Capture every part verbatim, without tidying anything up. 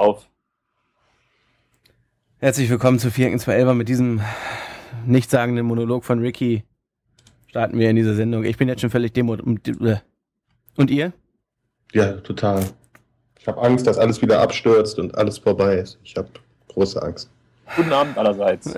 auf. Herzlich willkommen zu Vierken zwei Elfer. Mit diesem nichtssagenden Monolog von Ricky starten wir in diese Sendung. Ich bin jetzt schon völlig demo... Und ihr? Ja, total. Ich habe Angst, dass alles wieder abstürzt und alles vorbei ist. Ich habe große Angst. Guten Abend allerseits.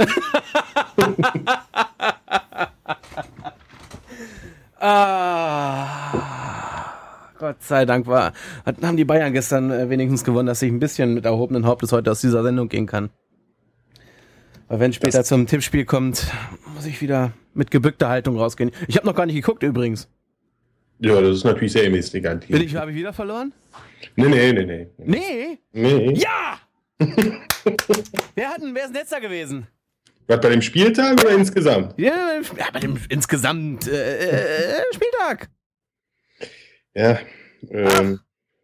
ah, Gott sei Dank war, haben die Bayern gestern äh, wenigstens gewonnen, dass ich ein bisschen mit erhobenen Hauptes heute aus dieser Sendung gehen kann. Weil wenn später das zum Tippspiel kommt, muss ich wieder mit gebückter Haltung rausgehen. Ich habe noch gar nicht geguckt übrigens. Ja, das ist natürlich sehr investigant. Bin ich, habe ich wieder verloren? Nee, nee, nee, nee. Nee? Nee. Ja! wer, hat denn, wer ist letzter gewesen? Was, bei dem Spieltag oder insgesamt? Ja, ja bei dem insgesamt äh, äh, Spieltag. Ja, ähm,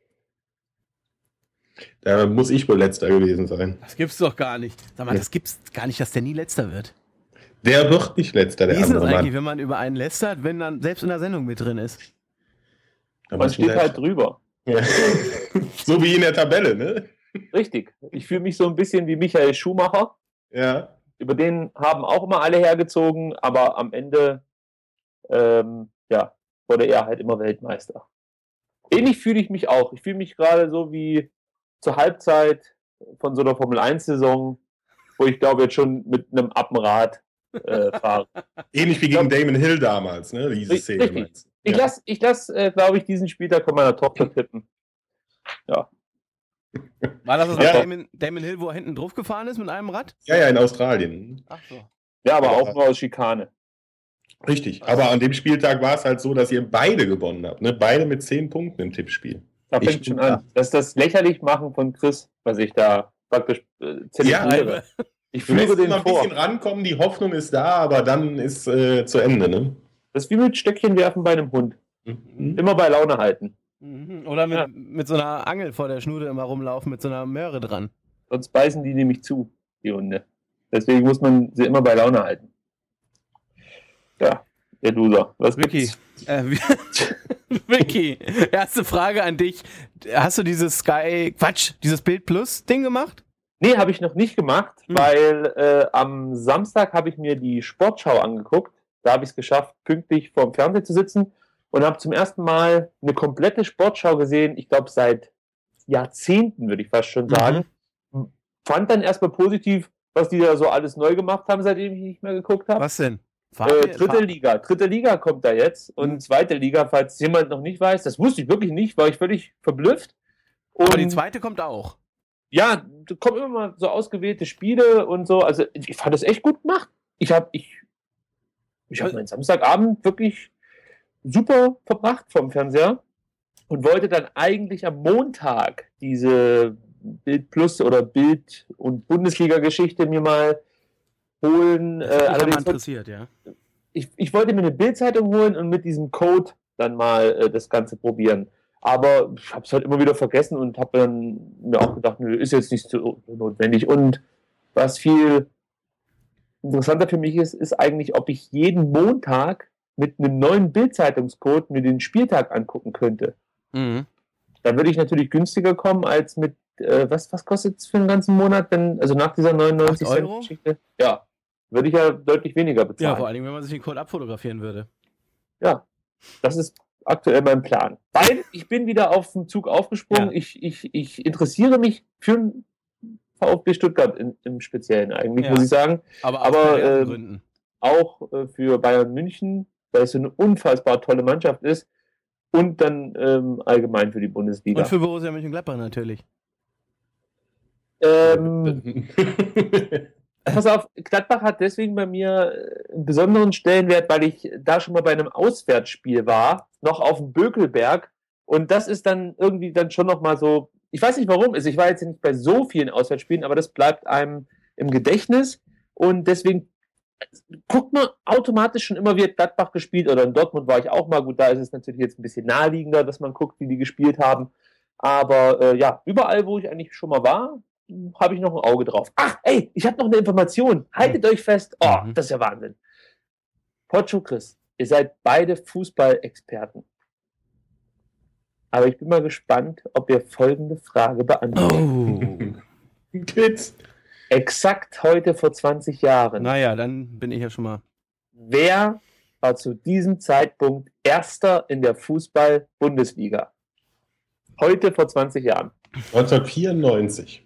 da muss ich wohl letzter gewesen sein. Das gibt's doch gar nicht. Sag mal, ja. Das gibt's gar nicht, dass der nie letzter wird. Der wird nicht letzter, der Wie ist andere das eigentlich, Mann. wenn man über einen lästert, wenn dann selbst in der Sendung mit drin ist? Da man steht halt, halt drüber. Ja. So wie in der Tabelle, ne? Richtig. Ich fühle mich so ein bisschen wie Michael Schumacher. Ja. Über den haben auch immer alle hergezogen, aber am Ende ähm, ja, wurde er halt immer Weltmeister. Ähnlich fühle ich mich auch. Ich fühle mich gerade so wie zur Halbzeit von so einer Formel eins Saison, wo ich glaube jetzt schon mit einem Appenrad äh, fahre. Ähnlich wie gegen Damon Hill damals, ne? Diese Szene. Richtig. Ich ja. lasse, ich lass, äh, glaube ich, diesen Spieltag von meiner Tochter tippen. Ja. War das das ja. Damon, Damon Hill, wo er hinten drauf gefahren ist mit einem Rad? Ja, ja, in Australien. Ach so. Ja, aber auch nur aus Schikane. Richtig, aber an dem Spieltag war es halt so, dass ihr beide gewonnen habt. Ne? Beide mit zehn Punkten im Tippspiel. Da fängt schon an. Das ist das Lächerlichmachen von Chris, was ich da praktisch äh, zelebriere. Ja, ich führe den noch ein vor. bisschen rankommen, die Hoffnung ist da, aber dann ist äh, zu Ende. Ne? Das ist wie mit Stöckchen werfen bei einem Hund. Mhm. Immer bei Laune halten. Mhm. Oder mit, ja. mit so einer Angel vor der Schnute immer rumlaufen, mit so einer Möhre dran. Sonst beißen die nämlich zu, die Hunde. Deswegen muss man sie immer bei Laune halten. Ja, der Loser. Was Vicky, äh, Vicky, erste Frage an dich. Hast du dieses Sky, Quatsch, dieses Bild Plus Ding gemacht? Nee, habe ich noch nicht gemacht, hm. weil äh, am Samstag habe ich mir die Sportschau angeguckt. Da habe ich es geschafft, pünktlich vorm Fernseher zu sitzen und habe zum ersten Mal eine komplette Sportschau gesehen. Ich glaube, seit Jahrzehnten, würde ich fast schon sagen. Mhm. Fand dann erstmal positiv, was die da so alles neu gemacht haben, seitdem ich nicht mehr geguckt habe. Was denn? Äh, dritte Liga. Dritte Liga kommt da jetzt. Und mhm. zweite Liga, falls jemand noch nicht weiß, das wusste ich wirklich nicht, war ich völlig verblüfft. Und aber die zweite kommt auch. Ja, da kommen immer mal so ausgewählte Spiele und so. Also ich fand das echt gut gemacht. Ich habe ich, ich hab meinen Samstagabend wirklich super verbracht vom Fernseher und wollte dann eigentlich am Montag diese Bild Plus oder Bild- und Bundesliga-Geschichte mir mal holen. Das hat mich äh, mal interessiert, ja. Ich, ich wollte mir eine Bildzeitung holen und mit diesem Code dann mal äh, das Ganze probieren. Aber ich habe es halt immer wieder vergessen und habe dann mir auch gedacht, nö, ist jetzt nicht so notwendig. Und was viel interessanter für mich ist, ist eigentlich, ob ich jeden Montag mit einem neuen Bildzeitungscode mir den Spieltag angucken könnte. Mhm. Dann würde ich natürlich günstiger kommen als mit, äh, was, was kostet es für einen ganzen Monat denn? Also nach dieser neunundneunzig Cent Geschichte? Ja, würde ich ja deutlich weniger bezahlen. Ja, vor allem, wenn man sich den Code abfotografieren würde. Ja, das ist aktuell mein Plan. Weil ich bin wieder auf den Zug aufgesprungen. Ja. Ich, ich, ich interessiere mich für VfB Stuttgart in, im Speziellen eigentlich, ja. muss ich sagen. Aber, Aber äh, Gründen. auch äh, für Bayern München, weil es so eine unfassbar tolle Mannschaft ist. Und dann ähm, allgemein für die Bundesliga. Und für Borussia Mönchengladbach natürlich. Ähm, pass auf, Gladbach hat deswegen bei mir einen besonderen Stellenwert, weil ich da schon mal bei einem Auswärtsspiel war, noch auf dem Bökelberg. Und das ist dann irgendwie dann schon noch mal so, ich weiß nicht warum, also ich war jetzt nicht bei so vielen Auswärtsspielen, aber das bleibt einem im Gedächtnis. Und deswegen guckt man automatisch schon immer, wie hat Gladbach gespielt, oder in Dortmund war ich auch mal, gut, da ist es natürlich jetzt ein bisschen naheliegender, dass man guckt, wie die gespielt haben, aber äh, ja, überall, wo ich eigentlich schon mal war, habe ich noch ein Auge drauf. Ach, ey, ich habe noch eine Information, haltet mhm. euch fest, oh, mhm. das ist ja Wahnsinn. Pocho, Chris, ihr seid beide Fußballexperten, aber ich bin mal gespannt, ob ihr folgende Frage beantwortet. Oh. nicht Witz. Exakt heute vor zwanzig Jahren. Naja, dann bin ich ja schon mal. Wer war zu diesem Zeitpunkt Erster in der Fußball-Bundesliga? Heute vor zwanzig Jahren. neunzehnhundertvierundneunzig.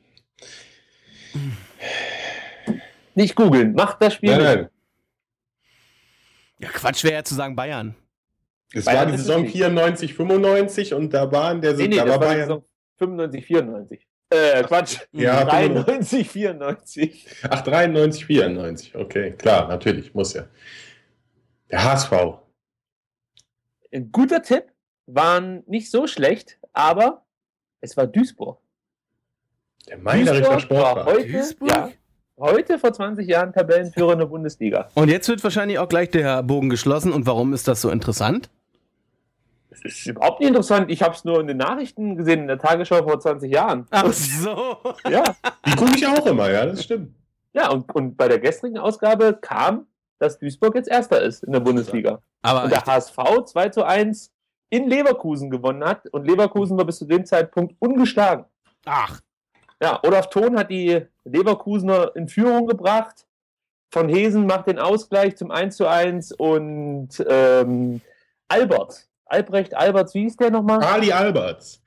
Nicht googeln, macht das Spiel Nein, nicht. nein. Ja, Quatsch wäre ja zu sagen Bayern. Es Bayern war die ist es Saison nicht. vierundneunzig, fünfundneunzig und da waren der Nee, nee, da das war war die Bayern. Saison fünfundneunzig, vierundneunzig. Äh, Quatsch. Ja, dreiundneunzig, vierundneunzig. Ach, dreiundneunzig, vierundneunzig. Okay, klar, natürlich, muss ja. Der H S V. Ein guter Tipp, waren nicht so schlecht, aber es war Duisburg. Der Meinerischer war Sportpark. heute, Duisburg? ja, heute vor zwanzig Jahren Tabellenführer in der Bundesliga. Und jetzt wird wahrscheinlich auch gleich der Bogen geschlossen. Und warum ist das so interessant? Das ist überhaupt nicht interessant. Ich habe es nur in den Nachrichten gesehen, in der Tagesschau vor zwanzig Jahren. Ach so. Ja, Die gucke ich auch immer, ja, das stimmt. ja und, und bei der gestrigen Ausgabe kam, dass Duisburg jetzt Erster ist in der Bundesliga. Aber Und der H S V zwei zu eins in Leverkusen gewonnen hat. Und Leverkusen war bis zu dem Zeitpunkt ungeschlagen. ach, Ja, Olaf Thon hat die Leverkusener in Führung gebracht. Von Hesen macht den Ausgleich zum eins zu eins. Und ähm, Albert, Albrecht Alberts, wie hieß der nochmal? Ali Alberts.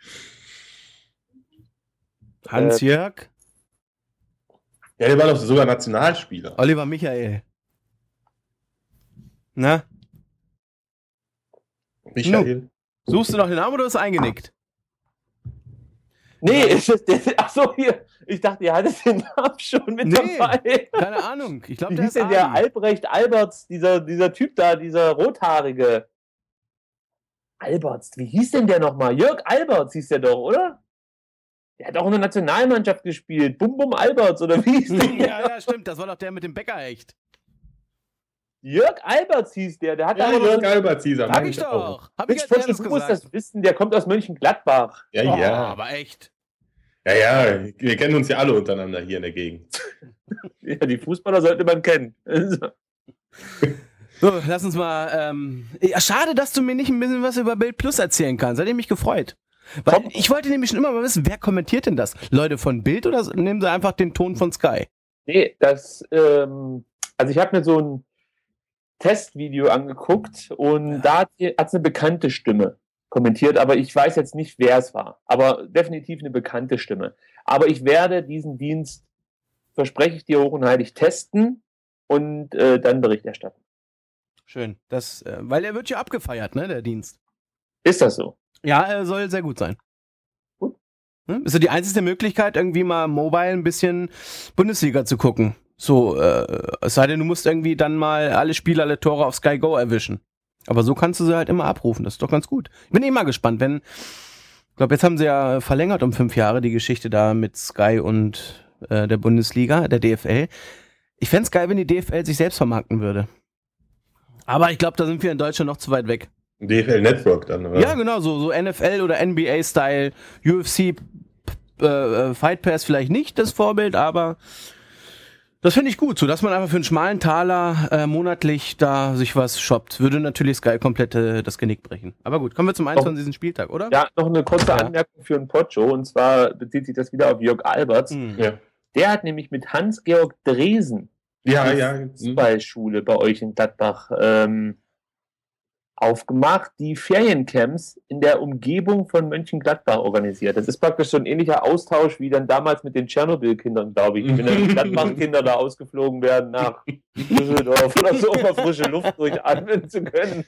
Hans-Jörg, Ja, der war doch sogar Nationalspieler. Oliver Michael. Na, Michael. suchst du noch den Namen oder ist eingenickt? Nee, ist das der, ach so, hier. Ich dachte, ihr hattet den Namen schon mit Nee. dabei. Keine Ahnung. Ich glaube, Wie der hieß ist denn der Ali. Albrecht Alberts, dieser, dieser Typ da, dieser rothaarige? Alberts, wie hieß denn der nochmal? Jörg Alberts hieß der doch, oder? Der hat auch in der Nationalmannschaft gespielt. Bum Bum Alberts, oder wie hieß der? Ja, ja, stimmt. Das war doch der mit dem Bäckerecht. Jörg Alberts hieß der. Der hat Ja, aber noch Jörg so- Alberts hieß er. Sag meine ich auch. doch. Hab ich Mensch, als Potsche, erstes du musst gesagt. das wissen, der kommt aus Mönchengladbach. Ja, Oh, ja. aber echt. Ja, ja, wir kennen uns ja alle untereinander hier in der Gegend. Ja, die Fußballer sollte man kennen. So, lass uns mal. Ähm, ja, schade, dass du mir nicht ein bisschen was über Bild Plus erzählen kannst. Hat ich mich gefreut. Weil Komm. ich wollte nämlich schon immer mal wissen, wer kommentiert denn das? Leute von Bild oder nehmen sie einfach den Ton von Sky? Nee, das, ähm, also ich habe mir so ein Testvideo angeguckt und da hat es eine bekannte Stimme kommentiert, aber ich weiß jetzt nicht, wer es war. Aber definitiv eine bekannte Stimme. Aber ich werde diesen Dienst, verspreche ich dir hoch und heilig, testen und äh, dann Bericht erstatten. Schön. Das, äh, weil er wird ja abgefeiert, ne, der Dienst. Ist das so? Ja, er soll sehr gut sein. Gut. Hm? Ist ja die einzige Möglichkeit, irgendwie mal mobile ein bisschen Bundesliga zu gucken. So, äh, es sei denn, du musst irgendwie dann mal alle Spiele, alle Tore auf Sky Go erwischen. Aber so kannst du sie halt immer abrufen. Das ist doch ganz gut. Ich bin eh mal gespannt, wenn, ich glaube, jetzt haben sie ja verlängert um fünf Jahre die Geschichte da mit Sky und äh, der Bundesliga, der D F L. Ich fände es geil, wenn die D F L sich selbst vermarkten würde. Aber ich glaube, da sind wir in Deutschland noch zu weit weg. D F L Network dann, oder? Ja, genau, so, so N F L oder N B A-Style, U F C, p- äh, Fight Pass vielleicht nicht das Vorbild, aber das finde ich gut, so dass man einfach für einen schmalen Taler äh, monatlich da sich was shoppt. Würde natürlich Sky komplett äh, das Genick brechen. Aber gut, kommen wir zum einundzwanzigsten Spieltag, oder? Ja, noch eine kurze Ja. Anmerkung für einen Pocho, und zwar bezieht sich das wieder auf Jörg Alberts. Hm. Ja, Der hat nämlich mit Hans-Georg Dresen ja. die ja. Fußballschule bei euch in Gladbach ähm, aufgemacht, die Feriencamps in der Umgebung von Mönchengladbach organisiert. Das ist praktisch so ein ähnlicher Austausch wie dann damals mit den Tschernobyl-Kindern, glaube ich. Wenn dann die Gladbach-Kinder da ausgeflogen werden nach Düsseldorf oder so, um mal frische Luft durchatmen zu können.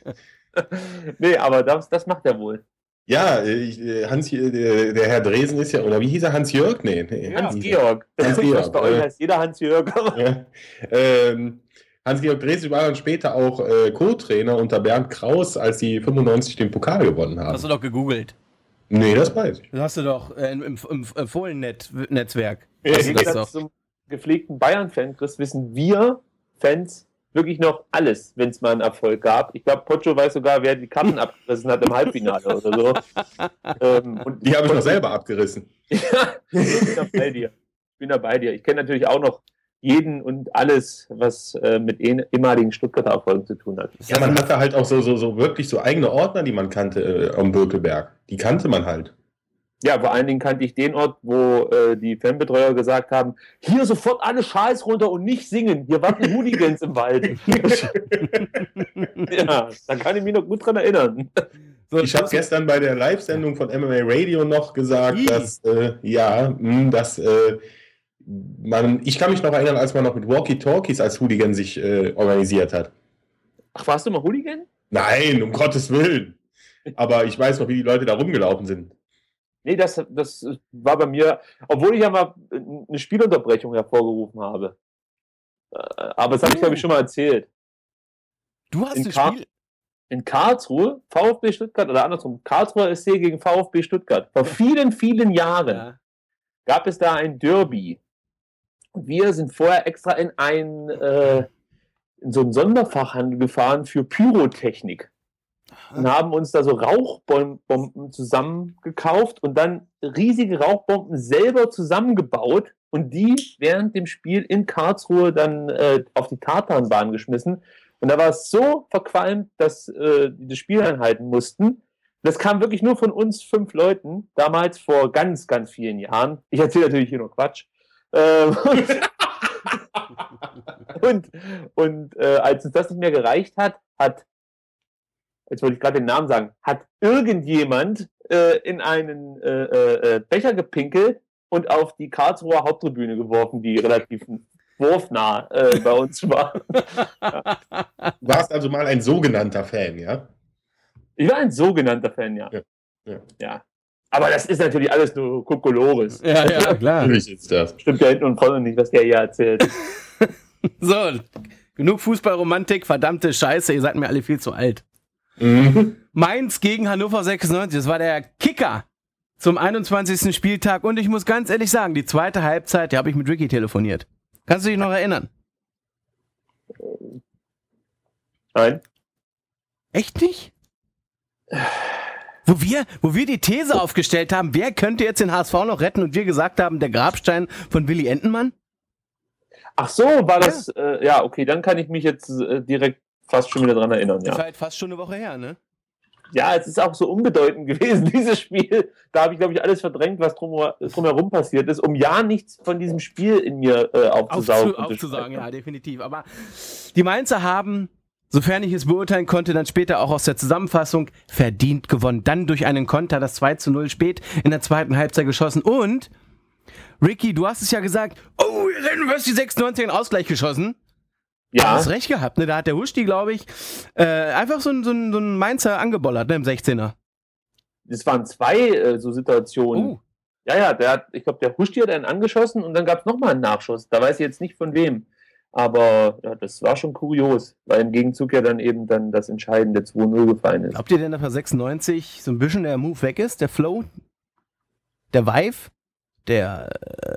Nee, aber das, das macht er wohl. Ja, ich, äh, Hans, äh, der, der Herr Dresen ist ja, oder wie hieß er, Hans-Jörg? Nee, nee Ja. Hans-Georg. Hans-Georg, Bei euch ja. heißt jeder Hans-Jörg. Ja. Ähm, Hans-Georg Dresen war dann später auch äh, Co-Trainer unter Bernd Kraus, als die fünfundneunzig den Pokal gewonnen haben. Hast du doch gegoogelt. Nee, das weiß ich. Das hast du doch äh, im, im, im, im Fohlen-Netzwerk. Im Hast du das Gegensatz doch. zum gepflegten Bayern-Fan, Chris, wissen wir Fans wirklich noch alles, wenn es mal einen Erfolg gab. Ich glaube, Pocho weiß sogar, wer die Karten abgerissen hat im Halbfinale oder so. ähm, und Die habe ich noch selber abgerissen. Ja, ich bin da bei dir. Ich bin da bei dir. Ich kenne natürlich auch noch jeden und alles, was äh, mit eh- ehemaligen Stuttgarter Erfolgen zu tun hat. Ja, man hatte halt auch so, so, so wirklich so eigene Ordner, die man kannte äh, am Bökelberg. Die kannte man halt. Ja, vor allen Dingen kannte ich den Ort, wo äh, die Fanbetreuer gesagt haben, hier sofort alle Schals runter und nicht singen, hier warten Hooligans im Wald. Ja, da kann ich mich noch gut dran erinnern. So, ich habe gestern bei der Live-Sendung von M M A Radio noch gesagt, I. dass, äh, ja, mh, dass äh, man, ich kann mich noch erinnern, als man noch mit Walkie-Talkies als Hooligan sich äh, organisiert hat. Ach, warst du mal Hooligan? Nein, um Gottes Willen. Aber ich weiß noch, wie die Leute da rumgelaufen sind. Nee, das, das war bei mir, obwohl ich ja mal eine Spielunterbrechung hervorgerufen habe. Aber das habe ich, glaube ich, schon mal erzählt. Du hast in ein Kar- Spiel... In Karlsruhe, VfB Stuttgart, oder andersrum, Karlsruher S C gegen VfB Stuttgart. Vor vielen, vielen Jahren ja. gab es da ein Derby. Und wir sind vorher extra in, ein, äh, in so einen Sonderfachhandel gefahren für Pyrotechnik. Und haben uns da so Rauchbomben zusammengekauft und dann riesige Rauchbomben selber zusammengebaut und die während dem Spiel in Karlsruhe dann äh, auf die Tatanbahn geschmissen. Und da war es so verqualmt, dass äh, die das Spiel anhalten mussten. Das kam wirklich nur von uns fünf Leuten, damals vor ganz, ganz vielen Jahren. Ich erzähle natürlich hier nur Quatsch. Ähm, und und äh, als uns das nicht mehr gereicht hat, hat jetzt wollte ich gerade den Namen sagen, hat irgendjemand äh, in einen äh, äh, Becher gepinkelt und auf die Karlsruher Haupttribüne geworfen, die relativ wurfnah äh, bei uns war. Ja. Du warst also mal ein sogenannter Fan, ja? Ich war ein sogenannter Fan, ja. Ja. ja. ja. Aber das ist natürlich alles nur Kokolores. Ja, ja, klar. Natürlich ist das. Stimmt ja hinten und vorne nicht, was der hier erzählt. So, genug Fußballromantik, verdammte Scheiße, ihr seid mir alle viel zu alt. Mhm. Mainz gegen Hannover sechsundneunzig, das war der Kicker zum einundzwanzigsten Spieltag und ich muss ganz ehrlich sagen, die zweite Halbzeit, da habe ich mit Ricky telefoniert. Kannst du dich noch erinnern? Nein. Echt nicht? Wo wir, wo wir die These aufgestellt haben, wer könnte jetzt den H S V noch retten und wir gesagt haben, der Grabstein von Willy Entenmann? Ach so, war das, ja, äh, ja okay, dann kann ich mich jetzt äh, direkt fast schon wieder dran erinnern. Das ja. ist halt fast schon eine Woche her, ne? Ja, es ist auch so unbedeutend gewesen, dieses Spiel. Da habe ich, glaube ich, alles verdrängt, was drum, drumherum passiert ist, um ja nichts von diesem Spiel in mir äh, aufzusaugen. Aufzu, aufzusagen, ja, definitiv. Aber die Mainzer haben, sofern ich es beurteilen konnte, dann später auch aus der Zusammenfassung verdient gewonnen. Dann durch einen Konter, das zwei zu null spät in der zweiten Halbzeit geschossen. Und, Ricky, du hast es ja gesagt, oh, du hast die sechsundneunzig einen Ausgleich geschossen. Ja. Du hast recht gehabt, ne? Da hat der Huschti, glaube ich, äh, einfach so ein, so, ein, so ein Mainzer angebollert, ne, im sechzehner. Das waren zwei äh, so Situationen. Oh. Ja, ja, der hat, ich glaube, der Huschti hat einen angeschossen und dann gab es nochmal einen Nachschuss. Da weiß ich jetzt nicht von wem. Aber ja, das war schon kurios, weil im Gegenzug ja dann eben dann das entscheidende zwei null gefallen ist. Glaubt ihr denn, dass bei sechsundneunzig so ein bisschen der Move weg ist, der Flow, der Vibe, der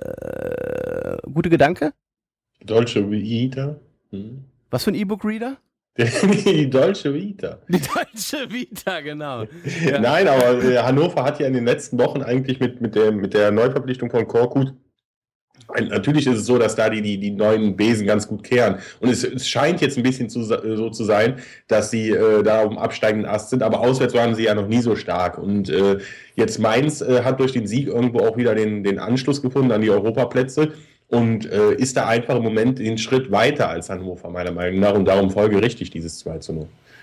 äh, gute Gedanke? Dolce Vita. Hm. Was für ein E-Book-Reader? Die Dolce Vita. Die Dolce Vita, genau. Ja. Nein, aber äh, Hannover hat ja in den letzten Wochen eigentlich mit, mit, der, mit der Neuverpflichtung von Korkut, natürlich ist es so, dass da die, die, die neuen Besen ganz gut kehren. Und es, es scheint jetzt ein bisschen zu, so zu sein, dass sie äh, da auf dem absteigenden Ast sind, aber auswärts waren sie ja noch nie so stark. Und äh, jetzt Mainz äh, hat durch den Sieg irgendwo auch wieder den, den Anschluss gefunden an die Europaplätze. Und äh, ist da einfach im Moment den Schritt weiter als Hannover, meiner Meinung nach. Und darum folgerichtig dieses zwei zu null.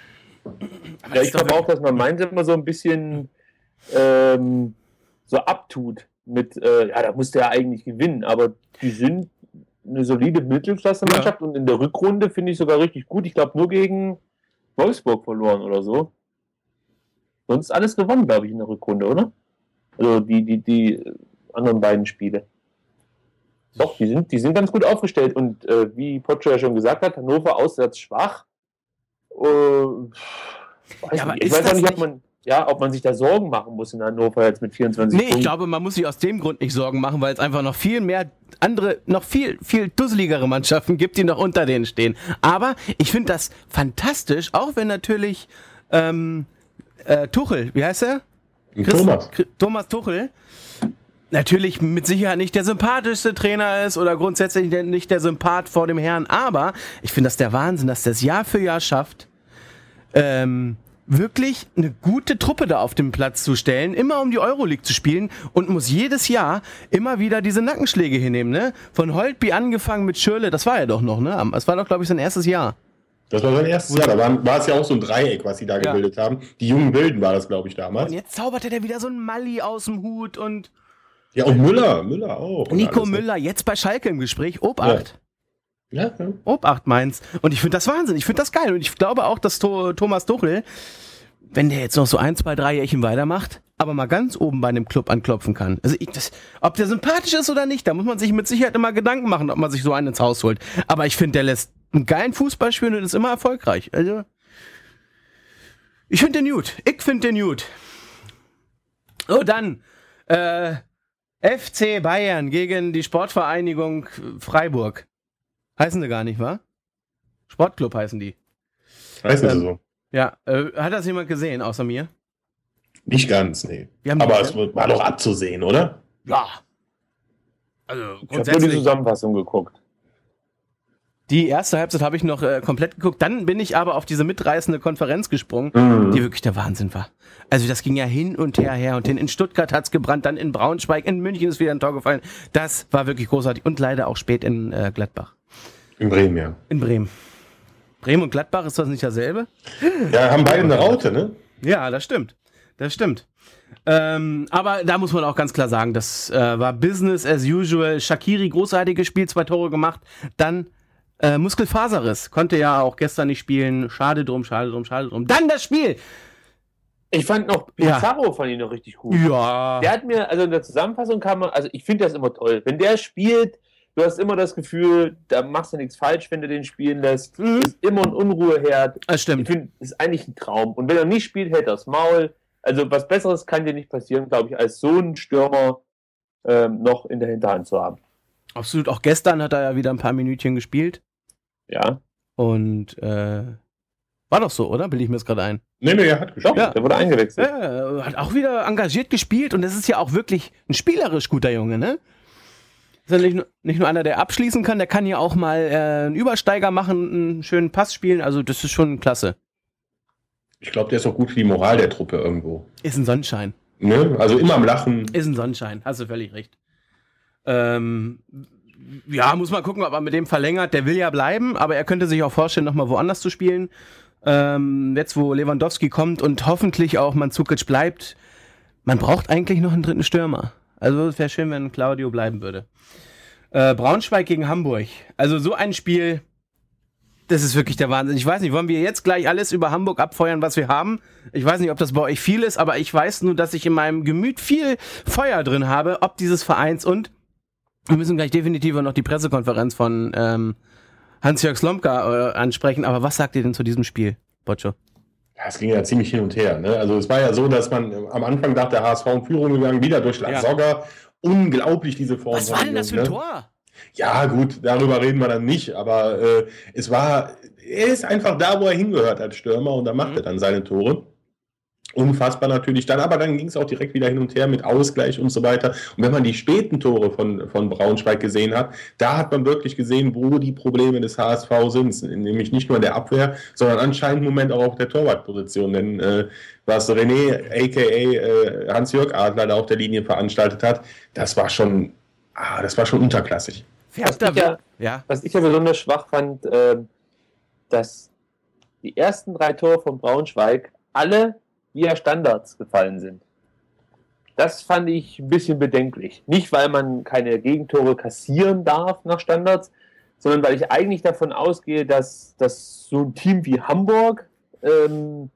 Ja, ich glaube auch, dass man Mainz immer so ein bisschen ähm, so abtut mit, äh, ja, da musste er eigentlich gewinnen. Aber die sind eine solide Mittelklasse-Mannschaft ja. Und in der Rückrunde finde ich sogar richtig gut. Ich glaube, nur gegen Wolfsburg verloren oder so. Sonst alles gewonnen, glaube ich, in der Rückrunde, oder? Also die, die, die anderen beiden Spiele. Doch, die sind, die sind ganz gut aufgestellt und äh, wie Potscher ja schon gesagt hat, Hannover auswärts schwach. Äh, weiß ja, aber ich weiß auch nicht, ob man, ja, ob man sich da Sorgen machen muss in Hannover jetzt mit vierundzwanzig Nee, Punkten. Ich glaube, man muss sich aus dem Grund nicht Sorgen machen, weil es einfach noch viel mehr andere, noch viel, viel dusseligere Mannschaften gibt, die noch unter denen stehen. Aber ich finde das fantastisch, auch wenn natürlich ähm, äh, Tuchel, wie heißt er? Chris, Thomas. Thomas Tuchel natürlich mit Sicherheit nicht der sympathischste Trainer ist oder grundsätzlich nicht der Sympath vor dem Herrn, aber ich finde das der Wahnsinn, dass der es Jahr für Jahr schafft, ähm, wirklich eine gute Truppe da auf dem Platz zu stellen, immer um die Euroleague zu spielen und muss jedes Jahr immer wieder diese Nackenschläge hinnehmen, ne? Von Holtby angefangen mit Schürrle, das war ja doch noch, ne? Das war doch, glaube ich, sein erstes Jahr. Das war sein erstes Jahr, da war, war es ja auch so ein Dreieck, was sie da ja. gebildet haben. Die jungen Wilden war das, glaube ich, damals. Und jetzt zauberte der wieder so ein Malli aus dem Hut und... Ja, und Müller, Müller auch. Nico alles, Müller, jetzt bei Schalke im Gespräch, Obacht. Ja. Ja, ja. Obacht Mainz. Und ich finde das Wahnsinn, ich finde das geil. Und ich glaube auch, dass to- Thomas Tuchel, wenn der jetzt noch so ein, zwei, drei Jährchen weitermacht, aber mal ganz oben bei einem Club anklopfen kann. Also ich, das, ob der sympathisch ist oder nicht, da muss man sich mit Sicherheit immer Gedanken machen, ob man sich so einen ins Haus holt. Aber ich finde, der lässt einen geilen Fußball spielen und ist immer erfolgreich. Also ich finde den gut. Ich finde den gut. Oh, dann äh, F C Bayern gegen die Sportvereinigung Freiburg. Heißen sie gar nicht, wa? Sportclub heißen die. Heißen sie so. Ja, äh, hat das jemand gesehen, außer mir? Nicht ganz, nee. Aber es war doch abzusehen, oder? Ja. Also grundsätzlich. Ich habe nur die Zusammenfassung geguckt. Die erste Halbzeit habe ich noch äh, komplett geguckt. Dann bin ich aber auf diese mitreißende Konferenz gesprungen, mhm. die wirklich der Wahnsinn war. Also das ging ja hin und her, her und hin. In Stuttgart hat's gebrannt, dann in Braunschweig, in München ist wieder ein Tor gefallen. Das war wirklich großartig. Und leider auch spät in äh, Gladbach. In Bremen, ja. In Bremen. Bremen und Gladbach, ist das nicht dasselbe? Ja, haben beide eine Raute, ne? Ja, das stimmt. Das stimmt. Ähm, aber da muss man auch ganz klar sagen, das äh, war Business as usual. Shaqiri, großartig gespielt, zwei Tore gemacht. Dann äh, Muskelfaserriss. Konnte ja auch gestern nicht spielen. Schade drum, schade drum, schade drum. Dann das Spiel! Ich fand noch Pizarro, ja. fand ich noch richtig gut. Ja. Der hat mir, also in der Zusammenfassung kam man, also ich finde das immer toll. Wenn der spielt, du hast immer das Gefühl, da machst du nichts falsch, wenn du den spielen lässt. Mhm. Ist immer ein Unruheherd. Das stimmt. Ich finde, ist eigentlich ein Traum. Und wenn er nicht spielt, hält er das Maul. Also was Besseres kann dir nicht passieren, glaube ich, als so einen Stürmer ähm, noch in der Hinterhand zu haben. Absolut. Auch gestern hat er ja wieder ein paar Minütchen gespielt. Ja. Und äh, war doch so, oder? Bilde ich mir das gerade ein? Nee, nee, er hat gespielt. Ja, der wurde eingewechselt. Ja, hat auch wieder engagiert gespielt und das ist ja auch wirklich ein spielerisch guter Junge, ne? Ist ja nicht nur, nicht nur einer, der abschließen kann, der kann ja auch mal äh, einen Übersteiger machen, einen schönen Pass spielen, also das ist schon klasse. Ich glaube, der ist auch gut für die Moral der Truppe irgendwo. Ist ein Sonnenschein. Ne? Also immer am Lachen. Ist ein Sonnenschein, hast du völlig recht. Ähm, ja, muss mal gucken, ob er mit dem verlängert. Der will ja bleiben, aber er könnte sich auch vorstellen, nochmal woanders zu spielen. Ähm, jetzt, wo Lewandowski kommt und hoffentlich auch Mandzukic bleibt. Man braucht eigentlich noch einen dritten Stürmer. Also es wäre schön, wenn Claudio bleiben würde. Äh, Braunschweig gegen Hamburg. Also so ein Spiel, das ist wirklich der Wahnsinn. Ich weiß nicht, wollen wir jetzt gleich alles über Hamburg abfeuern, was wir haben? Ich weiß nicht, ob das bei euch viel ist, aber ich weiß nur, dass ich in meinem Gemüt viel Feuer drin habe, ob dieses Vereins. Und wir müssen gleich definitiv noch die Pressekonferenz von ähm, Hans-Jörg Slomka äh, ansprechen. Aber was sagt ihr denn zu diesem Spiel, Boccio? Ja, es ging ja ziemlich hin und her. Ne? Also es war ja so, dass man am Anfang dachte, der H S V in Führung gegangen, wieder durch Lasogga. Ja. Unglaublich diese Form. Was war denn das für ein ne? Tor? Ja gut, darüber reden wir dann nicht, aber äh, es war, er ist einfach da, wo er hingehört als Stürmer und da macht mhm. er dann seine Tore. Unfassbar natürlich dann, aber dann ging es auch direkt wieder hin und her mit Ausgleich und so weiter. Und wenn man die späten Tore von, von Braunschweig gesehen hat, da hat man wirklich gesehen, wo die Probleme des H S V sind. Nämlich nicht nur in der Abwehr, sondern anscheinend im Moment auch auf der Torwartposition. Denn äh, was René, a k a. Äh, Hans-Jörg Adler, da auf der Linie veranstaltet hat, das war schon, ah, das war schon unterklassig. Was ich, ja, ja. was ich ja besonders schwach fand, äh, dass die ersten drei Tore von Braunschweig alle via Standards gefallen sind. Das fand ich ein bisschen bedenklich. Nicht, weil man keine Gegentore kassieren darf nach Standards, sondern weil ich eigentlich davon ausgehe, dass, dass so ein Team wie Hamburg ähm,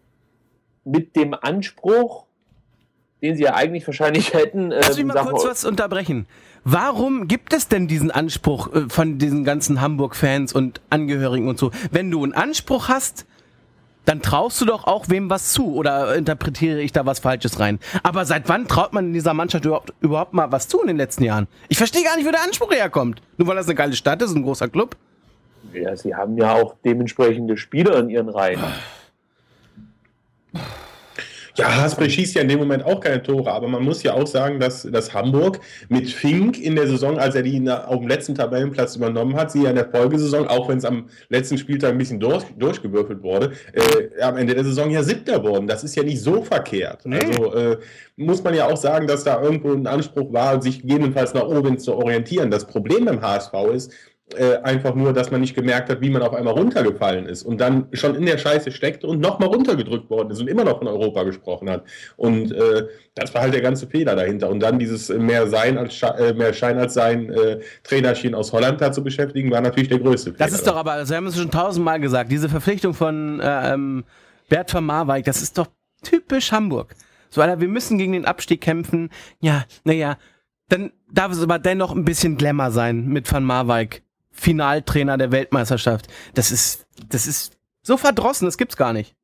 mit dem Anspruch, den sie ja eigentlich wahrscheinlich hätten... Ähm, Lass mich mal kurz was unterbrechen. Warum gibt es denn diesen Anspruch äh, von diesen ganzen Hamburg-Fans und Angehörigen und so? Wenn du einen Anspruch hast, dann traust du doch auch wem was zu, oder interpretiere ich da was Falsches rein? Aber seit wann traut man in dieser Mannschaft überhaupt, überhaupt mal was zu in den letzten Jahren? Ich verstehe gar nicht, wo der Anspruch herkommt. Nur weil das eine geile Stadt ist, ein großer Club. Ja, sie haben ja auch dementsprechende Spieler in ihren Reihen. Ja, Haspel schießt ja in dem Moment auch keine Tore, aber man muss ja auch sagen, dass, dass Hamburg mit Fink in der Saison, als er die auf dem letzten Tabellenplatz übernommen hat, sie ja in der Folgesaison, auch wenn es am letzten Spieltag ein bisschen durch, durchgewürfelt wurde, äh, am Ende der Saison ja Siebter wurden. Das ist ja nicht so verkehrt. Nee. Also äh, muss man ja auch sagen, dass da irgendwo ein Anspruch war, sich gegebenenfalls nach oben zu orientieren. Das Problem beim H S V ist, Äh, einfach nur, dass man nicht gemerkt hat, wie man auf einmal runtergefallen ist und dann schon in der Scheiße steckte und nochmal runtergedrückt worden ist und immer noch von Europa gesprochen hat. Und äh, das war halt der ganze Fehler dahinter. Und dann dieses mehr Sein als Sche- äh, mehr Schein als Sein äh, Trainerchen aus Holland da zu beschäftigen, war natürlich der größte Fehler. Das ist doch aber, also wir haben es schon tausendmal gesagt, diese Verpflichtung von äh, ähm, Bert van Marwijk, das ist doch typisch Hamburg. So, Alter, wir müssen gegen den Abstieg kämpfen. Ja, naja, dann darf es aber dennoch ein bisschen Glamour sein mit Van Marwijk. Finaltrainer der Weltmeisterschaft. Das ist, das ist so verdrossen, das gibt's gar nicht.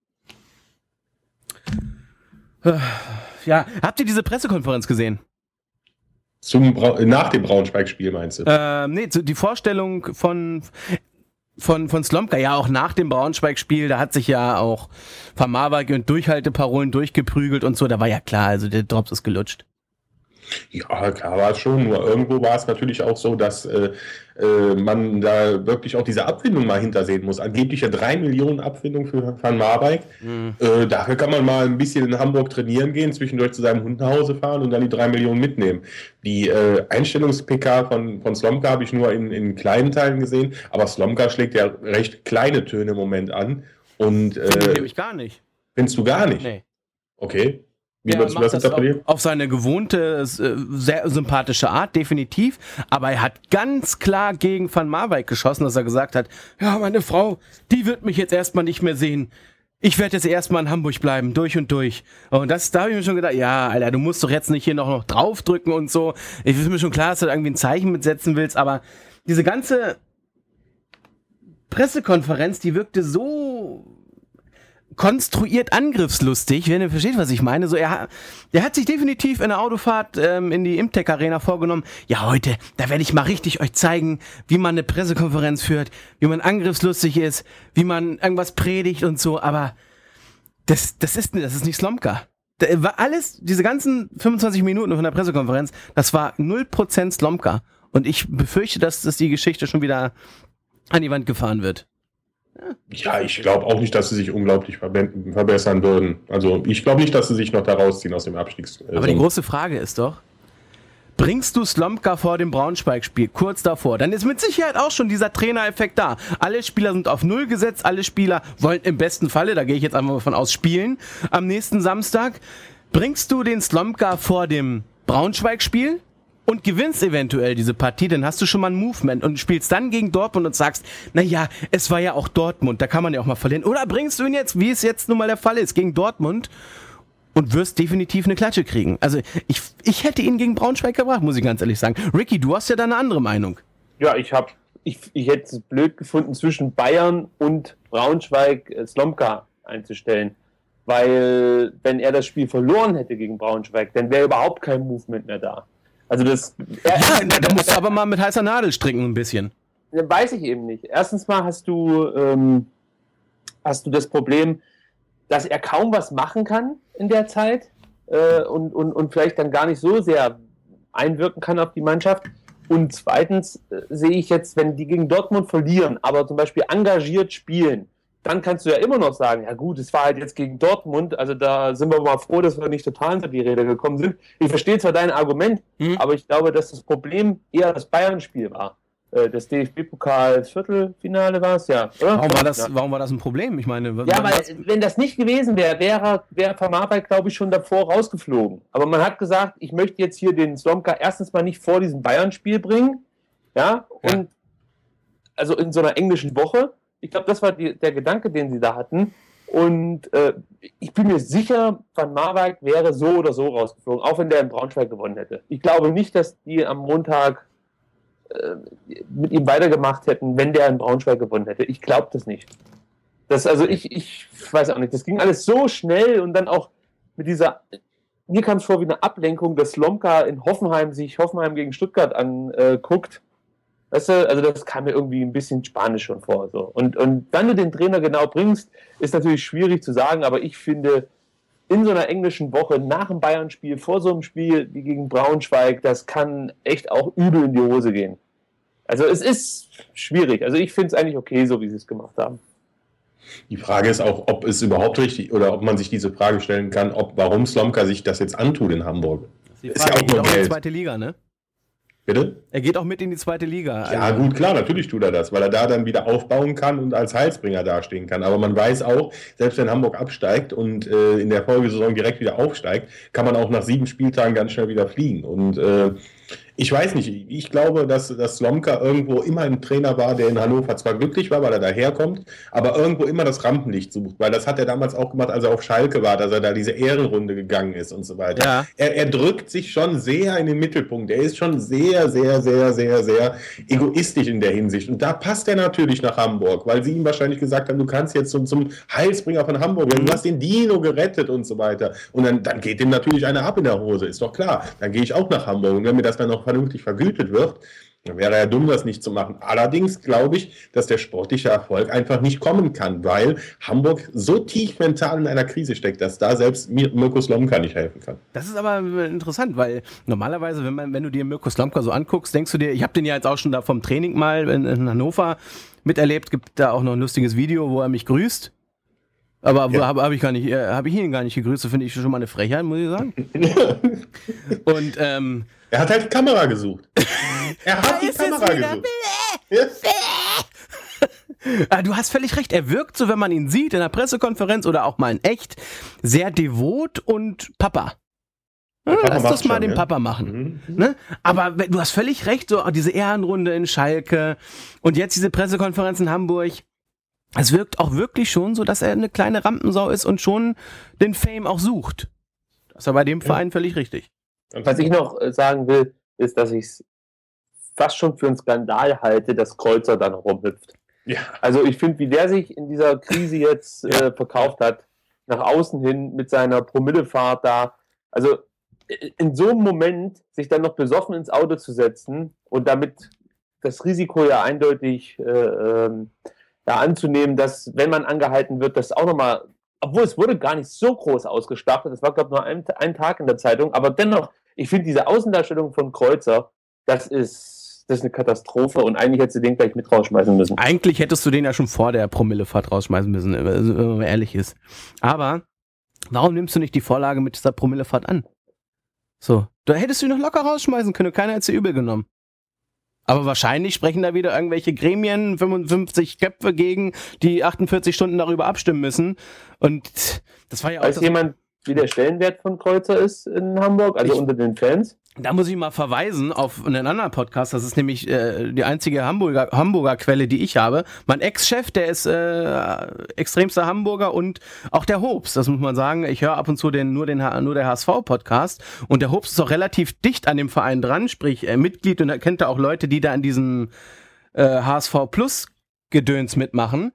Ja, habt ihr diese Pressekonferenz gesehen? Zum Bra- nach dem Braunschweig-Spiel meinst du? Ähm, nee, die Vorstellung von, von, von Slomka, ja auch nach dem Braunschweig-Spiel, da hat sich ja auch Van Marwijk und Durchhalteparolen durchgeprügelt und so, da war ja klar, also der Drops ist gelutscht. Ja, klar war es schon, nur irgendwo war es natürlich auch so, dass äh, äh, man da wirklich auch diese Abfindung mal hintersehen muss. Angebliche drei Millionen Abfindung für Van Marwijk. Mhm. Äh, dafür kann man mal ein bisschen in Hamburg trainieren gehen, zwischendurch zu seinem Hund nach Hause fahren und dann die drei Millionen mitnehmen. Die äh, Einstellungs-P K von, von Slomka habe ich nur in, in kleinen Teilen gesehen, aber Slomka schlägt ja recht kleine Töne im Moment an. Und, äh, Finde ich gar nicht. Findest du gar nicht? Nee. Okay. Wie er würdest du macht das das auf, interpretieren? auf seine gewohnte, äh, sehr sympathische Art, definitiv. Aber er hat ganz klar gegen Van Marwijk geschossen, dass er gesagt hat, ja, meine Frau, die wird mich jetzt erstmal nicht mehr sehen. Ich werde jetzt erstmal in Hamburg bleiben, durch und durch. Und das, da habe ich mir schon gedacht, ja, Alter, du musst doch jetzt nicht hier noch, noch draufdrücken und so. Ich ist mir schon klar, dass du da irgendwie ein Zeichen mitsetzen willst, aber diese ganze Pressekonferenz, die wirkte so konstruiert angriffslustig, wenn ihr versteht, was ich meine. So, er, er hat sich definitiv in der Autofahrt ähm, in die Imtech Arena vorgenommen. Ja, heute, da werde ich mal richtig euch zeigen, wie man eine Pressekonferenz führt, wie man angriffslustig ist, wie man irgendwas predigt und so. Aber das, das ist, das ist nicht Slomka. Da war alles, diese ganzen fünfundzwanzig Minuten von der Pressekonferenz, das war null Prozent Slomka. Und ich befürchte, dass das die Geschichte schon wieder an die Wand gefahren wird. Ja, ich glaube auch nicht, dass sie sich unglaublich verbe- verbessern würden. Also ich glaube nicht, dass sie sich noch da rausziehen aus dem Abstiegs. Äh, Aber die große Frage ist doch, bringst du Slomka vor dem Braunschweig-Spiel, kurz davor, dann ist mit Sicherheit auch schon dieser Trainereffekt da. Alle Spieler sind auf Null gesetzt, alle Spieler wollen im besten Falle, da gehe ich jetzt einfach mal von aus, spielen am nächsten Samstag. Bringst du den Slomka vor dem Braunschweig-Spiel und gewinnst eventuell diese Partie, dann hast du schon mal ein Movement und spielst dann gegen Dortmund und sagst, naja, es war ja auch Dortmund, da kann man ja auch mal verlieren. Oder bringst du ihn jetzt, wie es jetzt nun mal der Fall ist, gegen Dortmund und wirst definitiv eine Klatsche kriegen. Also ich, ich hätte ihn gegen Braunschweig gebracht, muss ich ganz ehrlich sagen. Ricky, du hast ja da eine andere Meinung. Ja, ich habe, ich, ich hätte es blöd gefunden, zwischen Bayern und Braunschweig äh, Slomka einzustellen. Weil, wenn er das Spiel verloren hätte gegen Braunschweig, dann wäre überhaupt kein Movement mehr da. Also das... Er, ja, da musst du aber mal mit heißer Nadel stricken ein bisschen. Weiß ich eben nicht. Erstens mal hast du, ähm, hast du das Problem, dass er kaum was machen kann in der Zeit äh, und, und, und vielleicht dann gar nicht so sehr einwirken kann auf die Mannschaft. Und zweitens äh, sehe ich jetzt, wenn die gegen Dortmund verlieren, aber zum Beispiel engagiert spielen, dann kannst du ja immer noch sagen, ja gut, es war halt jetzt gegen Dortmund, also da sind wir mal froh, dass wir nicht total hinter die Räder gekommen sind. Ich verstehe zwar dein Argument, mhm. aber ich glaube, dass das Problem eher das Bayern-Spiel war. Das D F B-Pokal-Viertelfinale war es, ja. Oder? Warum war das, ja. Warum war das ein Problem? Ich meine, ja, weil das? wenn das nicht gewesen wäre, wäre wäre Van Marwijk, glaube ich, schon davor rausgeflogen. Aber man hat gesagt, ich möchte jetzt hier den Slomka erstens mal nicht vor diesem Bayern-Spiel bringen, ja, und ja. also in so einer englischen Woche. Ich glaube, das war die, der Gedanke, den sie da hatten. Und äh, ich bin mir sicher, Van Marwijk wäre so oder so rausgeflogen, auch wenn der in Braunschweig gewonnen hätte. Ich glaube nicht, dass die am Montag äh, mit ihm weitergemacht hätten, wenn der in Braunschweig gewonnen hätte. Ich glaube das nicht. Das, also ich, ich weiß auch nicht, das ging alles so schnell und dann auch mit dieser, mir kam es vor wie eine Ablenkung, dass Slomka in Hoffenheim sich Hoffenheim gegen Stuttgart anguckt. Weißt du, also das kam mir irgendwie ein bisschen spanisch schon vor. So. Und, und dann du den Trainer genau bringst, ist natürlich schwierig zu sagen, aber ich finde, in so einer englischen Woche, nach dem Bayern-Spiel, vor so einem Spiel wie gegen Braunschweig, das kann echt auch übel in die Hose gehen. Also es ist schwierig. Also ich finde es eigentlich okay, so wie sie es gemacht haben. Die Frage ist auch, ob es überhaupt richtig, oder ob man sich diese Frage stellen kann, ob warum Slomka sich das jetzt antut in Hamburg. Die Frage, ist ja auch, geht auch in die zweite Liga, ne? Bitte? Er geht auch mit in die zweite Liga. Ja gut, klar, natürlich tut er das, weil er da dann wieder aufbauen kann und als Heilsbringer dastehen kann. Aber man weiß auch, selbst wenn Hamburg absteigt und äh, in der Folgesaison direkt wieder aufsteigt, kann man auch nach sieben Spieltagen ganz schnell wieder fliegen. Und äh, ich weiß nicht, ich glaube, dass, dass Slomka irgendwo immer ein Trainer war, der in Hannover zwar glücklich war, weil er daherkommt, aber irgendwo immer das Rampenlicht sucht, weil das hat er damals auch gemacht, als er auf Schalke war, dass er da diese Ehrenrunde gegangen ist und so weiter. Ja. Er, er drückt sich schon sehr in den Mittelpunkt, er ist schon sehr, sehr, sehr, sehr, sehr egoistisch in der Hinsicht und da passt er natürlich nach Hamburg, weil sie ihm wahrscheinlich gesagt haben, du kannst jetzt zum, zum Heilsbringer von Hamburg werden, du hast den Dino gerettet und so weiter und dann, dann geht ihm natürlich einer ab in der Hose, ist doch klar, dann gehe ich auch nach Hamburg und wenn mir das dann noch vernünftig vergütet wird, dann wäre ja dumm, das nicht zu machen. Allerdings glaube ich, dass der sportliche Erfolg einfach nicht kommen kann, weil Hamburg so tief mental in einer Krise steckt, dass da selbst Mirko Slomka nicht helfen kann. Das ist aber interessant, weil normalerweise, wenn man, wenn du dir Mirko Slomka so anguckst, denkst du dir, ich habe den ja jetzt auch schon da vom Training mal in, in Hannover miterlebt, gibt da auch noch ein lustiges Video, wo er mich grüßt. Aber ja. habe hab ich gar nicht, äh, habe ich ihn gar nicht gegrüßt, das finde ich schon mal eine Frechheit, muss ich sagen. Und ähm, er hat halt die Kamera gesucht. Er hat die Kamera gesucht. Ja. Du hast völlig recht, er wirkt so, wenn man ihn sieht in der Pressekonferenz oder auch mal in echt, sehr devot und Papa. Ja, lass das mal schon, den ja. Papa machen. Mhm. Ne? Aber du hast völlig recht, so diese Ehrenrunde in Schalke und jetzt diese Pressekonferenz in Hamburg. Es wirkt auch wirklich schon so, dass er eine kleine Rampensau ist und schon den Fame auch sucht. Das ist ja bei dem Verein ja. völlig richtig. Was ich noch sagen will, ist, dass ich es fast schon für einen Skandal halte, dass Kreuzer da noch rumhüpft. Ja. Also ich finde, wie der sich in dieser Krise jetzt äh, verkauft hat, nach außen hin mit seiner Promillefahrt da. Also in so einem Moment sich dann noch besoffen ins Auto zu setzen und damit das Risiko ja eindeutig äh, ähm, ja, anzunehmen, dass, wenn man angehalten wird, das auch nochmal, obwohl es wurde gar nicht so groß ausgestachelt, das war, glaube ich, nur ein, ein Tag in der Zeitung, aber dennoch, ich finde diese Außendarstellung von Kreuzer, das ist, das ist eine Katastrophe und eigentlich hättest du den gleich mit rausschmeißen müssen. Eigentlich hättest du den ja schon vor der Promillefahrt rausschmeißen müssen, wenn man ehrlich ist. Aber warum nimmst du nicht die Vorlage mit dieser Promillefahrt an? So, da hättest du ihn noch locker rausschmeißen können, keiner hätte sie übel genommen. Aber wahrscheinlich sprechen da wieder irgendwelche Gremien, fünfundfünfzig Köpfe gegen, die achtundvierzig Stunden darüber abstimmen müssen. Und das war ja auch. Weiß jemand, wie der Stellenwert von Kreuzer ist in Hamburg, also ich, unter den Fans? Da muss ich mal verweisen auf einen anderen Podcast. Das ist nämlich äh, die einzige Hamburger, Hamburger Quelle, die ich habe. Mein Ex-Chef, der ist äh, extremster Hamburger und auch der Hobbs, das muss man sagen. Ich höre ab und zu den, nur, den, nur der H S V-Podcast und der Hobbs ist auch relativ dicht an dem Verein dran, sprich äh, Mitglied und er kennt da auch Leute, die da in diesem äh, H S V-Plus-Gedöns mitmachen.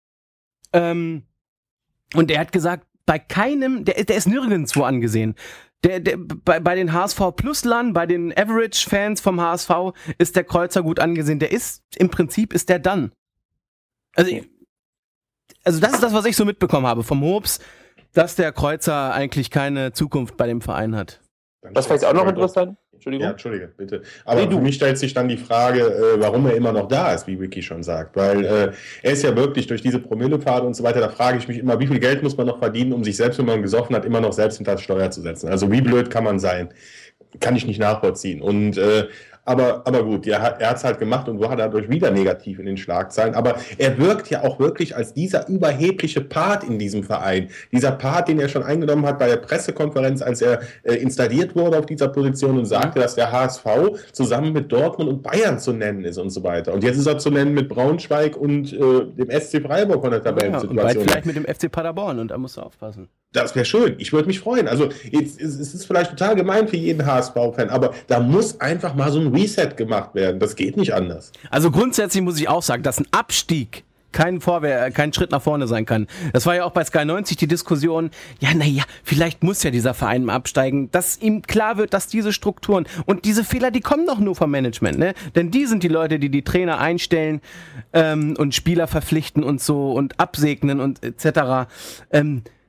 Ähm, und er hat gesagt, bei keinem, der, der ist nirgendwo angesehen. Der, der, bei, bei den H S V-Plus-Lern, bei den Average-Fans vom H S V ist der Kreuzer gut angesehen. Der ist, im Prinzip ist der dann. Also, also das ist das, was ich so mitbekommen habe vom Hobbs, dass der Kreuzer eigentlich keine Zukunft bei dem Verein hat. Das ist vielleicht auch noch interessant. Entschuldigung. Ja, Entschuldige, bitte. Aber nee, für mich stellt sich dann die Frage, äh, warum er immer noch da ist, wie Vicky schon sagt. Weil äh, er ist ja wirklich durch diese Promillefahrt und so weiter, da frage ich mich immer, wie viel Geld muss man noch verdienen, um sich selbst, wenn man gesoffen hat, immer noch selbst hinter das Steuer zu setzen. Also wie blöd kann man sein? Kann ich nicht nachvollziehen. Und äh, Aber, aber gut, ja, er hat es halt gemacht und war dadurch wieder negativ in den Schlagzeilen. Aber er wirkt ja auch wirklich als dieser überhebliche Part in diesem Verein. Dieser Part, den er schon eingenommen hat bei der Pressekonferenz, als er äh, installiert wurde auf dieser Position und sagte, dass der H S V zusammen mit Dortmund und Bayern zu nennen ist und so weiter. Und jetzt ist er zu nennen mit Braunschweig und äh, dem S C Freiburg von der Tabellensituation. Ja, und bald vielleicht mit dem F C Paderborn und da musst du aufpassen. Das wäre schön. Ich würde mich freuen. Also jetzt, es ist vielleicht total gemein für jeden H S V-Fan, aber da muss einfach mal so ein Reset gemacht werden. Das geht nicht anders. Also grundsätzlich muss ich auch sagen, dass ein Abstieg kein Vorwehr, kein Schritt nach vorne sein kann. Das war ja auch bei Sky neunzig die Diskussion, ja naja, vielleicht muss ja dieser Verein mal absteigen, dass ihm klar wird, dass diese Strukturen und diese Fehler, die kommen doch nur vom Management, ne? Denn die sind die Leute, die die Trainer einstellen ähm, und Spieler verpflichten und so und absegnen und et cetera. Ähm,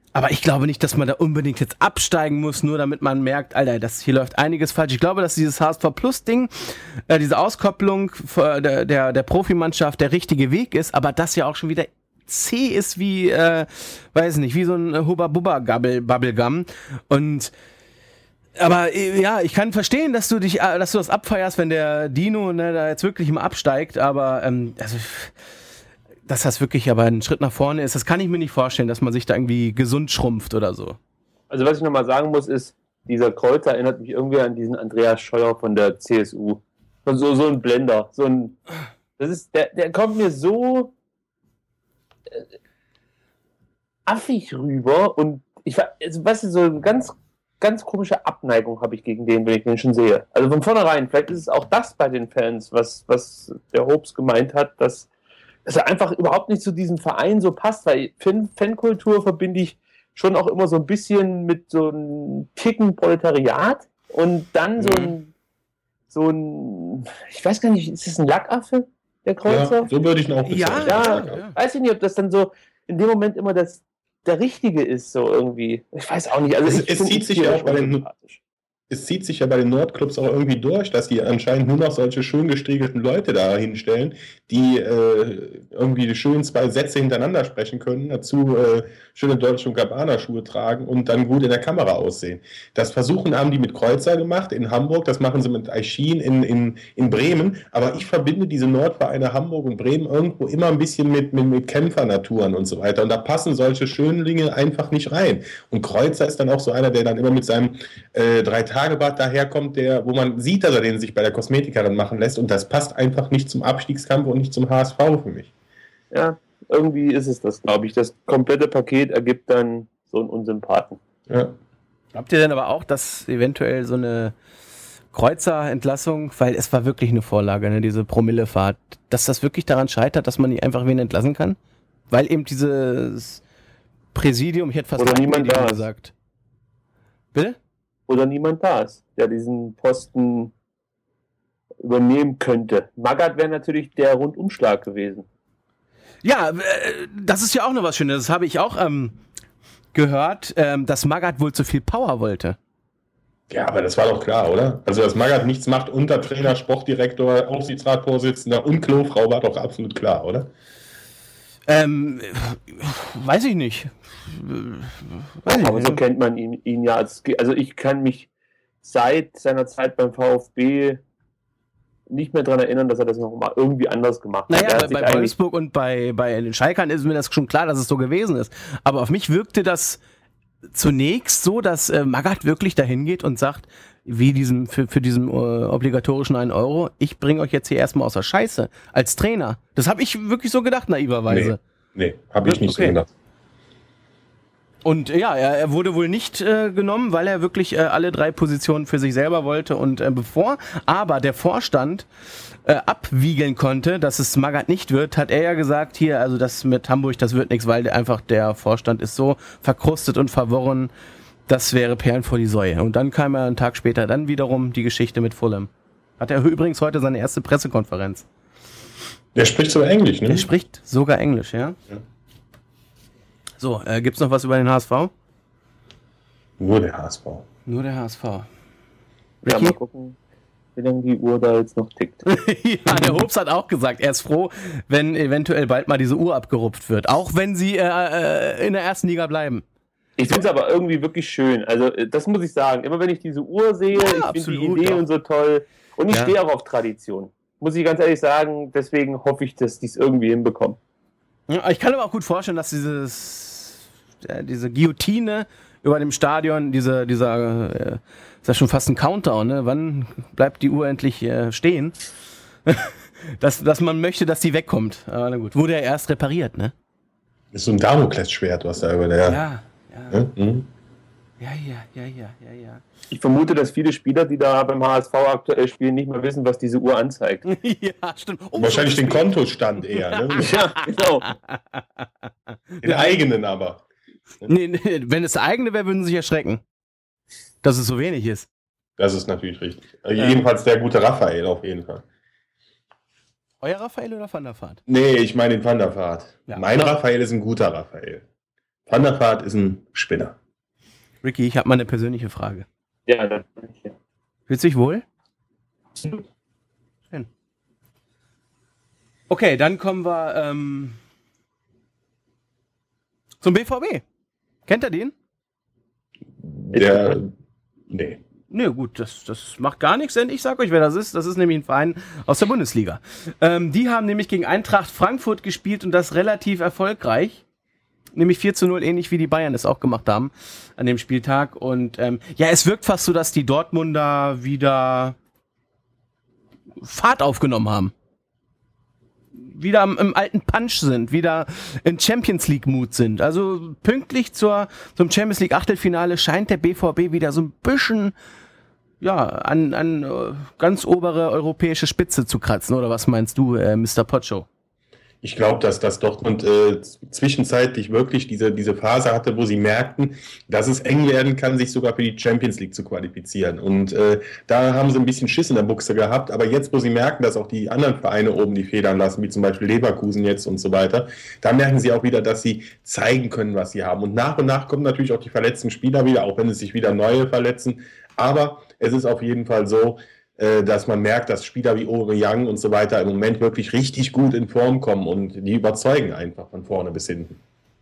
Aber ich glaube nicht, dass man da unbedingt jetzt absteigen muss, nur damit man merkt, Alter, das hier läuft einiges falsch. Ich glaube, dass dieses H S V Plus Ding, äh, diese Auskopplung der, der, der Profimannschaft der richtige Weg ist, aber das ja auch schon wieder zäh ist wie, äh, weiß nicht, wie so ein Hubba-Bubba-Bubblegum. Und aber ja, ich kann verstehen, dass du dich, dass du das abfeierst, wenn der Dino ne, da jetzt wirklich mal absteigt, aber ähm, also dass das wirklich aber ein Schritt nach vorne ist, das kann ich mir nicht vorstellen, dass man sich da irgendwie gesund schrumpft oder so. Also was ich nochmal sagen muss, ist, dieser Kreuzer erinnert mich irgendwie an diesen Andreas Scheuer von der C S U. So, so ein Blender. So ein, das ist, der, der kommt mir so äh, affig rüber und ich also, weißt du, so eine ganz, ganz komische Abneigung habe ich gegen den, wenn ich den schon sehe. Also von vornherein, vielleicht ist es auch das bei den Fans, was, was der Hobbs gemeint hat, dass dass er einfach überhaupt nicht zu diesem Verein so passt, weil Fan- Fankultur verbinde ich schon auch immer so ein bisschen mit so einem Ticken Proletariat und dann so ein, so ein, ich weiß gar nicht, ist das ein Lackaffe, der Kreuzer? Ja, so würde ich ihn auch bezeichnen. Ja, ja, ja, weiß ich nicht, ob das dann so in dem Moment immer das, der Richtige ist, so irgendwie. Ich weiß auch nicht. Also es ich es zieht sich ja auch bei den Es zieht sich ja bei den Nordclubs auch irgendwie durch, dass die anscheinend nur noch solche schön gestriegelten Leute da hinstellen, die äh, irgendwie schön zwei Sätze hintereinander sprechen können, dazu äh, schöne Dolce und Gabbana-Schuhe tragen und dann gut in der Kamera aussehen. Das versuchen haben die mit Kreuzer gemacht in Hamburg, das machen sie mit Aichin in, in, in Bremen, aber ich verbinde diese Nordvereine Hamburg und Bremen irgendwo immer ein bisschen mit, mit, mit Kämpfernaturen und so weiter und da passen solche Schönlinge einfach nicht rein. Und Kreuzer ist dann auch so einer, der dann immer mit seinem äh, drei Tagebart daherkommt, der, wo man sieht, dass er den sich bei der Kosmetikerin machen lässt und das passt einfach nicht zum Abstiegskampf und nicht zum H S V für mich. Ja, irgendwie ist es das, glaube ich. Das komplette Paket ergibt dann so einen Unsympathen. Ja. Glaubt ihr denn aber auch, dass eventuell so eine Kreuzerentlassung, weil es war wirklich eine Vorlage, ne, diese Promillefahrt, dass das wirklich daran scheitert, dass man nicht einfach wen entlassen kann? Weil eben dieses Präsidium, ich hätte fast Oder niemand da ist. gesagt. Bitte? Oder niemand da ist, der diesen Posten übernehmen könnte. Magath wäre natürlich der Rundumschlag gewesen. Ja, äh, das ist ja auch noch was Schönes. Das habe ich auch ähm, gehört, ähm, dass Magath wohl zu viel Power wollte. Ja, aber das war doch klar, oder? Also, dass Magath nichts macht, Untertrainer, Sportdirektor, Aufsichtsratsvorsitzender und Klofrau war doch absolut klar, oder? Ähm, weiß ich nicht. Weiß ich aber nicht. So kennt man ihn, ihn ja. Als, also ich kann mich seit seiner Zeit beim VfB nicht mehr daran erinnern, dass er das noch mal irgendwie anders gemacht hat. Naja, hat bei, bei Wolfsburg und bei, bei den Schalkern ist mir das schon klar, dass es so gewesen ist. Aber auf mich wirkte das zunächst so, dass äh, Magath wirklich dahin geht und sagt, wie diesen, für, für diesen äh, obligatorischen einen Euro, ich bringe euch jetzt hier erstmal aus der Scheiße, als Trainer. Das habe ich wirklich so gedacht, naiverweise. Nee, nee habe ich nicht okay. so gedacht. Und ja, er, er wurde wohl nicht äh, genommen, weil er wirklich äh, alle drei Positionen für sich selber wollte. Und äh, bevor aber der Vorstand äh, abwiegeln konnte, dass es Magath nicht wird, hat er ja gesagt, hier, also das mit Hamburg, das wird nichts, weil der, einfach der Vorstand ist so verkrustet und verworren, das wäre Perlen vor die Säue. Und dann kam er einen Tag später dann wiederum die Geschichte mit Fulham. Hat er übrigens heute seine erste Pressekonferenz. Der spricht sogar Englisch, ne? Der spricht sogar Englisch, ja. ja. So, äh, gibt's noch was über den H S V? Nur der H S V. Nur der H S V. Ja, mal gucken, wie lange die Uhr da jetzt noch tickt. Ja, der Hobbs hat auch gesagt, er ist froh, wenn eventuell bald mal diese Uhr abgerupft wird. Auch wenn sie äh, äh, in der ersten Liga bleiben. Ich finde es aber irgendwie wirklich schön. Also, das muss ich sagen. Immer wenn ich diese Uhr sehe, ja, ich finde die Idee und so toll. Und ich ja. stehe auch auf Tradition. Muss ich ganz ehrlich sagen, deswegen hoffe ich, dass die es irgendwie hinbekommen. Ja, ich kann aber auch gut vorstellen, dass dieses, äh, diese Guillotine über dem Stadion, diese, dieser, äh, ist ja schon fast ein Countdown, ne? Wann bleibt die Uhr endlich äh, stehen? dass, dass man möchte, dass die wegkommt. Aber na gut, wurde ja erst repariert, ne? Das ist so ein Damoklesschwert, was da über der... Ja, ja. Ne? Mhm. Ja, ja, ja, ja, ja, ja. Ich vermute, dass viele Spieler, die da beim H S V aktuell spielen, nicht mehr wissen, was diese Uhr anzeigt. Ja, stimmt. Oh, Wahrscheinlich den Kontostand eher, ne? Ja, genau. Den eigenen aber. Nee, nee, wenn es der eigene wäre, würden sie sich erschrecken. Dass es so wenig ist. Das ist natürlich richtig. Also ähm. Jedenfalls der gute Raphael auf jeden Fall. Euer Raphael oder Van der Vaart? Nee, ich meine den Van der Vaart. Ja. Mein Raphael ist ein guter Raphael. Van der Vaart ist ein Spinner. Ricky, ich habe mal eine persönliche Frage. Ja, natürlich. Fühlst du dich wohl? Absolut. Schön. Okay, dann kommen wir ähm, zum B V B. Kennt ihr den? Der, nee. Nö, gut, das, das macht gar nichts, denn ich sag euch, wer das ist. Das ist nämlich ein Verein aus der Bundesliga. Ähm, die haben nämlich gegen Eintracht Frankfurt gespielt und das relativ erfolgreich. Nämlich vier zu null, ähnlich wie die Bayern es auch gemacht haben an dem Spieltag. Und ähm, ja, es wirkt fast so, dass die Dortmunder wieder Fahrt aufgenommen haben. Wieder im, im alten Punch sind, wieder in Champions League Mut sind. Also pünktlich zur, zum Champions League Achtelfinale scheint der B V B wieder so ein bisschen ja, an, an äh, ganz obere europäische Spitze zu kratzen. Oder was meinst du, äh, Mister Pocho? Ich glaube, dass das Dortmund äh, zwischenzeitlich wirklich diese, diese Phase hatte, wo sie merkten, dass es eng werden kann, sich sogar für die Champions League zu qualifizieren. Und äh, da haben sie ein bisschen Schiss in der Buchse gehabt. Aber jetzt, wo sie merken, dass auch die anderen Vereine oben die Federn lassen, wie zum Beispiel Leverkusen jetzt und so weiter, da merken sie auch wieder, dass sie zeigen können, was sie haben. Und nach und nach kommen natürlich auch die verletzten Spieler wieder, auch wenn es sich wieder neue verletzen. Aber es ist auf jeden Fall so, dass man merkt, dass Spieler wie Aubameyang und so weiter im Moment wirklich richtig gut in Form kommen und die überzeugen einfach von vorne bis hinten.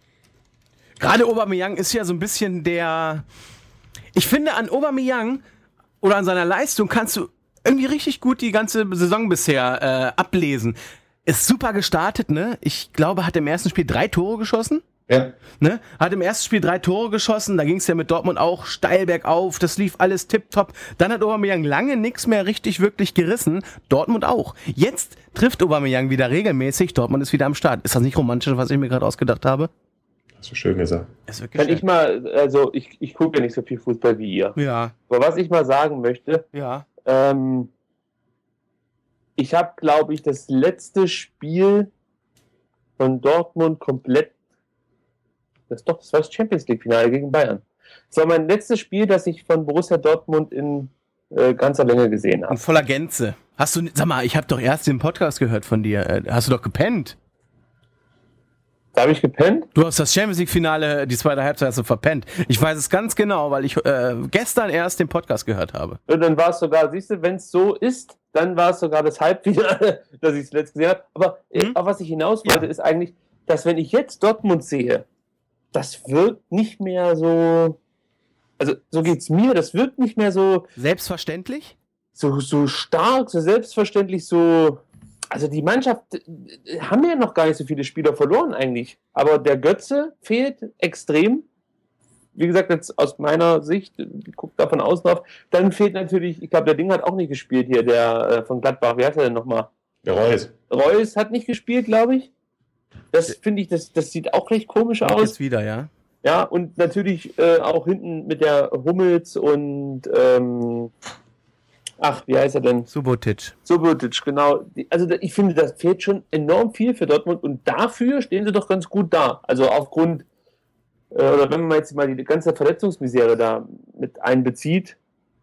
Gerade Aubameyang ist ja so ein bisschen der... Ich finde, an Aubameyang oder an seiner Leistung kannst du irgendwie richtig gut die ganze Saison bisher äh, ablesen. Ist super gestartet, ne? Ich glaube, hat im ersten Spiel drei Tore geschossen. Ja. Ne? Hat im ersten Spiel drei Tore geschossen, da ging es ja mit Dortmund auch steil bergauf, das lief alles tipptopp. Dann hat Aubameyang lange nichts mehr richtig wirklich gerissen, Dortmund auch. Jetzt trifft Aubameyang wieder regelmäßig, Dortmund ist wieder am Start. Ist das nicht romantisch, was ich mir gerade ausgedacht habe? Hast du schön gesagt. Ist wirklich Kann schön. ich mal, also ich, ich gucke ja nicht so viel Fußball wie ihr. Ja. Aber was ich mal sagen möchte, Ja. ähm, ich habe, glaube ich, das letzte Spiel von Dortmund komplett Das doch, das war das Champions League-Finale gegen Bayern. Das war mein letztes Spiel, das ich von Borussia Dortmund in äh, ganzer Länge gesehen habe. In voller Gänze. Hast du, sag mal, ich habe doch erst den Podcast gehört von dir. Äh, Hast du doch gepennt? Da habe ich gepennt. Du hast das Champions League-Finale, die zweite Halbzeit hast du verpennt. Ich weiß es ganz genau, weil ich äh, gestern erst den Podcast gehört habe. Und dann war es sogar, siehst du, wenn es so ist, dann war es sogar das Halbfinale, das ich zuletzt gesehen habe. Aber Hm? äh, auf was ich hinaus wollte, Ja. ist eigentlich, dass wenn ich jetzt Dortmund sehe, das wirkt nicht mehr so, also so geht's mir, das wirkt nicht mehr so, Selbstverständlich? so, so stark, so selbstverständlich, so, also die Mannschaft äh, haben ja noch gar nicht so viele Spieler verloren eigentlich, aber der Götze fehlt extrem, wie gesagt, jetzt aus meiner Sicht, ich gucke da von außen auf, dann fehlt natürlich, ich glaube, der Ding hat auch nicht gespielt hier, der äh, von Gladbach, wer hat er denn nochmal? Der Reus. Reus hat nicht gespielt, glaube ich. Das finde ich, das, das sieht auch recht komisch Auch aus. jetzt wieder, ja. Ja, und natürlich äh, auch hinten mit der Hummels und ähm, ach, wie heißt er denn? Subotic. Subotic, genau. Die- Also da- ich finde, das fehlt schon enorm viel für Dortmund und dafür stehen sie doch ganz gut da. Also aufgrund, äh, oder wenn man jetzt mal die ganze Verletzungsmisere da mit einbezieht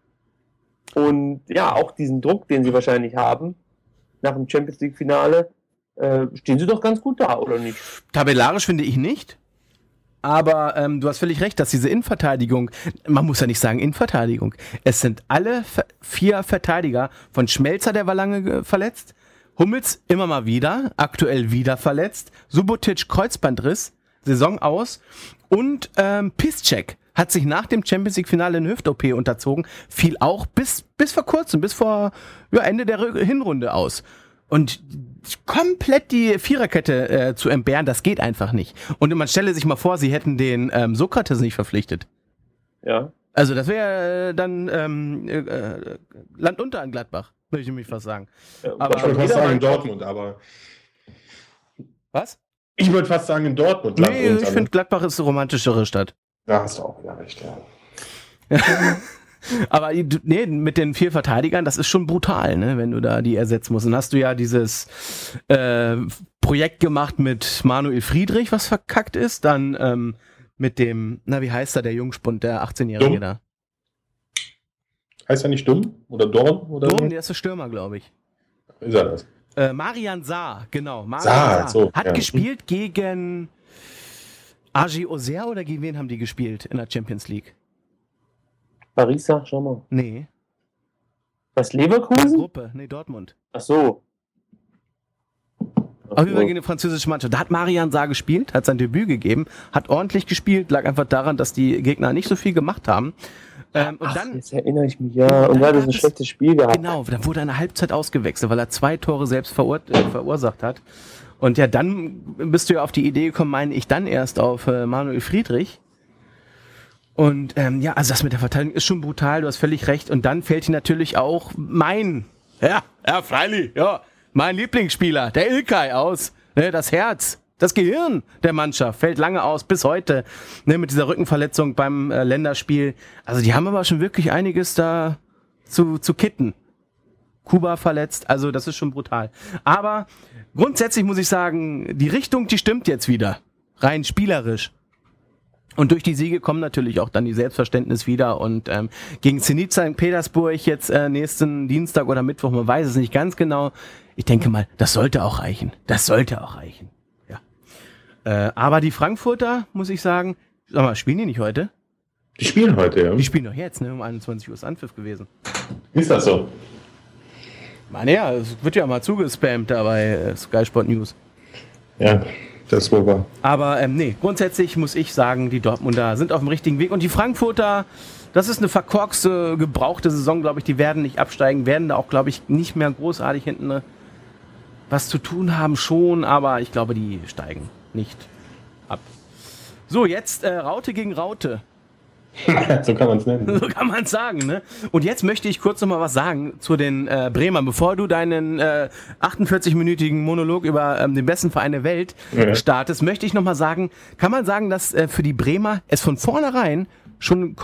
und ja, auch diesen Druck, den sie wahrscheinlich haben nach dem Champions League Finale, äh, stehen sie doch ganz gut da, oder nicht? Tabellarisch finde ich nicht. Aber ähm, du hast völlig recht, dass diese Innenverteidigung, man muss ja nicht sagen Innenverteidigung, es sind alle ver- vier Verteidiger, von Schmelzer, der war lange ge- verletzt, Hummels immer mal wieder, aktuell wieder verletzt, Subotic Kreuzbandriss, Saison aus und ähm, Piszczek hat sich nach dem Champions League Finale eine Hüft-O P unterzogen, fiel auch bis, bis vor kurzem, bis vor ja, Ende der Rü- Hinrunde aus. Und komplett die Viererkette äh, zu entbehren, das geht einfach nicht. Und man stelle sich mal vor, sie hätten den ähm, Sokrates nicht verpflichtet. Ja. Also das wäre äh, dann ähm, äh, Land unter an Gladbach, würde ich nämlich fast sagen. Aber- Ich würde fast jeder sagen in Mannschaft- Dortmund, aber Was? ich würde fast sagen in Dortmund. Land Nee, unter, ich ne? finde Gladbach ist eine romantischere Stadt. Da hast du auch wieder recht, ja. Aber du- nee, mit den vier Verteidigern, das ist schon brutal, ne, wenn du da die ersetzen musst. Dann hast du ja dieses äh, Projekt gemacht mit Manuel Friedrich, was verkackt ist, dann ähm, mit dem, na wie heißt er, der Jungspund, der achtzehnjährige Dumm? da. Heißt er nicht Dumm oder Dorn? Oder Dom, so? der erste Stürmer, glaube ich. Ist er das? Äh, Marian Saar, genau. Marian Saar, Saar so, hat ja. gespielt gegen A G Auxerre oder gegen wen haben die gespielt in der Champions League? Paris Saint-Germain. Nee. Was, Leverkusen? Gruppe, nee, Dortmund. Ach so. Auf jeden Fall gegen eine französische Mannschaft. Da hat Marian Sarr gespielt, hat sein Debüt gegeben, hat ordentlich gespielt, lag einfach daran, dass die Gegner nicht so viel gemacht haben. Ähm, und Ach, dann, jetzt erinnere ich mich, ja. Und da hat er so ein schlechtes Spiel gehabt. genau, dann wurde er eine Halbzeit ausgewechselt, weil er zwei Tore selbst verur äh, verursacht hat. Und ja, dann bist du ja auf die Idee gekommen, meine ich, dann erst auf äh, Manuel Friedrich. Und ähm, ja, also das mit der Verteidigung ist schon brutal, du hast völlig recht. Und dann fällt dir natürlich auch mein, ja, ja, freilich, ja, mein Lieblingsspieler, der Ilkay aus, ne, das Herz. Das Gehirn der Mannschaft fällt lange aus, bis heute, ne, mit dieser Rückenverletzung beim äh, Länderspiel. Also die haben aber schon wirklich einiges da zu, zu kitten. Kuba verletzt, also das ist schon brutal. Aber grundsätzlich muss ich sagen, die Richtung, die stimmt jetzt wieder. Rein spielerisch. Und durch die Siege kommen natürlich auch dann die Selbstverständnis wieder. Und ähm, gegen Zenit Sankt Petersburg jetzt äh, nächsten Dienstag oder Mittwoch, man weiß es nicht ganz genau. Ich denke mal, das sollte auch reichen. Das sollte auch reichen. Äh, aber die Frankfurter, muss ich sagen, sag mal, spielen die nicht heute? Die spielen heute, ja. Die spielen doch jetzt, ne? Um einundzwanzig Uhr ist Anpfiff gewesen. Ist das so? Meine ja, es wird ja mal zugespammt da bei äh, Sky Sport News. Ja, das ist wohl wahr. Aber ähm, nee, grundsätzlich muss ich sagen, die Dortmunder sind auf dem richtigen Weg. Und die Frankfurter, das ist eine verkorkste, gebrauchte Saison, glaube ich. Die werden nicht absteigen, werden da auch, glaube ich, nicht mehr großartig hinten äh, was zu tun haben schon. Aber ich glaube, die steigen nicht ab. So, jetzt äh, Raute gegen Raute. So kann man es nennen. So kann man es sagen, ne? Und jetzt möchte ich kurz noch mal was sagen zu den äh, Bremern, bevor du deinen äh, achtundvierzig-minütigen Monolog über ähm, den besten Verein der Welt ja. startest, möchte ich noch mal sagen, kann man sagen, dass äh, für die Bremer es von vornherein schon ein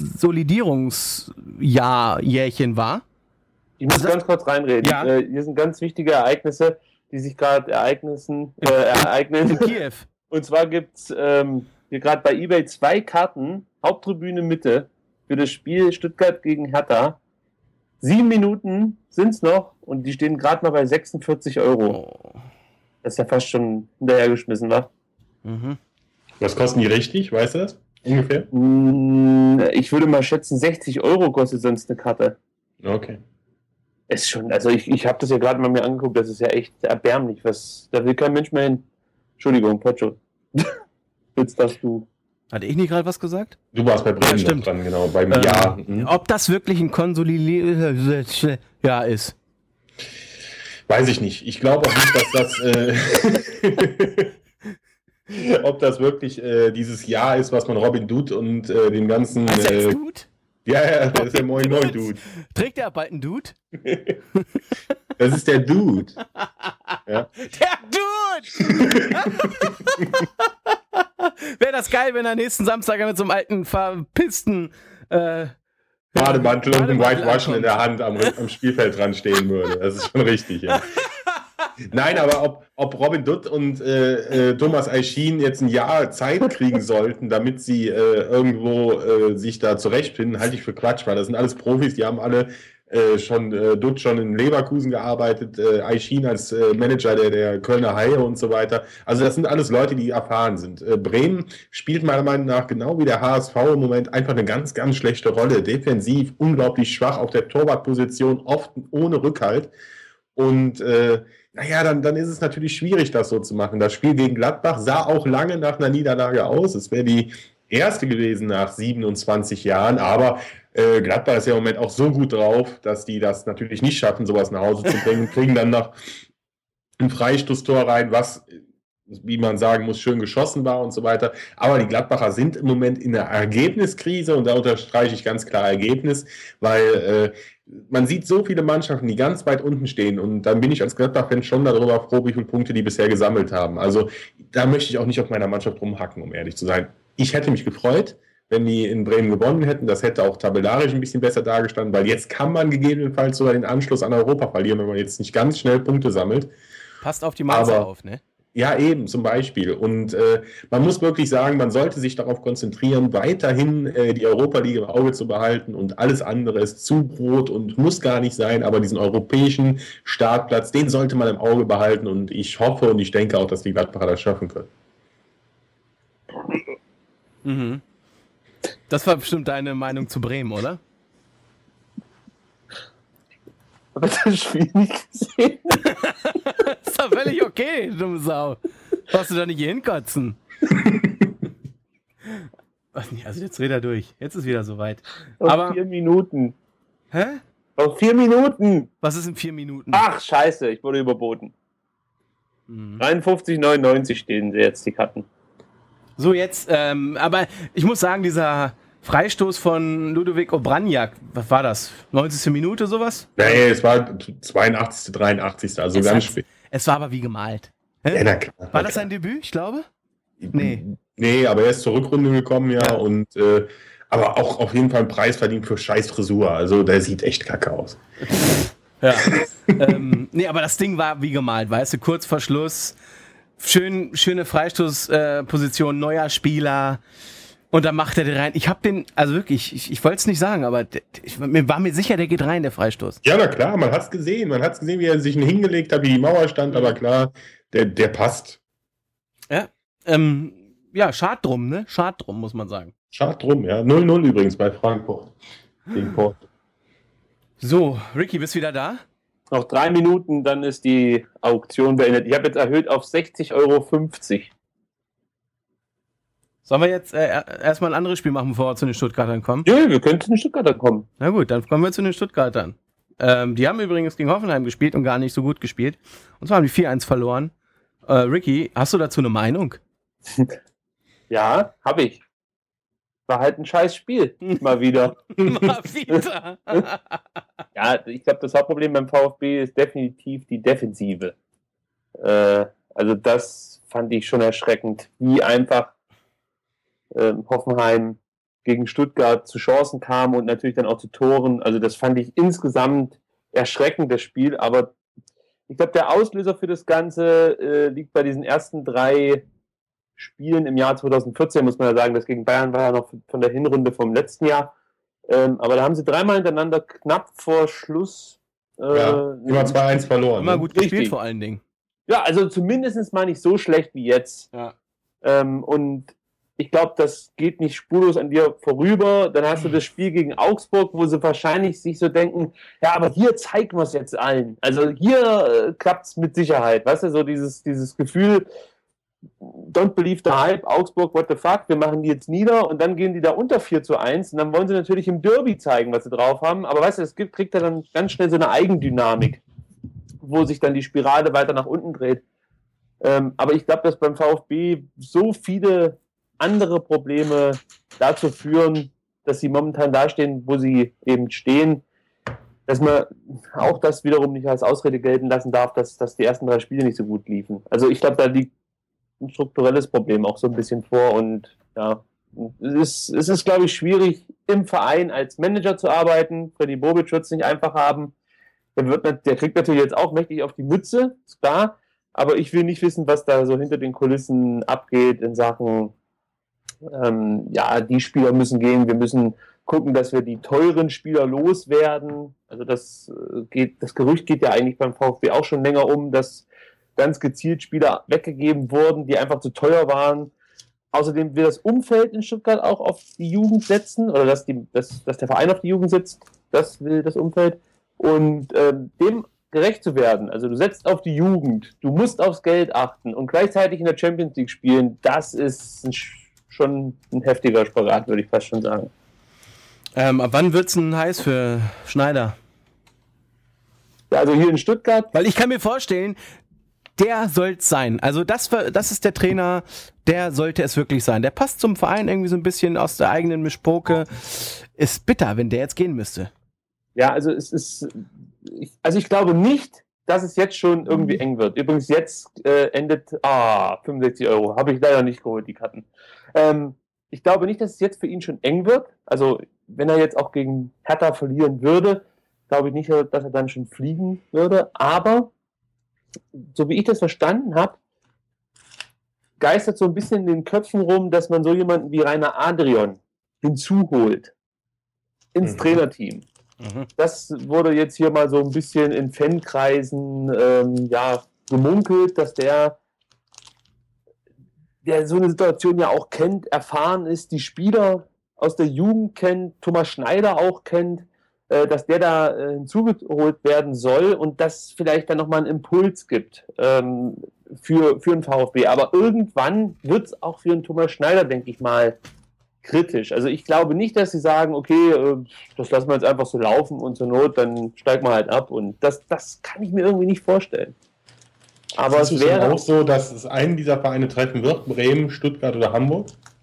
Konsolidierungsjahr-Jährchen war? Ich muss also ganz kurz reinreden. Ja. Äh, hier sind ganz wichtige Ereignisse, die sich gerade ereignissen, äh, ereignen. In Kiew. Und zwar gibt es ähm, hier gerade bei eBay zwei Karten, Haupttribüne Mitte, für das Spiel Stuttgart gegen Hertha. Sieben Minuten sind es noch und die stehen gerade mal bei sechsundvierzig Euro. Oh. Das ist ja fast schon hinterhergeschmissen, wa? Mhm. Was kosten die richtig? Weißt du das? Ungefähr? Ich würde mal schätzen, sechzig Euro kostet sonst eine Karte. Okay. Ist schon, also ich, ich habe das ja gerade mal mir angeguckt, das ist ja echt erbärmlich. Was, da will kein Mensch mehr hin. Entschuldigung, Pocho. Jetzt darfst du. Hatte ich nicht gerade was gesagt? Du warst bei Bremen ja, noch dran, genau, beim ähm, Jahr. Mhm. Ob das wirklich ein Konsolidierungsjahr ja, ist? Weiß ich nicht. Ich glaube auch nicht, dass das äh, ob das wirklich äh, dieses Jahr ist, was man Robin Dude und äh, den ganzen äh, Dude? Ja, ja, das ist der Moin Moin Dude. Trägt der bald einen Dude? Das ist der Dude. Ja. Der Dude! Wäre das geil, wenn er nächsten Samstag mit so einem alten, verpissten äh, Bademantel und einem Whitewashen in ankommt. der Hand am, am Spielfeld dran stehen würde. Das ist schon richtig, ja. Nein, aber ob, ob Robin Dutt und äh, äh, Thomas Aichin jetzt ein Jahr Zeit kriegen sollten, damit sie äh, irgendwo äh, sich da zurechtfinden, halte ich für Quatsch, weil das sind alles Profis, die haben alle äh, schon, äh, Dutt schon in Leverkusen gearbeitet, äh, Aichin als äh, Manager der, der Kölner Haie und so weiter. Also das sind alles Leute, die erfahren sind. Äh, Bremen spielt meiner Meinung nach genau wie der H S V im Moment einfach eine ganz, ganz schlechte Rolle. Defensiv unglaublich schwach auf der Torwartposition, oft ohne Rückhalt. Und äh, naja, dann, dann ist es natürlich schwierig, das so zu machen. Das Spiel gegen Gladbach sah auch lange nach einer Niederlage aus. Es wäre die erste gewesen nach siebenundzwanzig Jahren, aber äh, Gladbach ist ja im Moment auch so gut drauf, dass die das natürlich nicht schaffen, sowas nach Hause zu bringen. Kriegen dann noch ein Freistoßtor rein, was, wie man sagen muss, schön geschossen war und so weiter. Aber die Gladbacher sind im Moment in einer Ergebniskrise und da unterstreiche ich ganz klar Ergebnis, weil äh, man sieht so viele Mannschaften, die ganz weit unten stehen und dann bin ich als Gladbach-Fan schon darüber froh, wie viele Punkte die bisher gesammelt haben. Also da möchte ich auch nicht auf meiner Mannschaft rumhacken, um ehrlich zu sein. Ich hätte mich gefreut, wenn die in Bremen gewonnen hätten. Das hätte auch tabellarisch ein bisschen besser dargestanden, weil jetzt kann man gegebenenfalls sogar den Anschluss an Europa verlieren, wenn man jetzt nicht ganz schnell Punkte sammelt. Passt auf die Mainzer auf, ne? Ja, eben, zum Beispiel. Und äh, man muss wirklich sagen, man sollte sich darauf konzentrieren, weiterhin äh, die Europa League im Auge zu behalten und alles andere ist Zubrot und muss gar nicht sein, aber diesen europäischen Startplatz, den sollte man im Auge behalten und ich hoffe und ich denke auch, dass die Gladbacher das schaffen können. Mhm. Das war bestimmt deine Meinung zu Bremen, oder? Aber das Spiel nicht gesehen. Ist doch völlig okay, dumme Sau. Brauchst du da nicht hier hinkotzen? Also jetzt dreht er durch. Jetzt ist wieder soweit. Auf Aber vier Minuten. Hä? Auf vier Minuten. Was ist in vier Minuten? Ach, scheiße, ich wurde überboten. Hm. dreiundfünfzig neunundneunzig stehen sie jetzt, die Karten. So, jetzt, ähm, aber ich muss sagen, dieser Freistoß von Ludovic Obraniak, was war das? neunzigste Minute, sowas? Nee, es war zweiundachtzigste, dreiundachtzigste Also es ganz hat, spät. Es war aber wie gemalt. Hä? Ja, na klar. War na das klar. sein Debüt, ich glaube? Nee. Nee, aber er ist zur Rückrunde gekommen, ja, Ja. und äh, aber auch auf jeden Fall einen Preis verdient für scheiß Frisur. Also der sieht echt kacke aus. Ja. ähm, nee, aber das Ding war wie gemalt, weißt du, kurz vor Schluss, schön, schöne Freistoßposition, äh, neuer Spieler und dann macht er den rein. Ich hab den, also wirklich, ich, ich wollte es nicht sagen, aber d- ich mir war mir sicher, der geht rein, der Freistoß. Ja, na klar, man hat's gesehen. Man hat's gesehen, wie er sich hingelegt hat, wie die Mauer stand, aber klar, der, der passt. Ja, ähm, ja, schad drum, ne? Schad drum, muss man sagen. Schade drum, ja. null null übrigens bei Frankfurt. Gegen Porto. So, Ricky, bist du wieder da? Noch drei Minuten, dann ist die Auktion beendet. Ich habe jetzt erhöht auf sechzig Euro fünfzig. Sollen wir jetzt äh, erstmal ein anderes Spiel machen, bevor wir zu den Stuttgartern kommen? Ja, wir können zu den Stuttgarter kommen. Na gut, dann kommen wir zu den Stuttgartern. Ähm, die haben übrigens gegen Hoffenheim gespielt und gar nicht so gut gespielt. Und zwar haben die vier eins verloren. Äh, Ricky, hast du dazu eine Meinung? Ja, habe ich. War halt ein scheiß Spiel. Mal wieder. Mal wieder. Ja, ich glaube, das Hauptproblem beim VfB ist definitiv die Defensive. Äh, also das fand ich schon erschreckend, wie einfach äh, Hoffenheim gegen Stuttgart zu Chancen kam und natürlich dann auch zu Toren. Also das fand ich insgesamt erschreckend, das Spiel. Aber ich glaube, der Auslöser für das Ganze äh, liegt bei diesen ersten drei Spielen im Jahr zweitausendvierzehn, muss man ja sagen. Das gegen Bayern war ja noch von der Hinrunde vom letzten Jahr. Ähm, aber da haben sie dreimal hintereinander knapp vor Schluss äh, Ja, immer zwei eins verloren. Immer ne? gut Richtig. gespielt vor allen Dingen. Ja, also zumindest mal nicht so schlecht wie jetzt. Ja. Ähm, und ich glaube, das geht nicht spurlos an dir vorüber. Dann hast du das Spiel gegen Augsburg, wo sie wahrscheinlich sich so denken, ja, aber hier zeigen wir es jetzt allen. Also hier äh, klappt es mit Sicherheit. Weißt du, so dieses, dieses Gefühl, don't believe the hype, Augsburg, what the fuck, wir machen die jetzt nieder und dann gehen die da unter vier zu eins und dann wollen sie natürlich im Derby zeigen, was sie drauf haben. Aber weißt du, das gibt, kriegt ja dann ganz schnell so eine Eigendynamik, wo sich dann die Spirale weiter nach unten dreht. Ähm, aber ich glaube, dass beim VfB so viele andere Probleme dazu führen, dass sie momentan dastehen, wo sie eben stehen, dass man auch das wiederum nicht als Ausrede gelten lassen darf, dass, dass die ersten drei Spiele nicht so gut liefen. Also ich glaube, da liegt ein strukturelles Problem auch so ein bisschen vor und ja, es ist, es ist, glaube ich, schwierig, im Verein als Manager zu arbeiten. Freddy Bobic wird es nicht einfach haben. Der, wird, der kriegt natürlich jetzt auch mächtig auf die Mütze, ist klar, aber ich will nicht wissen, was da so hinter den Kulissen abgeht in Sachen, ähm, ja, die Spieler müssen gehen, wir müssen gucken, dass wir die teuren Spieler loswerden. Also das geht, das Gerücht geht ja eigentlich beim VfB auch schon länger um, dass ganz gezielt Spieler weggegeben wurden, die einfach zu teuer waren. Außerdem will das Umfeld in Stuttgart auch auf die Jugend setzen, oder dass, die, dass, dass der Verein auf die Jugend setzt, das will das Umfeld. Und ähm, dem gerecht zu werden, also du setzt auf die Jugend, du musst aufs Geld achten und gleichzeitig in der Champions League spielen, das ist ein, schon ein heftiger Spagat, würde ich fast schon sagen. Ähm, ab wann wird's denn heiß für Schneider? Ja, also hier in Stuttgart. Weil ich kann mir vorstellen, der soll's sein. Also das, das ist der Trainer, der sollte es wirklich sein. Der passt zum Verein irgendwie so ein bisschen aus der eigenen Mischpoke. Ist bitter, wenn der jetzt gehen müsste. Ja, also es ist, ich, also ich glaube nicht, dass es jetzt schon irgendwie eng wird. Übrigens jetzt äh, endet, ah, fünfundsechzig Euro, habe ich leider nicht geholt, die Karten. Ähm, ich glaube nicht, dass es jetzt für ihn schon eng wird. Also wenn er jetzt auch gegen Hertha verlieren würde, glaube ich nicht, dass er dann schon fliegen würde. Aber so wie ich das verstanden habe, geistert so ein bisschen in den Köpfen rum, dass man so jemanden wie Rainer Adrian hinzuholt ins mhm. Trainerteam. Mhm. Das wurde jetzt hier mal so ein bisschen in Fankreisen ähm, ja, gemunkelt, dass der der so eine Situation ja auch kennt, erfahren ist, die Spieler aus der Jugend kennt, Thomas Schneider auch kennt, äh, dass der da äh, hinzugeholt werden soll und das vielleicht dann nochmal einen Impuls gibt ähm, für, für den VfB. Aber irgendwann wird es auch für den Thomas Schneider, denke ich mal, kritisch. Also ich glaube nicht, dass sie sagen, okay, äh, das lassen wir jetzt einfach so laufen und zur Not, dann steigen wir halt ab. Und das, das kann ich mir irgendwie nicht vorstellen. Aber es wäre auch so, dass es einen dieser Vereine treffen wird, Bremen, Stuttgart oder Hamburg?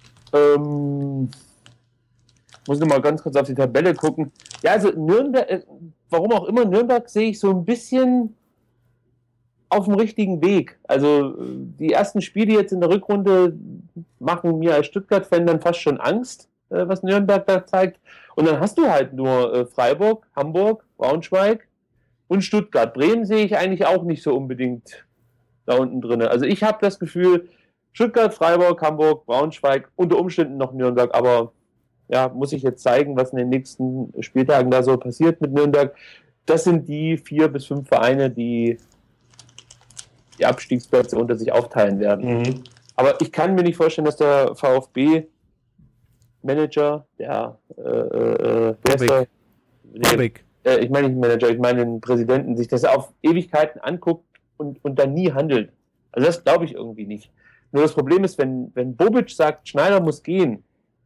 Ähm, muss ich mal ganz kurz auf die Tabelle gucken. Ja, also Nürnberg, äh, warum auch immer, Nürnberg sehe ich so ein bisschen auf dem richtigen Weg. Also die ersten Spiele jetzt in der Rückrunde machen mir als Stuttgart-Fan dann fast schon Angst, äh, was Nürnberg da zeigt. Und dann hast du halt nur äh, Freiburg, Hamburg, Braunschweig und Stuttgart. Bremen sehe ich eigentlich auch nicht so unbedingt da unten drin. Also ich habe das Gefühl, Stuttgart, Freiburg, Hamburg, Braunschweig, unter Umständen noch Nürnberg, aber ja, muss ich jetzt zeigen, was in den nächsten Spieltagen da so passiert mit Nürnberg. Das sind die vier bis fünf Vereine, die die Abstiegsplätze unter sich aufteilen werden. Mhm. Aber ich kann mir nicht vorstellen, dass der VfB-Manager, der äh, äh, wer ist der? Nee, äh, ich meine nicht den Manager, ich meine den Präsidenten, sich das auf Ewigkeiten anguckt und, und dann nie handelt. Also das glaube ich irgendwie nicht. Nur das Problem ist, wenn, wenn Bobic sagt, Schneider muss gehen,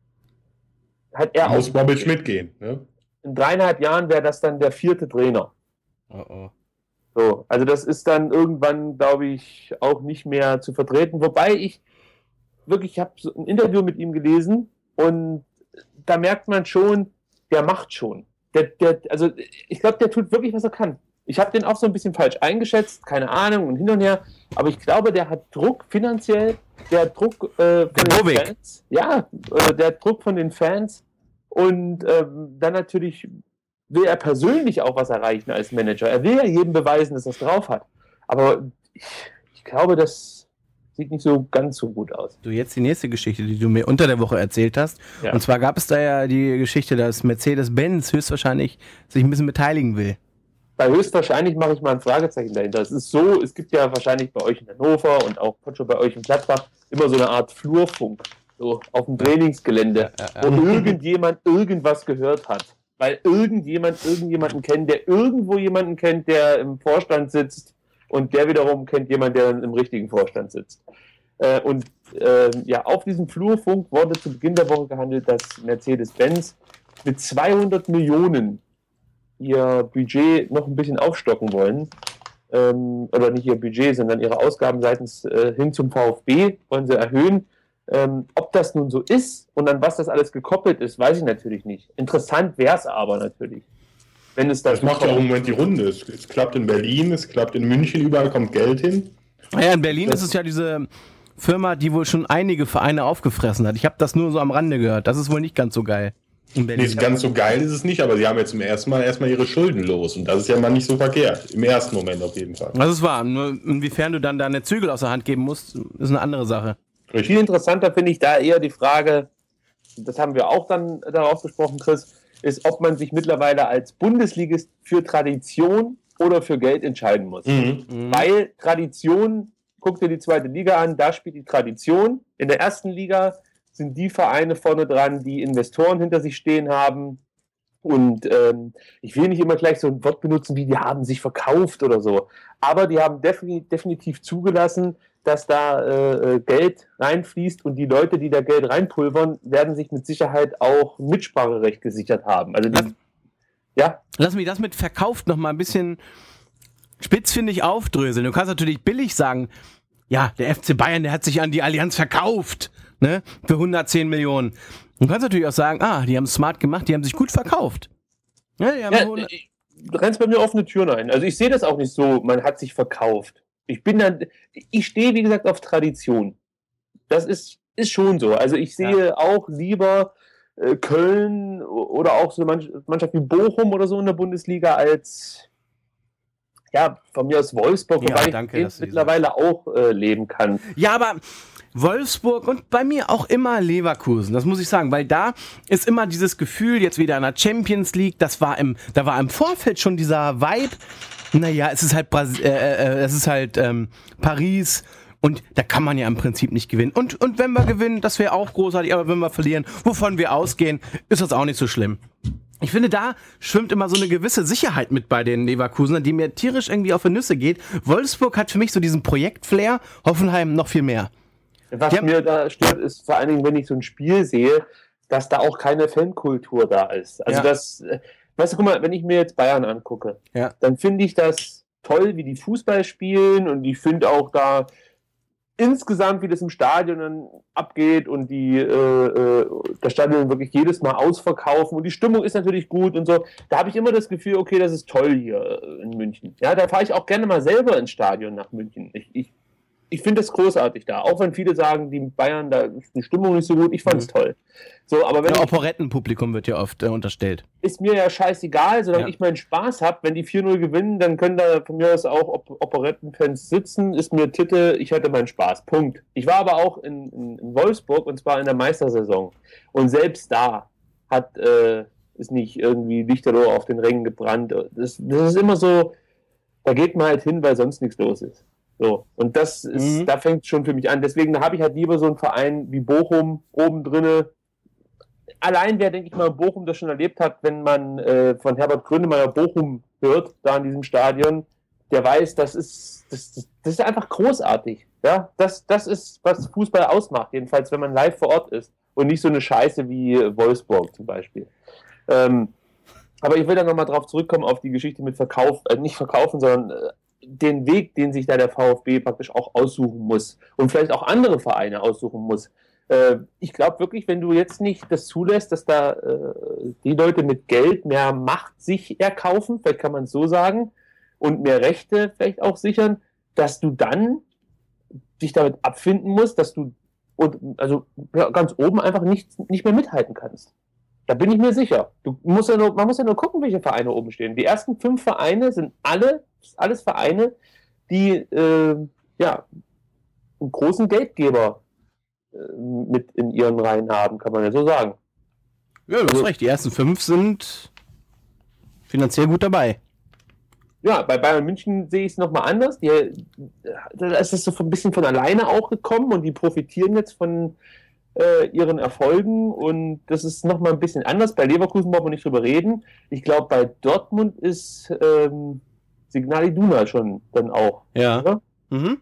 hat er muss Bobic mitgehen. Ne? In dreieinhalb Jahren wäre das dann der vierte Trainer. Oh oh. So, also das ist dann irgendwann, glaube ich, auch nicht mehr zu vertreten. Wobei ich wirklich, ich habe so ein Interview mit ihm gelesen und da merkt man schon, der macht schon. Der, der, also ich glaube, der tut wirklich, was er kann. Ich habe den auch so ein bisschen falsch eingeschätzt, keine Ahnung und hin und her, aber ich glaube, der hat Druck finanziell, der hat Druck äh, von den Bobik. Fans. Ja, äh, der hat Druck von den Fans und ähm, dann natürlich will er persönlich auch was erreichen als Manager. Er will ja jedem beweisen, dass er es drauf hat. Aber ich, ich glaube, das sieht nicht so ganz so gut aus. Du, jetzt die nächste Geschichte, die du mir unter der Woche erzählt hast. Ja. Und zwar gab es da ja die Geschichte, dass Mercedes-Benz höchstwahrscheinlich sich ein bisschen beteiligen will. Bei höchstwahrscheinlich mache ich mal ein Fragezeichen dahinter. Es ist so, es gibt ja wahrscheinlich bei euch in Hannover und auch schon bei euch in Gladbach immer so eine Art Flurfunk, so auf dem Trainingsgelände, ja, ja, ja. wo irgendjemand irgendwas gehört hat. Weil irgendjemand irgendjemanden kennt, der irgendwo jemanden kennt, der im Vorstand sitzt und der wiederum kennt jemanden, der dann im richtigen Vorstand sitzt. Äh, und äh, ja, auf diesem Flurfunk wurde zu Beginn der Woche gehandelt, dass Mercedes-Benz mit zweihundert Millionen ihr Budget noch ein bisschen aufstocken wollen. Ähm, oder nicht ihr Budget, sondern ihre Ausgaben seitens äh, hin zum VfB wollen sie erhöhen. Ähm, ob das nun so ist und an was das alles gekoppelt ist, weiß ich natürlich nicht. Interessant wäre es aber natürlich. Wenn es das, das macht ja auch im Moment die Runde. Es, es klappt in Berlin, es klappt in München, überall kommt Geld hin. Naja, in Berlin das ist es ja diese Firma, die wohl schon einige Vereine aufgefressen hat. Ich habe das nur so am Rande gehört. Das ist wohl nicht ganz so geil. In Berlin. Nee, ganz so geil ist es nicht, aber sie haben jetzt zum ersten Mal erstmal ihre Schulden los und das ist ja mal nicht so verkehrt. Im ersten Moment auf jeden Fall. Das ist wahr. Nur inwiefern du dann deine Zügel aus der Hand geben musst, ist eine andere Sache. Richtig. Viel interessanter finde ich da eher die Frage, das haben wir auch dann darauf gesprochen, Chris, ist, ob man sich mittlerweile als Bundesligist für Tradition oder für Geld entscheiden muss. Mhm. Mhm. Weil Tradition, guck dir die zweite Liga an, da spielt die Tradition. In der ersten Liga sind die Vereine vorne dran, die Investoren hinter sich stehen haben. Und ähm, ich will nicht immer gleich so ein Wort benutzen, wie die haben sich verkauft oder so. Aber die haben defini- definitiv zugelassen, dass da äh, Geld reinfließt und die Leute, die da Geld reinpulvern, werden sich mit Sicherheit auch Mitspracherecht gesichert haben. Also die, lass, ja? Lass mich das mit verkauft noch mal ein bisschen spitzfindig aufdröseln. Du kannst natürlich billig sagen, ja, der F C Bayern, der hat sich an die Allianz verkauft, ne, für hundertzehn Millionen. Du kannst natürlich auch sagen, ah, die haben es smart gemacht, die haben sich gut verkauft. Ja, die haben ja, hundert du rennst bei mir offene Türen ein. Also ich sehe das auch nicht so, man hat sich verkauft. Ich bin dann, ich stehe, wie gesagt, auf Tradition. Das ist, ist schon so. Also ich sehe ja. auch lieber äh, Köln oder auch so eine Mannschaft wie Bochum oder so in der Bundesliga als, ja, von mir aus Wolfsburg, ja, wobei danke, ich mittlerweile auch äh, leben kann. Ja, aber Wolfsburg und bei mir auch immer Leverkusen, das muss ich sagen, weil da ist immer dieses Gefühl, jetzt wieder in der Champions League, das war im, da war im Vorfeld schon dieser Vibe. Naja, es ist halt Bras- äh, äh, es ist halt ähm, Paris Und da kann man ja im Prinzip nicht gewinnen. Und, und wenn wir gewinnen, das wäre auch großartig, aber wenn wir verlieren, wovon wir ausgehen, ist das auch nicht so schlimm. Ich finde, da schwimmt immer so eine gewisse Sicherheit mit bei den Leverkusenern, die mir tierisch irgendwie auf die Nüsse geht. Wolfsburg hat für mich so diesen Projekt-Flair, Hoffenheim noch viel mehr. Was ja. mir da stört, ist vor allen Dingen, wenn ich so ein Spiel sehe, dass da auch keine Fankultur da ist. Also ja. das, weißt du, guck mal, wenn ich mir jetzt Bayern angucke, ja. dann finde ich das toll, wie die Fußball spielen und ich finde auch da insgesamt, wie das im Stadion dann abgeht und die äh, äh, das Stadion wirklich jedes Mal ausverkaufen und die Stimmung ist natürlich gut und so. Da habe ich immer das Gefühl, okay, das ist toll hier in München. Ja, da fahre ich auch gerne mal selber ins Stadion nach München. Ich, ich, ich finde das großartig da. Auch wenn viele sagen, die Bayern, da ist die Stimmung nicht so gut. Ich fand es mhm. toll. So, aber wenn ja, Operettenpublikum wird ja oft äh, unterstellt. Ist mir ja scheißegal, solange ja. ich meinen Spaß habe. Wenn die vier null gewinnen, dann können da von mir aus auch Op- Operettenfans sitzen. Ist mir Titel, ich hatte meinen Spaß. Punkt. Ich war aber auch in, in, in Wolfsburg und zwar in der Meistersaison. Und selbst da hat äh, ist nicht irgendwie Lichterloh auf den Rängen gebrannt. Das, das ist immer so, da geht man halt hin, weil sonst nichts los ist. So, und das ist, mhm. da fängt es schon für mich an. Deswegen habe ich halt lieber so einen Verein wie Bochum oben drinne. Allein wer, denke ich mal, in Bochum das schon erlebt hat, wenn man äh, von Herbert Grönemeyer Bochum hört, da in diesem Stadion, der weiß, das ist, das, das ist einfach großartig. Ja, das, das ist, was Fußball ausmacht, jedenfalls, wenn man live vor Ort ist und nicht so eine Scheiße wie Wolfsburg zum Beispiel. Ähm, aber ich will da nochmal drauf zurückkommen auf die Geschichte mit Verkauf, äh, nicht verkaufen, sondern äh, den Weg, den sich da der VfB praktisch auch aussuchen muss und vielleicht auch andere Vereine aussuchen muss. Äh, ich glaube wirklich, wenn du jetzt nicht das zulässt, dass da äh, die Leute mit Geld mehr Macht sich erkaufen, vielleicht kann man es so sagen, und mehr Rechte vielleicht auch sichern, dass du dann dich damit abfinden musst, dass du und, also ja, ganz oben einfach nicht, nicht mehr mithalten kannst. Da bin ich mir sicher. Du musst ja nur, man muss ja nur gucken, welche Vereine oben stehen. Die ersten fünf Vereine sind alle, alles Vereine, die äh, ja, einen großen Geldgeber äh, mit in ihren Reihen haben, kann man ja so sagen. Ja, du hast also, recht. Die ersten fünf sind finanziell gut dabei. Ja, bei Bayern München sehe ich es nochmal anders. Die, da ist es so ein bisschen von alleine auch gekommen und die profitieren jetzt von äh, ihren Erfolgen und das ist nochmal ein bisschen anders. Bei Leverkusen brauchen wir nicht drüber reden. Ich glaube, bei Dortmund ist ähm, Signal Iduna schon dann auch. Ja. Mhm.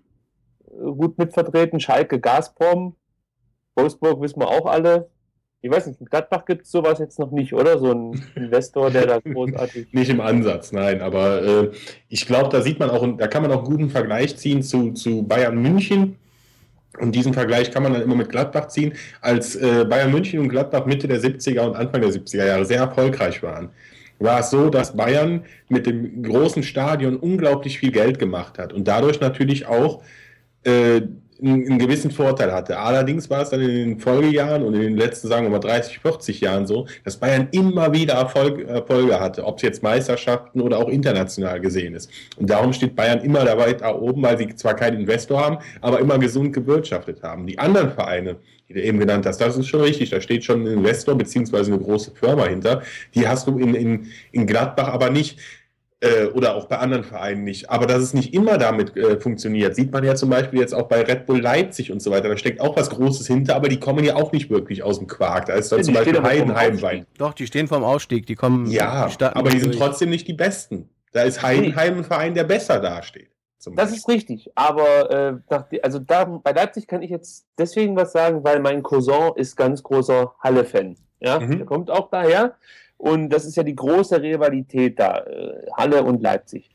Gut mitvertreten. Schalke, Gazprom, Wolfsburg wissen wir auch alle. Ich weiß nicht, in Gladbach gibt es sowas jetzt noch nicht, oder? So ein Investor, der da großartig... Nicht im Ansatz, nein. Aber äh, ich glaube, da sieht man auch, da kann man auch einen guten Vergleich ziehen zu, zu Bayern München. Und diesen Vergleich kann man dann immer mit Gladbach ziehen. Als äh, Bayern München und Gladbach Mitte der siebziger und Anfang der siebziger Jahre sehr erfolgreich waren, war es so, dass Bayern mit dem großen Stadion unglaublich viel Geld gemacht hat und dadurch natürlich auch äh, einen gewissen Vorteil hatte. Allerdings war es dann in den Folgejahren und in den letzten, sagen wir mal, dreißig, vierzig Jahren so, dass Bayern immer wieder Erfolg, Erfolge hatte, ob es jetzt Meisterschaften oder auch international gesehen ist. Und darum steht Bayern immer da weit da oben, weil sie zwar keinen Investor haben, aber immer gesund gewirtschaftet haben. Die anderen Vereine, die du eben genannt hast, das ist schon richtig, da steht schon ein Investor beziehungsweise eine große Firma hinter. Die hast du in, in, in Gladbach aber nicht. Äh, oder auch bei anderen Vereinen nicht. Aber dass es nicht immer damit äh, funktioniert, sieht man ja zum Beispiel jetzt auch bei Red Bull Leipzig und so weiter. Da steckt auch was Großes hinter, aber die kommen ja auch nicht wirklich aus dem Quark. Da ist dann ja, zum Beispiel Heidenheim bei. Doch, die stehen vorm Ausstieg. Die kommen. Ja, die aber die sind durch. Trotzdem nicht die Besten. Da ist Heidenheim ein Verein, der besser dasteht. Das ist richtig. Aber äh, nach, also da, bei Leipzig kann ich jetzt deswegen was sagen, weil mein Cousin ist ganz großer Halle-Fan. Ja, mhm. Der kommt auch daher. Und das ist ja die große Rivalität da, äh, Halle und Leipzig.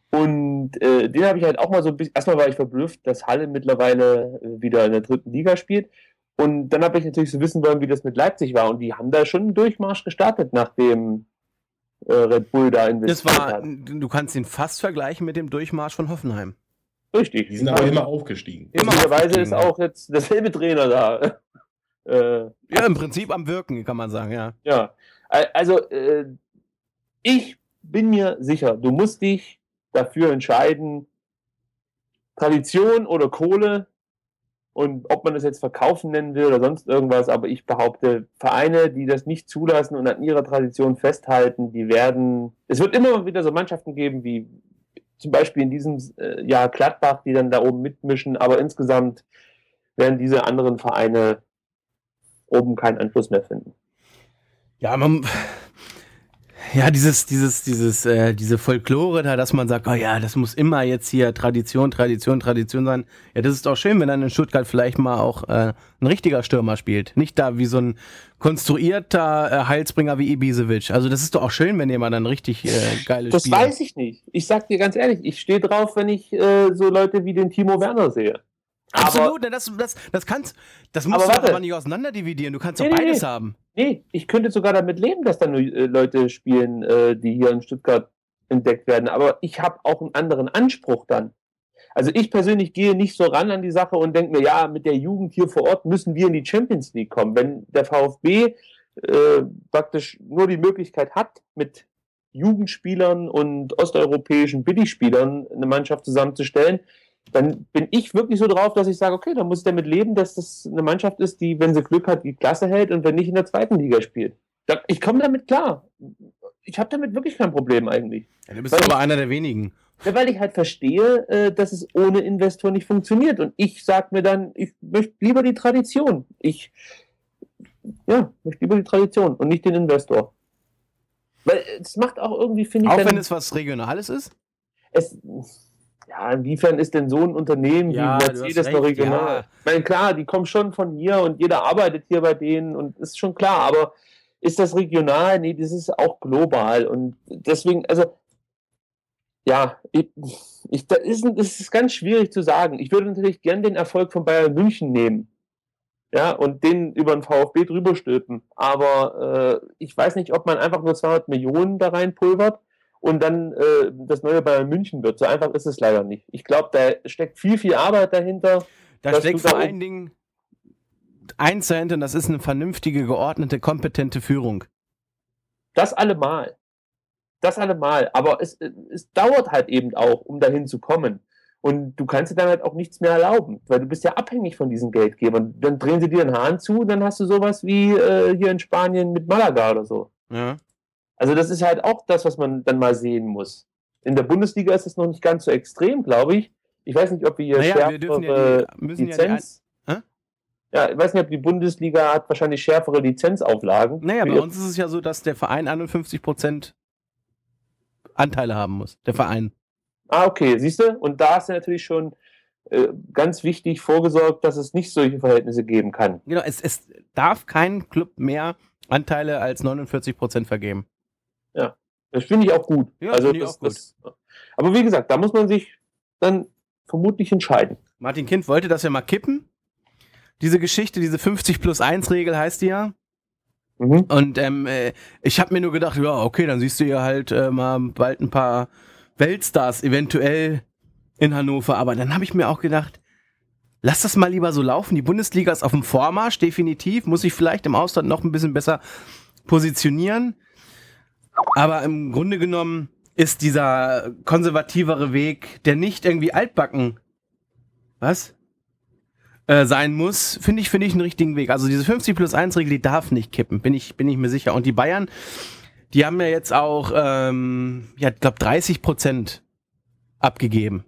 Und äh, den habe ich halt auch mal so ein bisschen, erstmal war ich verblüfft, dass Halle mittlerweile äh, wieder in der dritten Liga spielt. Und dann habe ich natürlich so wissen wollen, wie das mit Leipzig war. Und die haben da schon einen Durchmarsch gestartet, nachdem äh, Red Bull da investiert das war, hat. Du kannst ihn fast vergleichen mit dem Durchmarsch von Hoffenheim. Richtig. Die sind aber immer aufgestiegen. Möglicherweise ist auch jetzt derselbe Trainer da. äh, ja, im Prinzip am Wirken, kann man sagen, ja. Ja. Also, äh, ich bin mir sicher, du musst dich dafür entscheiden, Tradition oder Kohle und ob man das jetzt verkaufen nennen will oder sonst irgendwas, aber ich behaupte, Vereine, die das nicht zulassen und an ihrer Tradition festhalten, die werden, es wird immer wieder so Mannschaften geben wie zum Beispiel in diesem äh, Jahr Gladbach, die dann da oben mitmischen, aber insgesamt werden diese anderen Vereine oben keinen Anschluss mehr finden. Ja, man, ja, dieses, dieses, dieses, äh, diese Folklore da, dass man sagt, oh ja, das muss immer jetzt hier Tradition, Tradition, Tradition sein. Ja, das ist doch schön, wenn dann in Stuttgart vielleicht mal auch äh, ein richtiger Stürmer spielt. Nicht da wie so ein konstruierter äh, Heilsbringer wie Ibisevic. Also das ist doch auch schön, wenn jemand dann richtig äh, geile Das Spieler. Das weiß ich nicht. Ich sag dir ganz ehrlich, ich stehe drauf, wenn ich äh, so Leute wie den Timo Werner sehe. Absolut, aber, das, das, das kannst, das musst aber du aber nicht auseinander dividieren. Du kannst doch nee, beides nee, haben. Nee, ich könnte sogar damit leben, dass da nur äh, Leute spielen, äh, die hier in Stuttgart entdeckt werden. Aber ich habe auch einen anderen Anspruch dann. Also ich persönlich gehe nicht so ran an die Sache und denke mir, ja, mit der Jugend hier vor Ort müssen wir in die Champions League kommen. Wenn der VfB äh, praktisch nur die Möglichkeit hat, mit Jugendspielern und osteuropäischen Billigspielern eine Mannschaft zusammenzustellen, dann bin ich wirklich so drauf, dass ich sage, okay, dann muss ich damit leben, dass das eine Mannschaft ist, die, wenn sie Glück hat, die Klasse hält und wenn nicht in der zweiten Liga spielt. Ich komme damit klar. Ich habe damit wirklich kein Problem eigentlich. Ja, du bist aber ich, einer der wenigen. Ja, weil ich halt verstehe, dass es ohne Investor nicht funktioniert. Und ich sage mir dann, ich möchte lieber die Tradition. Ich ja, möchte lieber die Tradition und nicht den Investor. Weil es macht auch irgendwie, finde ich... Auch dann, wenn es was Regionales ist? Es... Ja, inwiefern ist denn so ein Unternehmen ja, wie Mercedes noch regional? Ja. Ich meine, klar, die kommen schon von hier und jeder arbeitet hier bei denen und ist schon klar, aber ist das regional? Nee, das ist auch global und deswegen, also, ja, ich, ich, das, ist, das ist ganz schwierig zu sagen. Ich würde natürlich gern den Erfolg von Bayern München nehmen, ja, und den über den VfB drüber stülpen, aber äh, ich weiß nicht, ob man einfach nur zweihundert Millionen da reinpulvert und dann äh, das neue Bayern München wird. So einfach ist es leider nicht. Ich glaube, da steckt viel, viel Arbeit dahinter. Da steckt vor allen Dingen eins dahinter, und das ist eine vernünftige, geordnete, kompetente Führung. Das allemal. Das allemal. Aber es, es dauert halt eben auch, um dahin zu kommen. Und du kannst dir dann halt auch nichts mehr erlauben, weil du bist ja abhängig von diesen Geldgebern. Dann drehen sie dir den Hahn zu und dann hast du sowas wie äh, hier in Spanien mit Malaga oder so. Ja. Also das ist halt auch das, was man dann mal sehen muss. In der Bundesliga ist es noch nicht ganz so extrem, glaube ich. Ich weiß nicht, ob wir hier naja, schärfere wir dürfen ja die, müssen Lizenz... Ja, die, ja, ich weiß nicht, ob die Bundesliga hat wahrscheinlich schärfere Lizenzauflagen. Naja, bei uns ist es ja so, dass der Verein einundfünfzig Prozent Anteile haben muss. Der Verein. Ah, okay, siehst du? Und da ist ja natürlich schon äh, ganz wichtig vorgesorgt, dass es nicht solche Verhältnisse geben kann. Genau, es, es darf kein Club mehr Anteile als neunundvierzig Prozent vergeben. Ja, das finde ich auch gut. Ja, also finde ich das, auch gut. Das, aber wie gesagt, da muss man sich dann vermutlich entscheiden. Martin Kind wollte das ja mal kippen. Diese Geschichte, diese fünfzig plus eins Regel heißt die ja. Mhm. Und ähm, äh, ich habe mir nur gedacht, ja, okay, dann siehst du ja halt äh, mal bald ein paar Weltstars eventuell in Hannover. Aber dann habe ich mir auch gedacht, lass das mal lieber so laufen. Die Bundesliga ist auf dem Vormarsch, definitiv. Muss sich vielleicht im Ausland noch ein bisschen besser positionieren. Aber im Grunde genommen ist dieser konservativere Weg, der nicht irgendwie altbacken, was? Äh, sein muss, finde ich, finde ich einen richtigen Weg. Also diese fünfzig plus eins Regel, die darf nicht kippen, bin ich, bin ich mir sicher. Und die Bayern, die haben ja jetzt auch, ähm, ja, ich glaube dreißig Prozent abgegeben.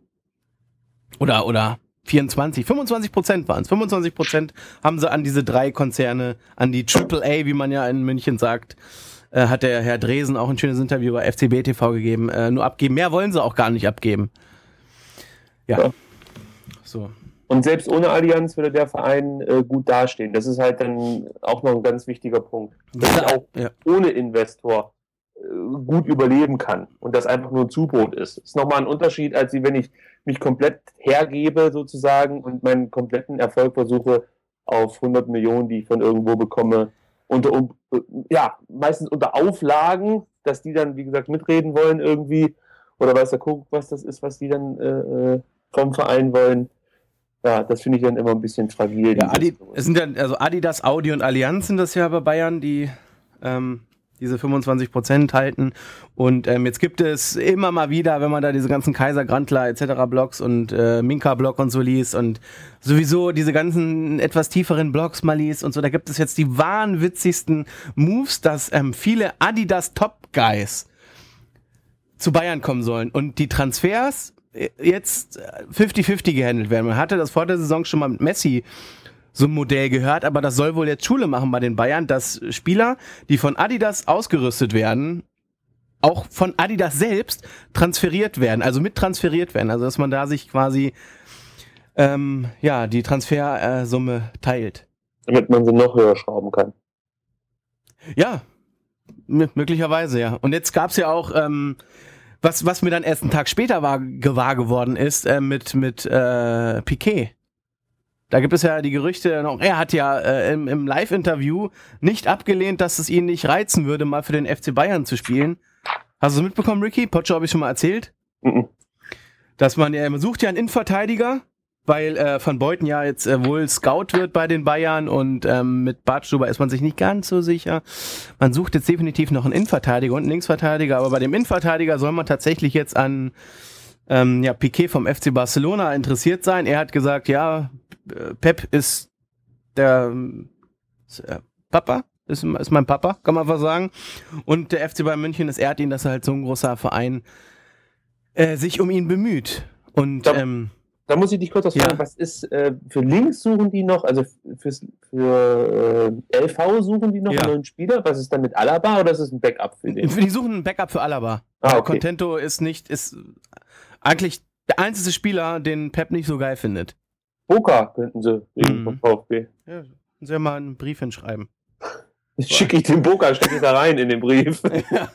Oder, oder vierundzwanzig, fünfundzwanzig Prozent waren es. fünfundzwanzig Prozent haben sie an diese drei Konzerne, an die Triple A, wie man ja in München sagt, äh, hat der Herr Dresen auch ein schönes Interview bei F C B T V gegeben, äh, nur abgeben. Mehr wollen sie auch gar nicht abgeben. Ja. ja. So. Und selbst ohne Allianz würde der Verein äh, gut dastehen. Das ist halt dann auch noch ein ganz wichtiger Punkt. Dass ja, ich auch ja. ohne Investor äh, gut überleben kann und das einfach nur ein Zubrot ist. Das ist nochmal ein Unterschied, als wenn ich mich komplett hergebe sozusagen und meinen kompletten Erfolg versuche auf hundert Millionen, die ich von irgendwo bekomme, unter, um, ja, meistens unter Auflagen, dass die dann, wie gesagt, mitreden wollen irgendwie oder weiß der Kuckuck, was das ist, was die dann äh, vom Verein wollen. Ja, das finde ich dann immer ein bisschen fragil. Ja, Adi, es sind ja, also Adidas, Audi und Allianz sind das ja bei Bayern, die ähm, diese fünfundzwanzig Prozent halten. Und ähm, jetzt gibt es immer mal wieder, wenn man da diese ganzen Kaiser Grandler et cetera Blogs und äh, Minka-Blog und so liest und sowieso diese ganzen etwas tieferen Blogs mal liest und so, da gibt es jetzt die wahnwitzigsten Moves, dass ähm, viele Adidas Top Guys zu Bayern kommen sollen und die Transfers jetzt fünfzig fünfzig gehandelt werden. Man hatte das vor der Saison schon mal mit Messi so ein Modell gehört, aber das soll wohl jetzt Schule machen bei den Bayern, dass Spieler, die von Adidas ausgerüstet werden, auch von Adidas selbst transferiert werden, also mit transferiert werden, also dass man da sich quasi ähm, ja die Transfersumme teilt. Damit man sie noch höher schrauben kann. Ja, m- möglicherweise, ja. Und jetzt gab's ja auch, ähm, was was mir dann erst einen Tag später war, gewahr geworden ist, äh, mit mit äh, Piqué. Da gibt es ja die Gerüchte noch, er hat ja äh, im, im Live-Interview nicht abgelehnt, dass es ihn nicht reizen würde, mal für den F C Bayern zu spielen. Hast du es mitbekommen, Ricky? Pocho habe ich schon mal erzählt. Mhm. Dass man, ja, man sucht ja einen Innenverteidiger, weil äh, Van Beuten ja jetzt äh, wohl Scout wird bei den Bayern und ähm, mit Bartstuber ist man sich nicht ganz so sicher. Man sucht jetzt definitiv noch einen Innenverteidiger und einen Linksverteidiger, aber bei dem Innenverteidiger soll man tatsächlich jetzt an ähm, ja, Piqué vom F C Barcelona interessiert sein. Er hat gesagt, ja, Pep ist der äh, Papa, ist, ist mein Papa, kann man einfach sagen. Und der F C Bayern München ist ehrt ihn, dass er halt so ein großer Verein äh, sich um ihn bemüht. Und da, ähm, da muss ich dich kurz was ja. fragen, was ist äh, für Links suchen die noch, also fürs, für äh, L V suchen die noch Ja. einen neuen Spieler? Was ist dann mit Alaba oder ist es ein Backup für den? die suchen einen Backup für Alaba. Ah, Weil okay. Contento ist nicht, ist eigentlich der einzige Spieler, den Pep nicht so geil findet. Boca könnten sie wegen Mhm. vom VfB. Ja, soll mal einen Brief hinschreiben. Jetzt schicke ich den Boca, stecke ich da rein in den Brief.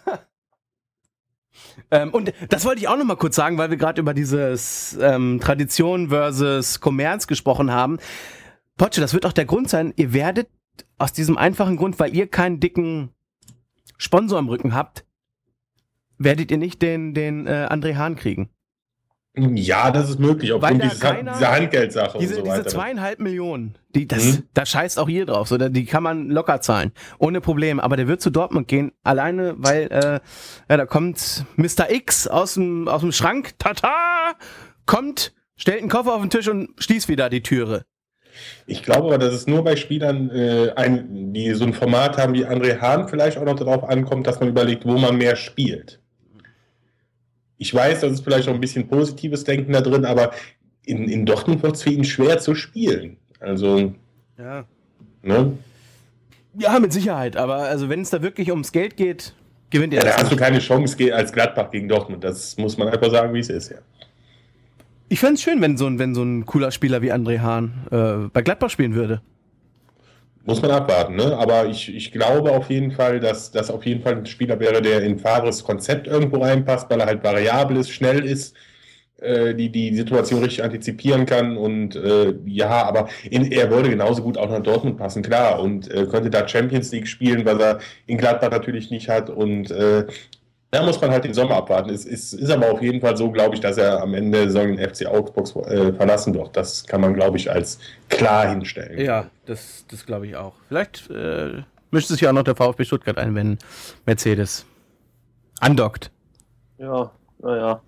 Ähm, und das wollte ich auch noch mal kurz sagen, weil wir gerade über dieses ähm, Tradition versus Kommerz gesprochen haben. Potsche, das wird auch der Grund sein, ihr werdet aus diesem einfachen Grund, weil ihr keinen dicken Sponsor im Rücken habt, werdet ihr nicht den, den äh, André Hahn kriegen. Ja, das ist möglich, aufgrund da dieser, keiner- dieser Handgeldsache Diese, und so weiter. diese zweieinhalb Millionen, die, das, Mhm. da scheißt auch ihr drauf, so, die kann man locker zahlen, ohne Problem. Aber der wird zu Dortmund gehen, alleine, weil äh, ja, da kommt Mister X aus dem, aus dem Schrank, tata, kommt, stellt einen Koffer auf den Tisch und schließt wieder die Türe. Ich glaube aber, dass es nur bei Spielern, äh, ein, die so ein Format haben wie André Hahn, vielleicht auch noch darauf ankommt, dass man überlegt, wo man mehr spielt. Ich weiß, das ist vielleicht auch ein bisschen positives Denken da drin, aber in, in Dortmund wird es für ihn schwer zu spielen. Also, Ja. ne? Ja, mit Sicherheit, aber also wenn es da wirklich ums Geld geht, gewinnt er Ja, da das hast du nicht. keine Chance ge- als Gladbach gegen Dortmund. Das muss man einfach sagen, wie es ist, ja. Ich fände es schön, wenn so, ein, wenn so ein cooler Spieler wie André Hahn äh, bei Gladbach spielen würde. Muss man abwarten, ne? Aber ich, ich glaube auf jeden Fall, dass das auf jeden Fall ein Spieler wäre, der in Favres Konzept irgendwo reinpasst, weil er halt variabel ist, schnell ist, äh, die die Situation richtig antizipieren kann und äh, ja, aber in, er würde genauso gut auch nach Dortmund passen, klar, und äh, könnte da Champions League spielen, was er in Gladbach natürlich nicht hat und äh, da muss man halt den Sommer abwarten. Es ist, ist aber auf jeden Fall so, glaube ich, dass er am Ende der Saison den F C Augsburg äh, verlassen wird. Das kann man, glaube ich, als klar hinstellen. Ja, das, das glaube ich auch. Vielleicht äh, mischt sich ja auch noch der VfB Stuttgart ein, wenn Mercedes andockt. Ja, naja.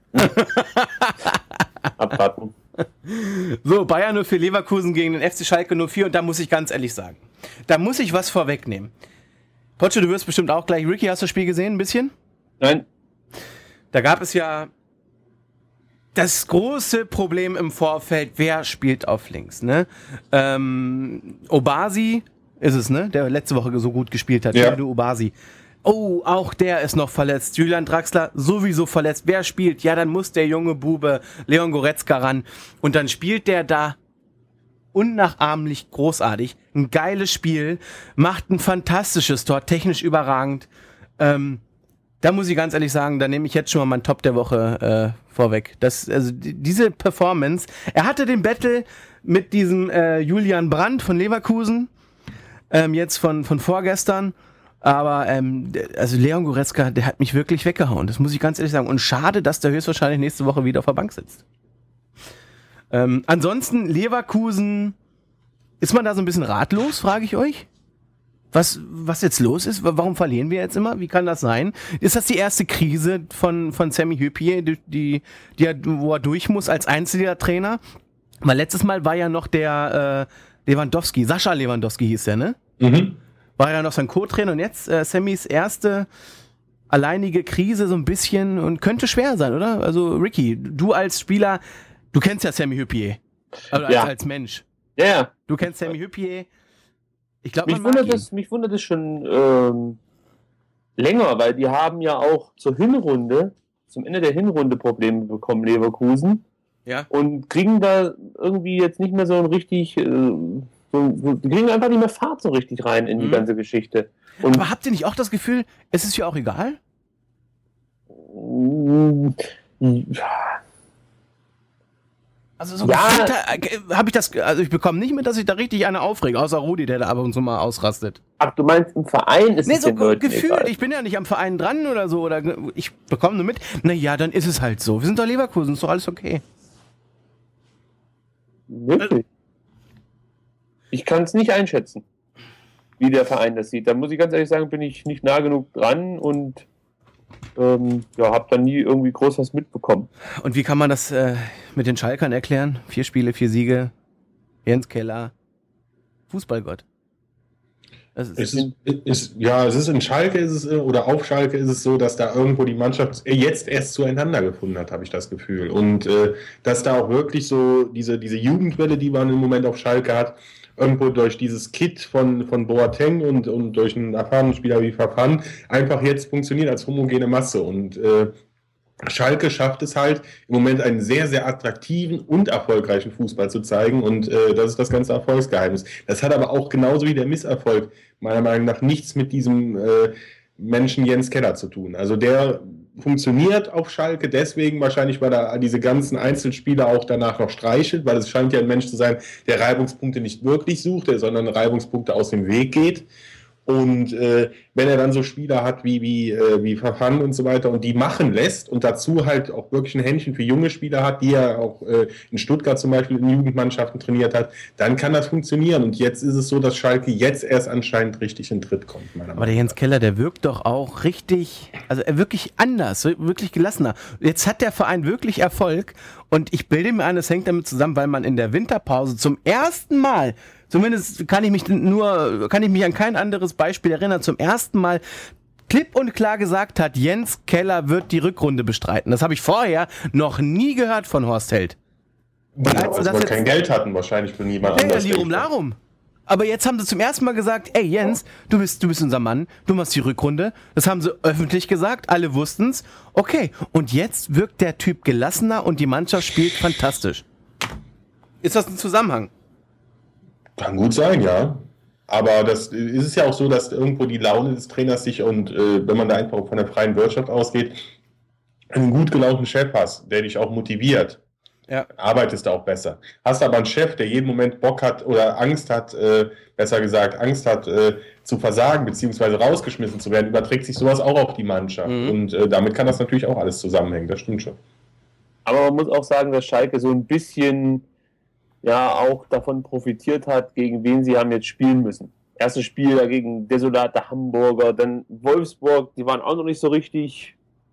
Abwarten. So, Bayern null vier Leverkusen gegen den F C Schalke null vier und da muss ich ganz ehrlich sagen, da muss ich was vorwegnehmen. Potsche, du wirst bestimmt auch gleich. Ricky, hast du das Spiel gesehen, ein bisschen? Nein, Da gab es ja das große Problem im Vorfeld, wer spielt auf links, ne? Ähm, Obasi ist es, ne? Der letzte Woche so gut gespielt hat. Ja. Der Obasi. Oh, auch der ist noch verletzt. Julian Draxler sowieso verletzt. Wer spielt? Ja, dann muss der junge Bube Leon Goretzka ran. Und dann spielt der da unnachahmlich großartig. Ein geiles Spiel. Macht ein fantastisches Tor. Technisch überragend. Ähm, Da muss ich ganz ehrlich sagen, da nehme ich jetzt schon mal meinen Top der Woche äh, vorweg. Das, also die, diese Performance, er hatte den Battle mit diesem äh, Julian Brandt von Leverkusen, ähm, jetzt von, von vorgestern, aber ähm, also Leon Goretzka, der hat mich wirklich weggehauen, das muss ich ganz ehrlich sagen. Und schade, dass der höchstwahrscheinlich nächste Woche wieder auf der Bank sitzt. Ähm, ansonsten Leverkusen, ist man da so ein bisschen ratlos, frage ich euch? Was, was jetzt los ist? Warum verlieren wir jetzt immer? Wie kann das sein? Ist das die erste Krise von, von Sami Hüppier, die, die, die er, wo er durch muss als einziger Trainer? Weil letztes Mal war ja noch der äh, Lewandowski, Sascha Lewandowski hieß der, ne? Mhm. War ja noch sein Co-Trainer und jetzt äh, Sammys erste alleinige Krise so ein bisschen und könnte schwer sein, oder? Also Ricky, du als Spieler, du kennst ja Sami Hyypiä. Also als, Ja. als Mensch. Ja, ja. Du kennst Sami Hyypiä. Ich glaube, Mich man mag wundert, ihn. es, mich wundert es schon ähm, länger, weil die haben ja auch zur Hinrunde, zum Ende der Hinrunde Probleme bekommen, Leverkusen. Ja. Und kriegen da irgendwie jetzt nicht mehr so ein richtig, äh, so, so, die kriegen einfach nicht mehr Fahrt so richtig rein in die Mhm. ganze Geschichte. Und Aber habt ihr nicht auch das Gefühl, es ist ja auch egal? Also so Ja. habe ich das, also ich bekomme nicht mit, dass ich da richtig eine aufrege, außer Rudi, der da ab und zu mal ausrastet. Ach, du meinst, im Verein ist Nee, es so den Leuten gefühlt, egal. ich bin ja nicht am Verein dran oder so, oder ich bekomme nur mit, naja, dann ist es halt so. Wir sind doch Leverkusen, ist doch alles okay. Wirklich? Ich kann es nicht einschätzen, wie der Verein das sieht. Da muss ich ganz ehrlich sagen, bin ich nicht nah genug dran und ähm, ja, habe da nie irgendwie groß was mitbekommen. Und wie kann man das äh, mit den Schalkern erklären? Vier Spiele, vier Siege, Jens Keller, Fußballgott. Das ist, Es ist, ist, ja, es ist in Schalke ist es, oder auf Schalke ist es so, dass da irgendwo die Mannschaft jetzt erst zueinander gefunden hat, habe ich das Gefühl. Und äh, dass da auch wirklich so diese, diese Jugendwelle, die man im Moment auf Schalke hat, irgendwo durch dieses Kit von, von Boateng und, und durch einen erfahrenen Spieler wie Fafan einfach jetzt funktioniert als homogene Masse. Und äh, Schalke schafft es halt, im Moment einen sehr, sehr attraktiven und erfolgreichen Fußball zu zeigen und äh, das ist das ganze Erfolgsgeheimnis. Das hat aber auch genauso wie der Misserfolg meiner Meinung nach nichts mit diesem äh, Menschen Jens Keller zu tun. Also der funktioniert auf Schalke deswegen wahrscheinlich, weil er diese ganzen Einzelspieler auch danach noch streichelt, weil es scheint ja ein Mensch zu sein, der Reibungspunkte nicht wirklich sucht, sondern Reibungspunkte aus dem Weg geht. Und äh, wenn er dann so Spieler hat wie, wie, äh, wie Fafan und so weiter und die machen lässt und dazu halt auch wirklich ein Händchen für junge Spieler hat, die er auch äh, in Stuttgart zum Beispiel in Jugendmannschaften trainiert hat, dann kann das funktionieren. Und jetzt ist es so, dass Schalke jetzt erst anscheinend richtig in Tritt kommt. Meiner aber der Jens Keller, der wirkt doch auch richtig, also er wirklich anders, wirklich gelassener. Jetzt hat der Verein wirklich Erfolg und ich bilde mir ein, es hängt damit zusammen, weil man in der Winterpause zum ersten Mal, zumindest kann ich mich nur, kann ich mich an kein anderes Beispiel erinnern, zum ersten Mal klipp und klar gesagt hat, Jens Keller wird die Rückrunde bestreiten. Das habe ich vorher noch nie gehört von Horst Held. Ja, als weil das sie jetzt- kein Geld hatten wahrscheinlich für niemand Ja, anders. Lirum Larum. Aber jetzt haben sie zum ersten Mal gesagt, ey Jens, du bist, du bist unser Mann, du machst die Rückrunde. Das haben sie öffentlich gesagt, alle wussten's. Okay, und jetzt wirkt der Typ gelassener und die Mannschaft spielt fantastisch. Ist das ein Zusammenhang? Kann gut sein, ja. Aber das ist es ja auch so, dass irgendwo die Laune des Trainers sich und äh, wenn man da einfach von der freien Wirtschaft ausgeht, einen gut gelaunten Chef hast, der dich auch motiviert, Ja. arbeitest du auch besser. Hast aber einen Chef, der jeden Moment Bock hat oder Angst hat, äh, besser gesagt, Angst hat äh, zu versagen beziehungsweise rausgeschmissen zu werden, überträgt sich sowas auch auf die Mannschaft. Mhm. Und äh, damit kann das natürlich auch alles zusammenhängen, das stimmt schon. Aber man muss auch sagen, dass Schalke so ein bisschen ja auch davon profitiert hat, gegen wen sie haben jetzt spielen müssen. Erstes Spiel dagegen desolate Hamburger, dann Wolfsburg, die waren auch noch nicht so richtig.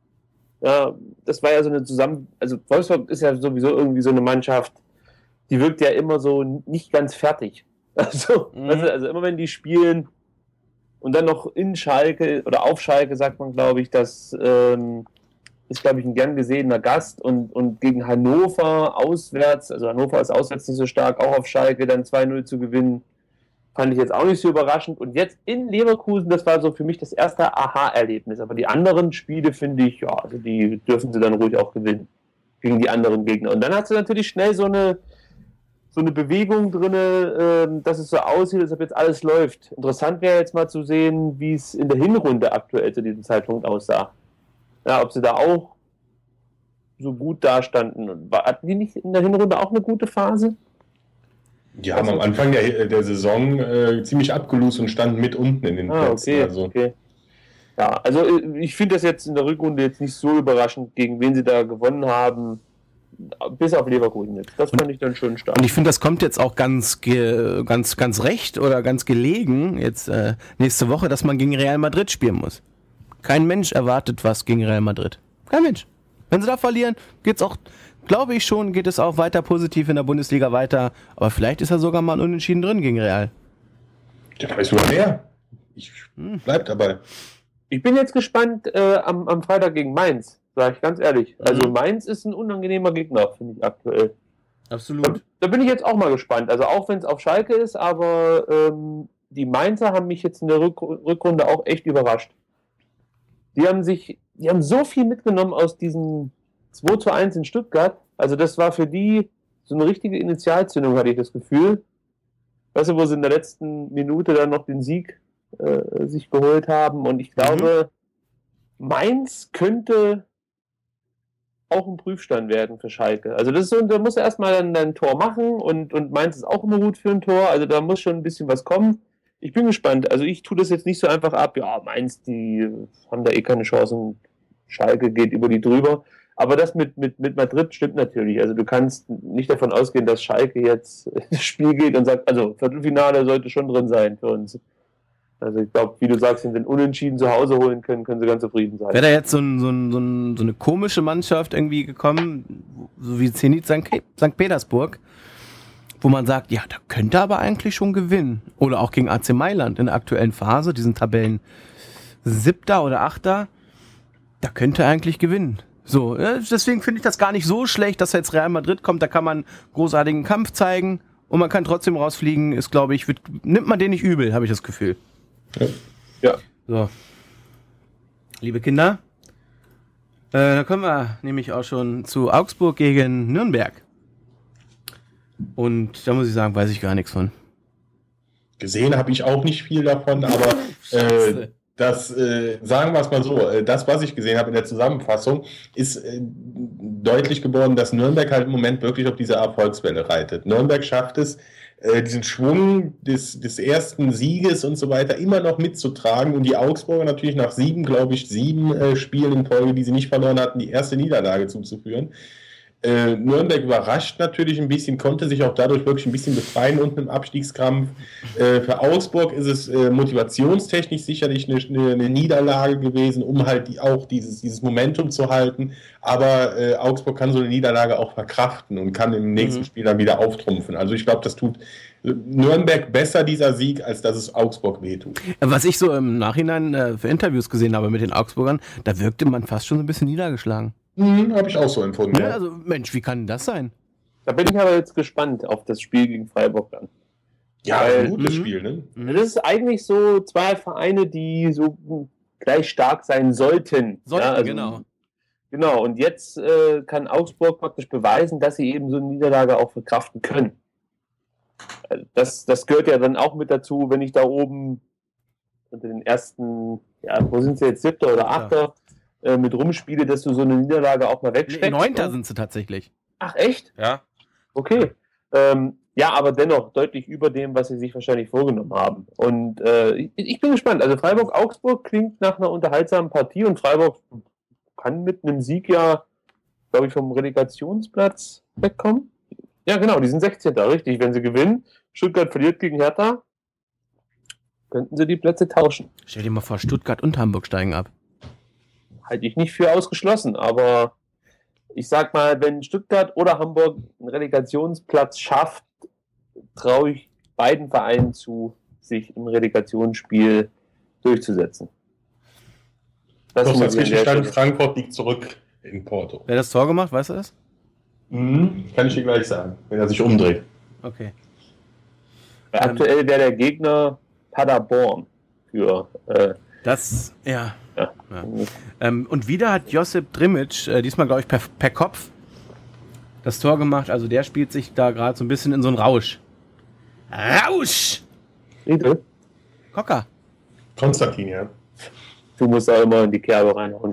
Ja, das war ja so eine Zusammen... Also Wolfsburg ist ja sowieso irgendwie so eine Mannschaft, die wirkt ja immer so nicht ganz fertig. Also, Mhm. weißt du, also immer wenn die spielen und dann noch in Schalke oder auf Schalke, sagt man, glaube ich, das ähm, ist, glaube ich, ein gern gesehener Gast und, und gegen Hannover auswärts, also Hannover ist auswärts nicht so stark, auch auf Schalke dann zwei null zu gewinnen, fand ich jetzt auch nicht so überraschend. Und jetzt in Leverkusen, das war so für mich das erste Aha-Erlebnis. Aber die anderen Spiele finde ich, ja, also die dürfen sie dann ruhig auch gewinnen gegen die anderen Gegner. Und dann hast du natürlich schnell so eine, so eine Bewegung drin, äh, dass es so aussieht, als ob jetzt alles läuft. Interessant wäre jetzt mal zu sehen, wie es in der Hinrunde aktuell zu diesem Zeitpunkt aussah. Ja, ob sie da auch so gut dastanden. Hatten die nicht in der Hinrunde auch eine gute Phase? Die haben am Anfang der, der Saison äh, ziemlich abgelost und standen mit unten in den Ah, Plätzen. okay, Also. okay. Ja, also ich finde das jetzt in der Rückrunde jetzt nicht so überraschend, gegen wen sie da gewonnen haben, bis auf Leverkusen jetzt. Das fand ich dann schon stark. Und ich finde, das kommt jetzt auch ganz, ge, ganz, ganz recht oder ganz gelegen jetzt äh, nächste Woche, dass man gegen Real Madrid spielen muss. Kein Mensch erwartet was gegen Real Madrid. Kein Mensch. Wenn sie da verlieren, geht's auch, glaube ich schon, geht es auch weiter positiv in der Bundesliga weiter. Aber vielleicht ist ja sogar mal ein Unentschieden drin gegen Real. Ja, weiß sogar mehr. Ich bleib dabei. Ich bin jetzt gespannt äh, am, am Freitag gegen Mainz, sage ich ganz ehrlich. Also Mhm. Mainz ist ein unangenehmer Gegner, finde ich aktuell. Da, Absolut. da bin ich jetzt auch mal gespannt. Also auch wenn es auf Schalke ist, aber ähm, die Mainzer haben mich jetzt in der Rück Rückrunde auch echt überrascht. Die haben sich, die haben so viel mitgenommen aus diesem zwei zu eins in Stuttgart. Also das war für die so eine richtige Initialzündung, hatte ich das Gefühl. Weißt du, wo sie in der letzten Minute dann noch den Sieg äh, sich geholt haben. Und ich glaube, mhm. Mainz könnte auch ein Prüfstand werden für Schalke. Also das ist so, da muss er erstmal dann ein Tor machen und, und Mainz ist auch immer gut für ein Tor. Also da muss schon ein bisschen was kommen. Ich bin gespannt. Also ich tue das jetzt nicht so einfach ab. Ja, Mainz, die haben da eh keine Chancen. Schalke geht über die drüber. Aber das mit, mit, mit Madrid stimmt natürlich. Also du kannst nicht davon ausgehen, dass Schalke jetzt ins Spiel geht und sagt, also Viertelfinale sollte schon drin sein für uns. Also ich glaube, wie du sagst, wenn sie den Unentschieden zu Hause holen können, können sie ganz zufrieden sein. Wäre da jetzt so, ein, so, ein, so, ein, so eine komische Mannschaft irgendwie gekommen, so wie Zenit Sankt Petersburg, wo man sagt, ja, da könnte aber eigentlich schon gewinnen. Oder auch gegen A C Mailand in der aktuellen Phase, diesen Tabellen Siebter oder Achter, da könnte eigentlich gewinnen. So, deswegen finde ich das gar nicht so schlecht, dass jetzt Real Madrid kommt, da kann man großartigen Kampf zeigen und man kann trotzdem rausfliegen, ist glaube ich, wird, nimmt man den nicht übel, habe ich das Gefühl. Ja. Ja. So. Liebe Kinder, äh, da kommen wir nämlich auch schon zu Augsburg gegen Nürnberg. Und da muss ich sagen, weiß ich gar nichts von. Gesehen habe ich auch nicht viel davon, aber äh, das, äh, sagen wir es mal so, äh, das, was ich gesehen habe in der Zusammenfassung, ist äh, deutlich geworden, dass Nürnberg halt im Moment wirklich auf dieser Erfolgswelle reitet. Nürnberg schafft es, äh, diesen Schwung des, des ersten Sieges und so weiter immer noch mitzutragen und die Augsburger natürlich nach sieben, glaube ich, sieben äh, Spielen in Folge, die sie nicht verloren hatten, die erste Niederlage zuzuführen. Äh, Nürnberg überrascht natürlich ein bisschen, konnte sich auch dadurch wirklich ein bisschen befreien unten im Abstiegskampf. Äh, für Augsburg ist es äh, motivationstechnisch sicherlich eine, eine Niederlage gewesen, um halt die, auch dieses, dieses Momentum zu halten. Aber äh, Augsburg kann so eine Niederlage auch verkraften und kann im nächsten mhm. Spiel dann wieder auftrumpfen. Also ich glaube, das tut Nürnberg besser, dieser Sieg, als dass es Augsburg wehtut. Was ich so im Nachhinein äh, für Interviews gesehen habe mit den Augsburgern, da wirkte man fast schon so ein bisschen niedergeschlagen. Mhm, habe ich auch so empfunden. Ja, also Mensch, wie kann das sein? Da bin ich aber jetzt gespannt auf das Spiel gegen Freiburg dann. Ja, Weil, ein gutes mhm. Spiel, ne? Das ist eigentlich so zwei Vereine, die so gleich stark sein sollten. Sollten, ja, also, genau. Genau, und jetzt äh, kann Augsburg praktisch beweisen, dass sie eben so eine Niederlage auch verkraften können. Das, das gehört ja dann auch mit dazu, wenn ich da oben unter den ersten, ja, wo sind sie jetzt, siebter oder achter, ja. äh, mit rumspiele, dass du so eine Niederlage auch mal wegsteckst. Nee, neunter sind sie tatsächlich. Ach, echt? Ja. Okay. Ähm, ja, aber dennoch deutlich über dem, was sie sich wahrscheinlich vorgenommen haben. Und äh, ich, ich bin gespannt. Also Freiburg-Augsburg klingt nach einer unterhaltsamen Partie und Freiburg kann mit einem Sieg ja, glaube ich, vom Relegationsplatz wegkommen. Ja, genau, die sind sechzehnter richtig. Wenn sie gewinnen, Stuttgart verliert gegen Hertha, könnten sie die Plätze tauschen. Stell dir mal vor, Stuttgart und Hamburg steigen ab. Halte ich nicht für ausgeschlossen, aber ich sag mal, wenn Stuttgart oder Hamburg einen Relegationsplatz schafft, traue ich beiden Vereinen zu, sich im Relegationsspiel durchzusetzen. Das ist der Zwischenstand, Frankfurt liegt zurück in Porto. Wer hat das Tor gemacht, weißt du das? Mhm, kann ich dir gleich sagen, wenn er sich umdreht. Okay. Weil ähm, aktuell wäre der Gegner Paderborn für äh, das, ja. ja. ja. Ähm, und wieder hat Josip Drimic, äh, diesmal glaube ich per, per Kopf, das Tor gemacht. Also der spielt sich da gerade so ein bisschen in so einen Rausch. Rausch! Riedel? Cocker. Konstantin, ja. Du musst auch immer in die Kerbe reinhauen.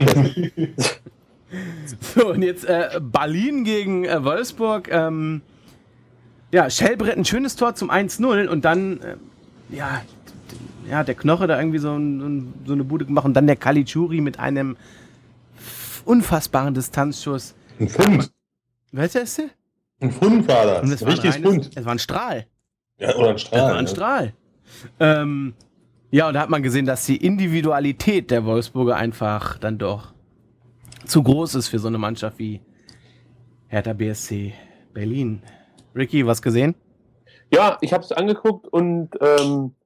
So, und jetzt äh, Berlin gegen äh, Wolfsburg. Ähm, ja, Schellbrett ein schönes Tor zum eins null und dann, äh, ja, ja, der Knoche da irgendwie so, ein, so eine Bude gemacht und dann der Caligiuri mit einem unfassbaren Distanzschuss. Ein Pfund. Weißt du das? Ein Pfund war das. Und es ein war richtiges ein reines, Pfund. Es war ein Strahl. Ja, oder ein Strahl. Es war ein ja. Strahl. Ähm, ja, und da hat man gesehen, dass die Individualität der Wolfsburger einfach dann doch zu groß ist für so eine Mannschaft wie Hertha B S C Berlin. Ricky, was gesehen? Ja, ich habe es angeguckt und ähm,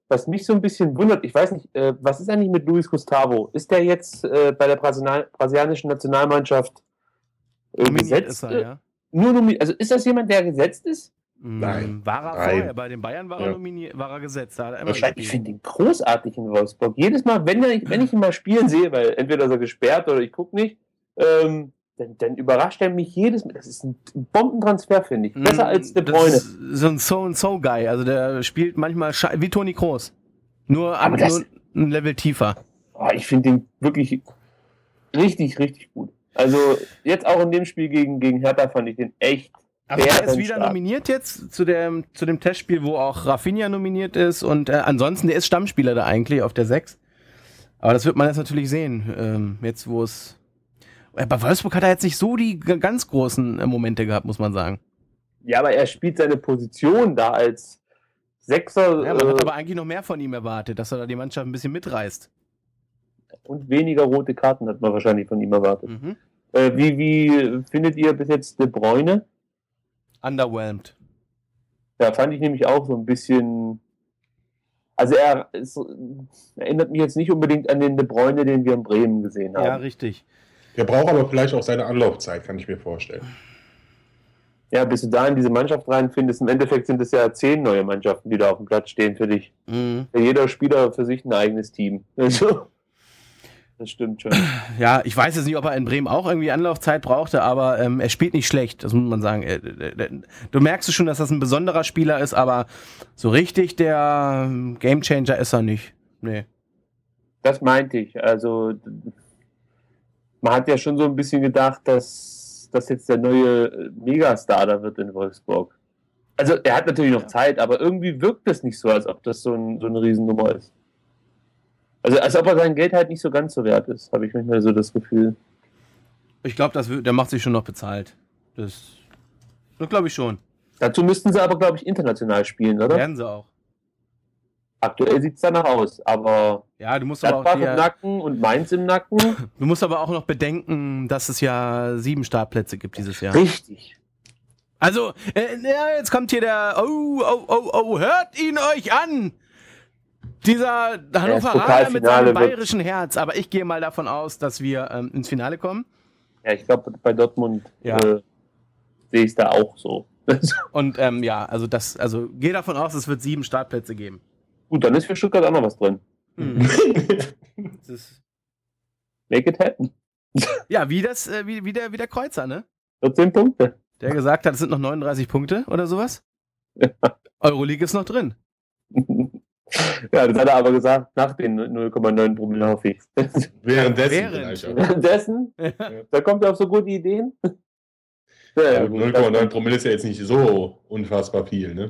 was mich so ein bisschen wundert, ich weiß nicht, äh, was ist eigentlich mit Luis Gustavo? Ist der jetzt äh, bei der Brasil- brasilianischen Nationalmannschaft äh, Nominiert gesetzt? ist er, ja. Nur nominiert, also ist das jemand, der gesetzt ist? Nein. War er Nein. vorher, bei den Bayern war er Ja. nominiert, war er gesetzt. Da hat er immer Das Ich, gespielt. ich finde ihn großartig in Wolfsburg. Jedes Mal, wenn, er, wenn ich ihn mal spielen sehe, weil entweder ist er gesperrt oder ich gucke nicht, ähm, dann, dann überrascht er mich jedes Mal. Das ist ein Bombentransfer, finde ich. Besser Mm, als De das Bruyne. ist so ein So-and-So-Guy. Also der spielt manchmal sche- wie Toni Kroos. Nur, Aber an, das- nur ein Level tiefer. Oh, ich finde ihn wirklich richtig, richtig gut. Also jetzt auch in dem Spiel gegen, gegen Hertha fand ich den echt. Aber er ist bärenstark. wieder nominiert jetzt zu dem, zu dem Testspiel, wo auch Rafinha nominiert ist. Und äh, ansonsten, der ist Stammspieler da eigentlich auf der sechs. Aber das wird man jetzt natürlich sehen. Ähm, jetzt, wo es... Äh, Bei Wolfsburg hat er jetzt nicht so die g- ganz großen äh, Momente gehabt, muss man sagen. Ja, aber er spielt seine Position da als Sechser Ja, man hat äh, aber eigentlich noch mehr von ihm erwartet, dass er da die Mannschaft ein bisschen mitreißt. und weniger rote Karten hat man wahrscheinlich von ihm erwartet. Mhm. Äh, wie, wie findet ihr bis jetzt De Bruyne? Underwhelmed. Da fand ich nämlich auch so ein bisschen. Also er ist, erinnert mich jetzt nicht unbedingt an den De Bruyne, den wir in Bremen gesehen haben. Ja, richtig. Der braucht aber vielleicht auch seine Anlaufzeit, kann ich mir vorstellen. Ja, bis du da in diese Mannschaft reinfindest. Im Endeffekt sind es ja zehn neue Mannschaften, die da auf dem Platz stehen für dich. Mhm. Jeder Spieler für sich ein eigenes Team. Also, das stimmt schon. Ja, ich weiß jetzt nicht, ob er in Bremen auch irgendwie Anlaufzeit brauchte, aber ähm, er spielt nicht schlecht, das muss man sagen. Er, er, er, du merkst schon, dass das ein besonderer Spieler ist, aber so richtig der ähm, Gamechanger ist er nicht. Nee. Das meinte ich. Also, man hat ja schon so ein bisschen gedacht, dass das jetzt der neue Megastar da wird in Wolfsburg. Also, er hat natürlich noch Ja. Zeit, aber irgendwie wirkt es nicht so, als ob das so, ein, so eine Riesennummer ist. Also, als ob er sein Geld halt nicht so ganz so wert ist, habe ich manchmal so das Gefühl. Ich glaube, der macht sich schon noch bezahlt. Das, das glaube ich schon. Dazu müssten sie aber, glaube ich, international spielen, oder? Werden sie auch. Aktuell sieht es danach aus, aber Ja, du musst aber auch Gladbach im dir, Nacken und Mainz im Nacken. du musst aber auch noch bedenken, dass es ja sieben Startplätze gibt dieses Jahr. Richtig. Also, äh, ja, jetzt kommt hier der, oh, oh, oh, oh, hört ihn euch an! Dieser Hannoveraner Pokalfinale mit seinem wird- bayerischen Herz. Aber ich gehe mal davon aus, dass wir ähm, ins Finale kommen. Ja, ich glaube, bei Dortmund Ja. äh, sehe ich es da auch so. Und ähm, ja, also das, also gehe davon aus, es wird sieben Startplätze geben. Gut, dann ist für Stuttgart auch noch was drin. Hm. Das ist, Make it happen. ja, wie das, äh, wie, wie, der, wie der Kreuzer, ne? vierzehn Punkte. Der gesagt hat, es sind noch neununddreißig Punkte oder sowas. Euroleague ist noch drin. Ja, das hat er aber gesagt, nach den null Komma neun Promille, hoffe ich. Währenddessen Während. vielleicht auch. Währenddessen, da kommt er auf so gute Ideen. Ja, Ja, gut, null Komma neun Promille ist ja jetzt nicht so unfassbar viel, ne?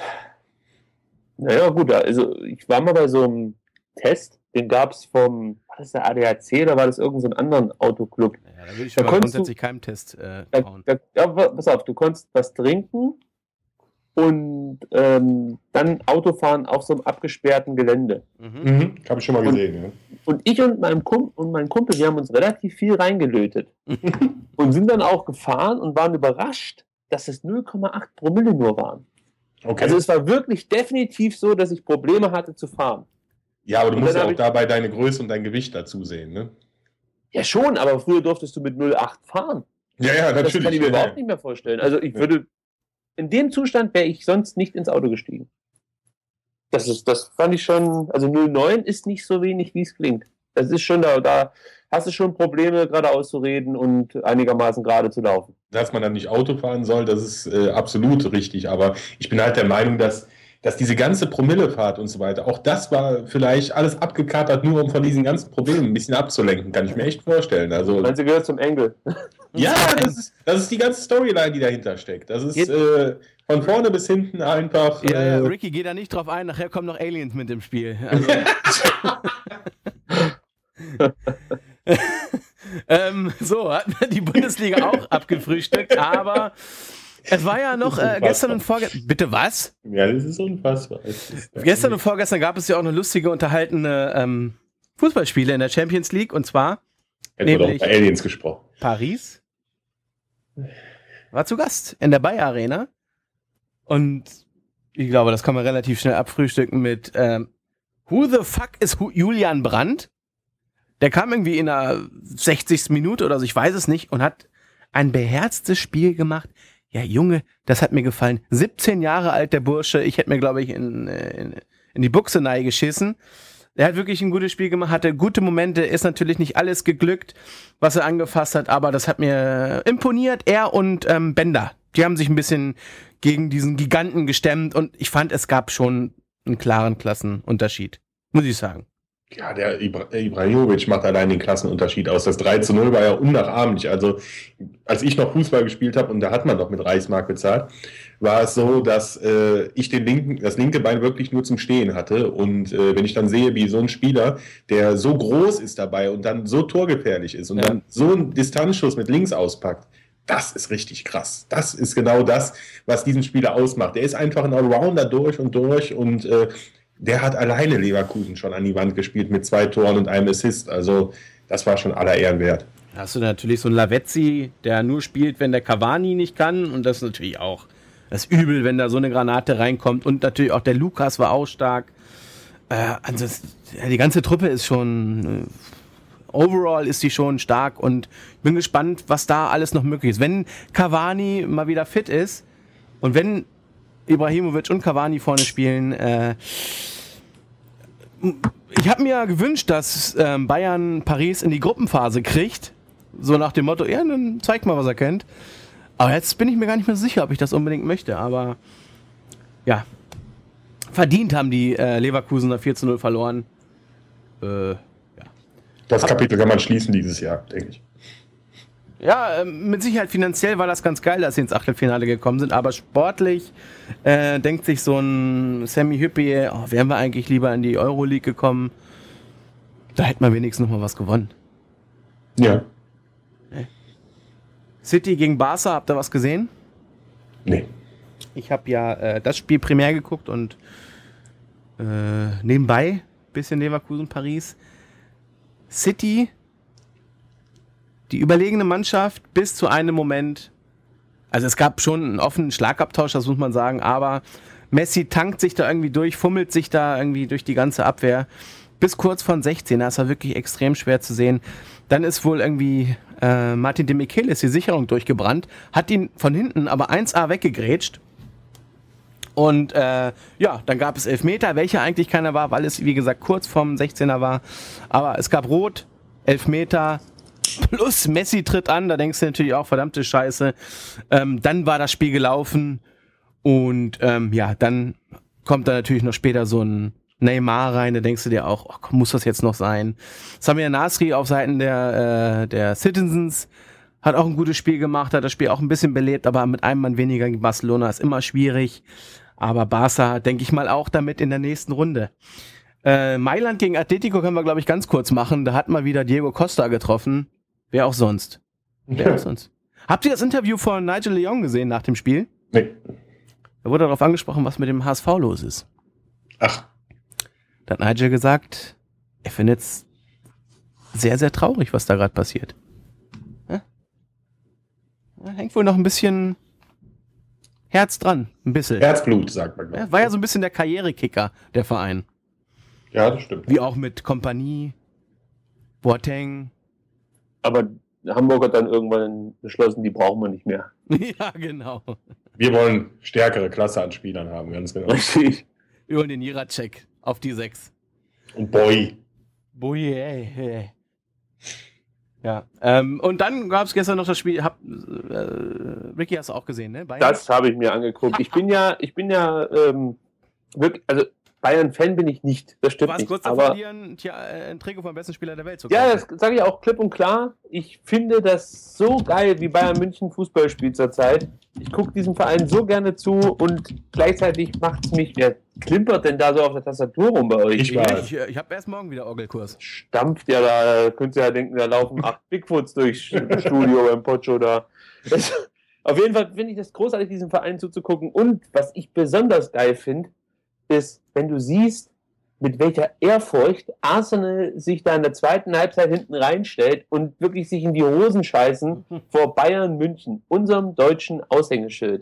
Naja, gut, also ich war mal bei so einem Test, den gab es vom, war das der A D A C oder war das irgendein so anderen Autoclub? Ja, da würde ich Da schon mal konntest grundsätzlich keinem Test äh, Da, trauen. da, ja, pass auf, du konntest was trinken und ähm, dann Autofahren auf so einem abgesperrten Gelände. Mhm. Mhm. Habe ich schon mal gesehen, ja. Und ich und mein, Kump und mein Kumpel, wir haben uns relativ viel reingelötet und sind dann auch gefahren und waren überrascht, dass es null Komma acht Promille nur waren. Okay. Also es war wirklich definitiv so, dass ich Probleme hatte zu fahren. ja, aber du und musst dann ja hab auch ich- dabei deine Größe und dein Gewicht dazu sehen, ne? Ja schon, aber früher durftest du mit null Komma acht fahren. Ja, ja, Das natürlich. kann ich mir ja, überhaupt ja. nicht mehr vorstellen. Also ich Ja. würde, in dem Zustand wäre ich sonst nicht ins Auto gestiegen. Das ist, das fand ich schon, also null Komma neun ist nicht so wenig, wie es klingt. Das ist schon da, da hast du schon Probleme, geradeaus zu reden und einigermaßen gerade zu laufen. Dass man dann nicht Auto fahren soll, das ist äh, absolut richtig. Aber ich bin halt der Meinung, dass, dass diese ganze Promillefahrt und so weiter, auch das war vielleicht alles abgekapert, nur um von diesen ganzen Problemen ein bisschen abzulenken, kann ich mir echt vorstellen. Also, Meinst du, gehört zum Engel? ja, das ist, das ist die ganze Storyline, die dahinter steckt. Das ist Jetzt- äh, von vorne bis hinten einfach. Ja, ja, äh, Ricky, geh da nicht drauf ein, nachher kommen noch Aliens mit im Spiel. Also, ähm, so, hatten wir die Bundesliga auch abgefrühstückt, aber es war ja noch äh, gestern und vorgestern. Bitte was? ja, das ist unfassbar. Das ist, Gestern und vorgestern gab es ja auch eine lustige, unterhaltene ähm, Fußballspiele in der Champions League und zwar Hätten wir doch nämlich- über Aliens gesprochen. Paris war zu Gast in der Bayer Arena und ich glaube, das kann man relativ schnell abfrühstücken mit ähm, Who the fuck ist Julian Brandt? Der kam irgendwie in der sechzigsten Minute oder so, ich weiß es nicht, und hat ein beherztes Spiel gemacht. Ja, Junge, das hat mir gefallen. siebzehn Jahre alt, der Bursche. Ich hätte mir, glaube ich, in, in, in die Buchse nahe geschissen. Er hat wirklich ein gutes Spiel gemacht, hatte gute Momente, ist natürlich nicht alles geglückt, was er angefasst hat, aber das hat mir imponiert. Er und ähm, Bender, die haben sich ein bisschen gegen diesen Giganten gestemmt und ich fand, es gab schon einen klaren Klassenunterschied, muss ich sagen. Ja, der Ibra- Ibrahimovic macht allein den Klassenunterschied aus. Das drei zu null war ja unnachahmlich. Also, als ich noch Fußball gespielt habe, und da hat man doch mit Reichsmark bezahlt, war es so, dass äh, ich den linken, das linke Bein wirklich nur zum Stehen hatte. Und äh, wenn ich dann sehe, wie so ein Spieler, der so groß ist dabei und dann so torgefährlich ist und ja. dann so einen Distanzschuss mit links auspackt, das ist richtig krass. Das ist genau das, was diesen Spieler ausmacht. Der ist einfach ein Allrounder durch und durch und äh, der hat alleine Leverkusen schon an die Wand gespielt mit zwei Toren und einem Assist. Also das war schon aller Ehren wert. Da hast du natürlich so einen Lavezzi, der nur spielt, wenn der Cavani nicht kann. Und das ist natürlich auch das Übel, wenn da so eine Granate reinkommt. Und natürlich auch der Lukas war auch stark. Äh, also das, ja, die ganze Truppe ist schon... Äh, overall ist sie schon stark. Und ich bin gespannt, was da alles noch möglich ist. Wenn Cavani mal wieder fit ist und wenn Ibrahimovic und Cavani vorne spielen. Äh, ich habe mir gewünscht, dass ähm, Bayern Paris in die Gruppenphase kriegt. So nach dem Motto, ja, dann zeigt mal, was er kennt. Aber jetzt bin ich mir gar nicht mehr sicher, ob ich das unbedingt möchte. Aber ja, verdient haben die äh, Leverkusener vier zu null verloren. Äh, ja. Das Kapitel kann man schließen dieses Jahr, denke ich. Ja, mit Sicherheit finanziell war das ganz geil, dass sie ins Achtelfinale gekommen sind, aber sportlich äh, denkt sich so ein Sammy Hüppi, oh, wären wir eigentlich lieber in die Euroleague gekommen, da hätte man wenigstens noch mal was gewonnen. Ja. City gegen Barca, habt ihr was gesehen? Nee. Ich habe ja äh, das Spiel primär geguckt und äh, nebenbei bisschen Leverkusen, Paris. City... Die überlegene Mannschaft bis zu einem Moment, also es gab schon einen offenen Schlagabtausch, das muss man sagen, aber Messi tankt sich da irgendwie durch, fummelt sich da irgendwie durch die ganze Abwehr bis kurz von sechzehn, das war wirklich extrem schwer zu sehen. Dann ist wohl irgendwie äh, Martin de Michelis die Sicherung durchgebrannt, hat ihn von hinten aber eins A weggegrätscht und äh, ja, dann gab es Elfmeter, welcher eigentlich keiner war, weil es wie gesagt kurz vom sechzehner war, aber es gab Rot, Elfmeter, plus Messi tritt an, da denkst du natürlich auch, verdammte Scheiße. Ähm, dann war das Spiel gelaufen und ähm, ja, dann kommt da natürlich noch später so ein Neymar rein, da denkst du dir auch, oh, muss das jetzt noch sein? Samir Nasri auf Seiten der, äh, der Citizens hat auch ein gutes Spiel gemacht, hat das Spiel auch ein bisschen belebt, aber mit einem Mann weniger gegen Barcelona ist immer schwierig. Aber Barca, denke ich mal, auch damit in der nächsten Runde. Äh, Mailand gegen Atletico können wir, glaube ich, ganz kurz machen. Da hat mal wieder Diego Costa getroffen. Wer auch sonst. Wer auch sonst. Habt ihr das Interview von Nigel Leon gesehen nach dem Spiel? Nee. Da wurde darauf angesprochen, was mit dem H S V los ist. Ach. Da hat Nigel gesagt, er findet es sehr, sehr traurig, was da gerade passiert. Ja? Da hängt wohl noch ein bisschen Herz dran. Ein bisschen. Herzblut, sagt man. Ja, war ja so ein bisschen der Karrierekicker, der Verein. Ja, das stimmt. Wie auch mit Kompanie, Boateng. Aber Hamburg hat dann irgendwann beschlossen, die brauchen wir nicht mehr. Ja, genau. Wir wollen stärkere Klasse an Spielern haben, ganz genau. Richtig. Wir holen den Jiracek auf die sechs. Und Boy. Boy, ey, ey. Ja, ähm, und dann gab es gestern noch das Spiel, hab, äh, Ricky, hast du auch gesehen, ne? Bayern? Das habe ich mir angeguckt. Ich bin ja, ich bin ja ähm, wirklich, also Bayern-Fan bin ich nicht, das stimmt du warst nicht. kurz davor, verlieren, tja, ein Trikot vom besten Spieler der Welt zu kaufen. Ja, das sage ich auch klipp und klar. Ich finde das so geil, wie Bayern München Fußball spielt zurzeit. Ich gucke diesem Verein so gerne zu und gleichzeitig macht es mich, wer klimpert denn da so auf der Tastatur rum bei euch? Ich weiß. Ich, ich habe erst morgen wieder Orgelkurs. Stampft ja da, könnt ihr ja denken, da laufen acht Bigfoots durchs Studio beim Pocho da. Das, auf jeden Fall finde ich das großartig, diesem Verein zuzugucken. Und was ich besonders geil finde, ist, wenn du siehst, mit welcher Ehrfurcht Arsenal sich da in der zweiten Halbzeit hinten reinstellt und wirklich sich in die Hosen scheißen vor Bayern München, unserem deutschen Aushängeschild.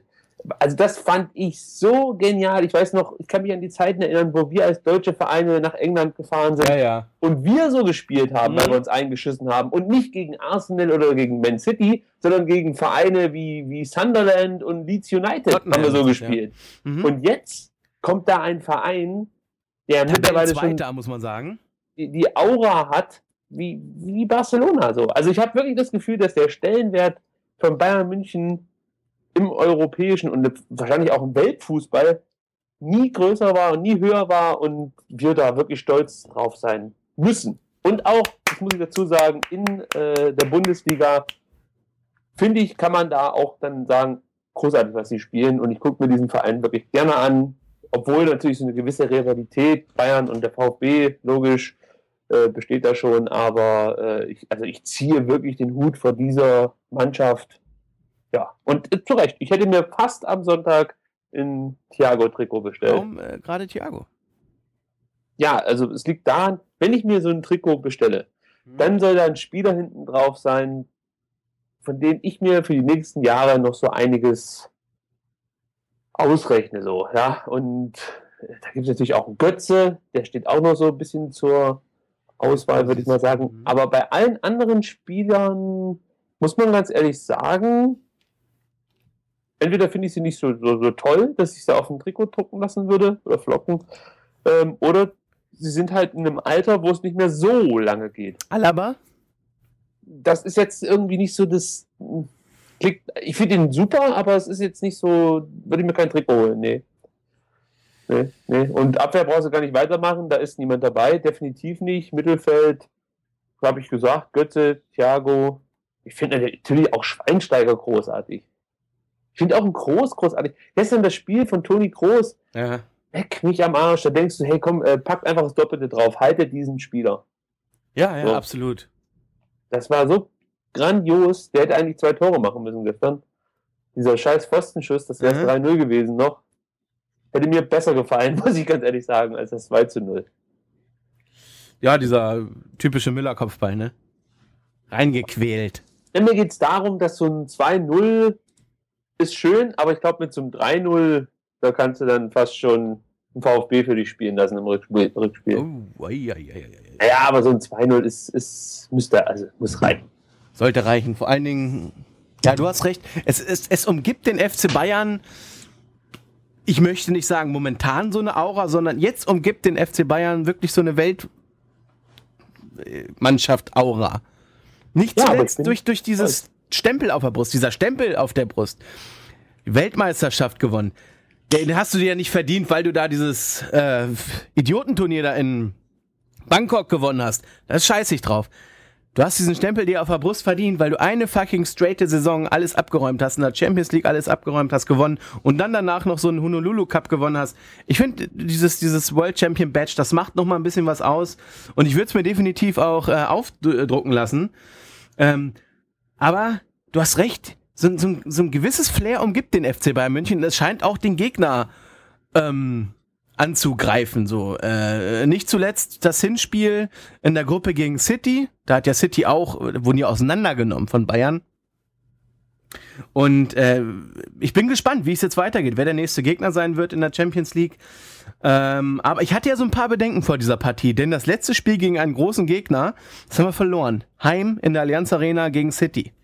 Also das fand ich so genial. Ich weiß noch, ich kann mich an die Zeiten erinnern, wo wir als deutsche Vereine nach England gefahren sind Ja, ja. und wir so gespielt haben, Mhm. weil wir uns eingeschissen haben. Und nicht gegen Arsenal oder gegen Man City, sondern gegen Vereine wie, wie Sunderland und Leeds United Tottenham haben wir so ist es, gespielt. Ja. Mhm. Und jetzt kommt da ein Verein, der mittlerweile schon Tabellenzweiter, muss man sagen. die, die Aura hat wie, wie Barcelona so. Also ich habe wirklich das Gefühl, dass der Stellenwert von Bayern München im europäischen und wahrscheinlich auch im Weltfußball nie größer war und nie höher war und wir da wirklich stolz drauf sein müssen. Und auch, das muss ich dazu sagen, in äh, der Bundesliga, finde ich, kann man da auch dann sagen, großartig, was sie spielen. Und ich gucke mir diesen Verein wirklich gerne an, obwohl natürlich so eine gewisse Rivalität, Bayern und der VfB, logisch, äh, besteht da schon. Aber äh, ich, also ich ziehe wirklich den Hut vor dieser Mannschaft. Ja, und äh, zu Recht, ich hätte mir fast am Sonntag ein Thiago-Trikot bestellt. Warum äh, gerade Thiago? Ja, also es liegt daran, wenn ich mir so ein Trikot bestelle, Mhm. dann soll da ein Spieler hinten drauf sein, von dem ich mir für die nächsten Jahre noch so einiges ausrechne. So, ja. Und da gibt es natürlich auch einen Götze, der steht auch noch so ein bisschen zur Auswahl, würde ich mal sagen. Mhm. Aber bei allen anderen Spielern muss man ganz ehrlich sagen, entweder finde ich sie nicht so, so, so toll, dass ich sie auf dem Trikot drucken lassen würde oder flocken, ähm, oder sie sind halt in einem Alter, wo es nicht mehr so lange geht. Alaba? Das ist jetzt irgendwie nicht so das. Klingt, ich finde ihn super, aber es ist jetzt nicht so, würde ich mir kein Trikot holen, nee. Nee, nee. Und Abwehr brauchst du gar nicht weitermachen, da ist niemand dabei, definitiv nicht. Mittelfeld, habe ich gesagt, Götze, Thiago. Ich finde natürlich auch Schweinsteiger großartig. Ich finde auch ein Groß großartig. Gestern das Spiel von Toni Kroos, Ja. leck mich am Arsch. Da denkst du, hey komm, äh, packt einfach das Doppelte drauf, haltet diesen Spieler. Ja, ja, So. absolut. Das war so grandios. Der hätte eigentlich zwei Tore machen müssen gestern. Dieser scheiß Pfostenschuss, das wäre Mhm. drei null gewesen noch. Hätte mir besser gefallen, muss ich ganz ehrlich sagen, als das zwei zu null. Ja, dieser typische Müller-Kopfball, ne? Reingequält. Denn mir geht es darum, dass so ein zwei null ist schön, aber ich glaube, mit so einem drei null, da kannst du dann fast schon einen VfB für dich spielen lassen im Rückspiel. Rückspiel. Oh, ei, ei, ei, ei, ei. Naja, aber so ein zwei null ist, ist, müsste, also muss rein. Sollte reichen. Vor allen Dingen, ja, du hast recht. Es, es, es umgibt den F C Bayern, ich möchte nicht sagen momentan so eine Aura, sondern jetzt umgibt den F C Bayern wirklich so eine Weltmannschaft-Aura. Nicht Ja, aber zuletzt ich durch, durch dieses Stempel auf der Brust, dieser Stempel auf der Brust. Die Weltmeisterschaft gewonnen. Den hast du dir ja nicht verdient, weil du da dieses äh, Idiotenturnier da in Bangkok gewonnen hast. Da ist scheißig drauf. Du hast diesen Stempel dir auf der Brust verdient, weil du eine fucking straighte Saison alles abgeräumt hast, in der Champions League alles abgeräumt hast, gewonnen und dann danach noch so einen Honolulu Cup gewonnen hast. Ich finde, dieses, dieses World Champion Badge, das macht noch mal ein bisschen was aus und ich würde es mir definitiv auch äh, aufdrucken lassen. Ähm, aber du hast recht, so, so, so ein gewisses Flair umgibt den F C Bayern München und es scheint auch den Gegner ähm, anzugreifen. So. Äh, nicht zuletzt das Hinspiel in der Gruppe gegen City. Da hat ja City auch, wurden die auseinandergenommen von Bayern. Und äh, ich bin gespannt, wie es jetzt weitergeht, wer der nächste Gegner sein wird in der Champions League. Ähm, aber ich hatte ja so ein paar Bedenken vor dieser Partie, denn das letzte Spiel gegen einen großen Gegner, das haben wir verloren. Heim in der Allianz Arena gegen City.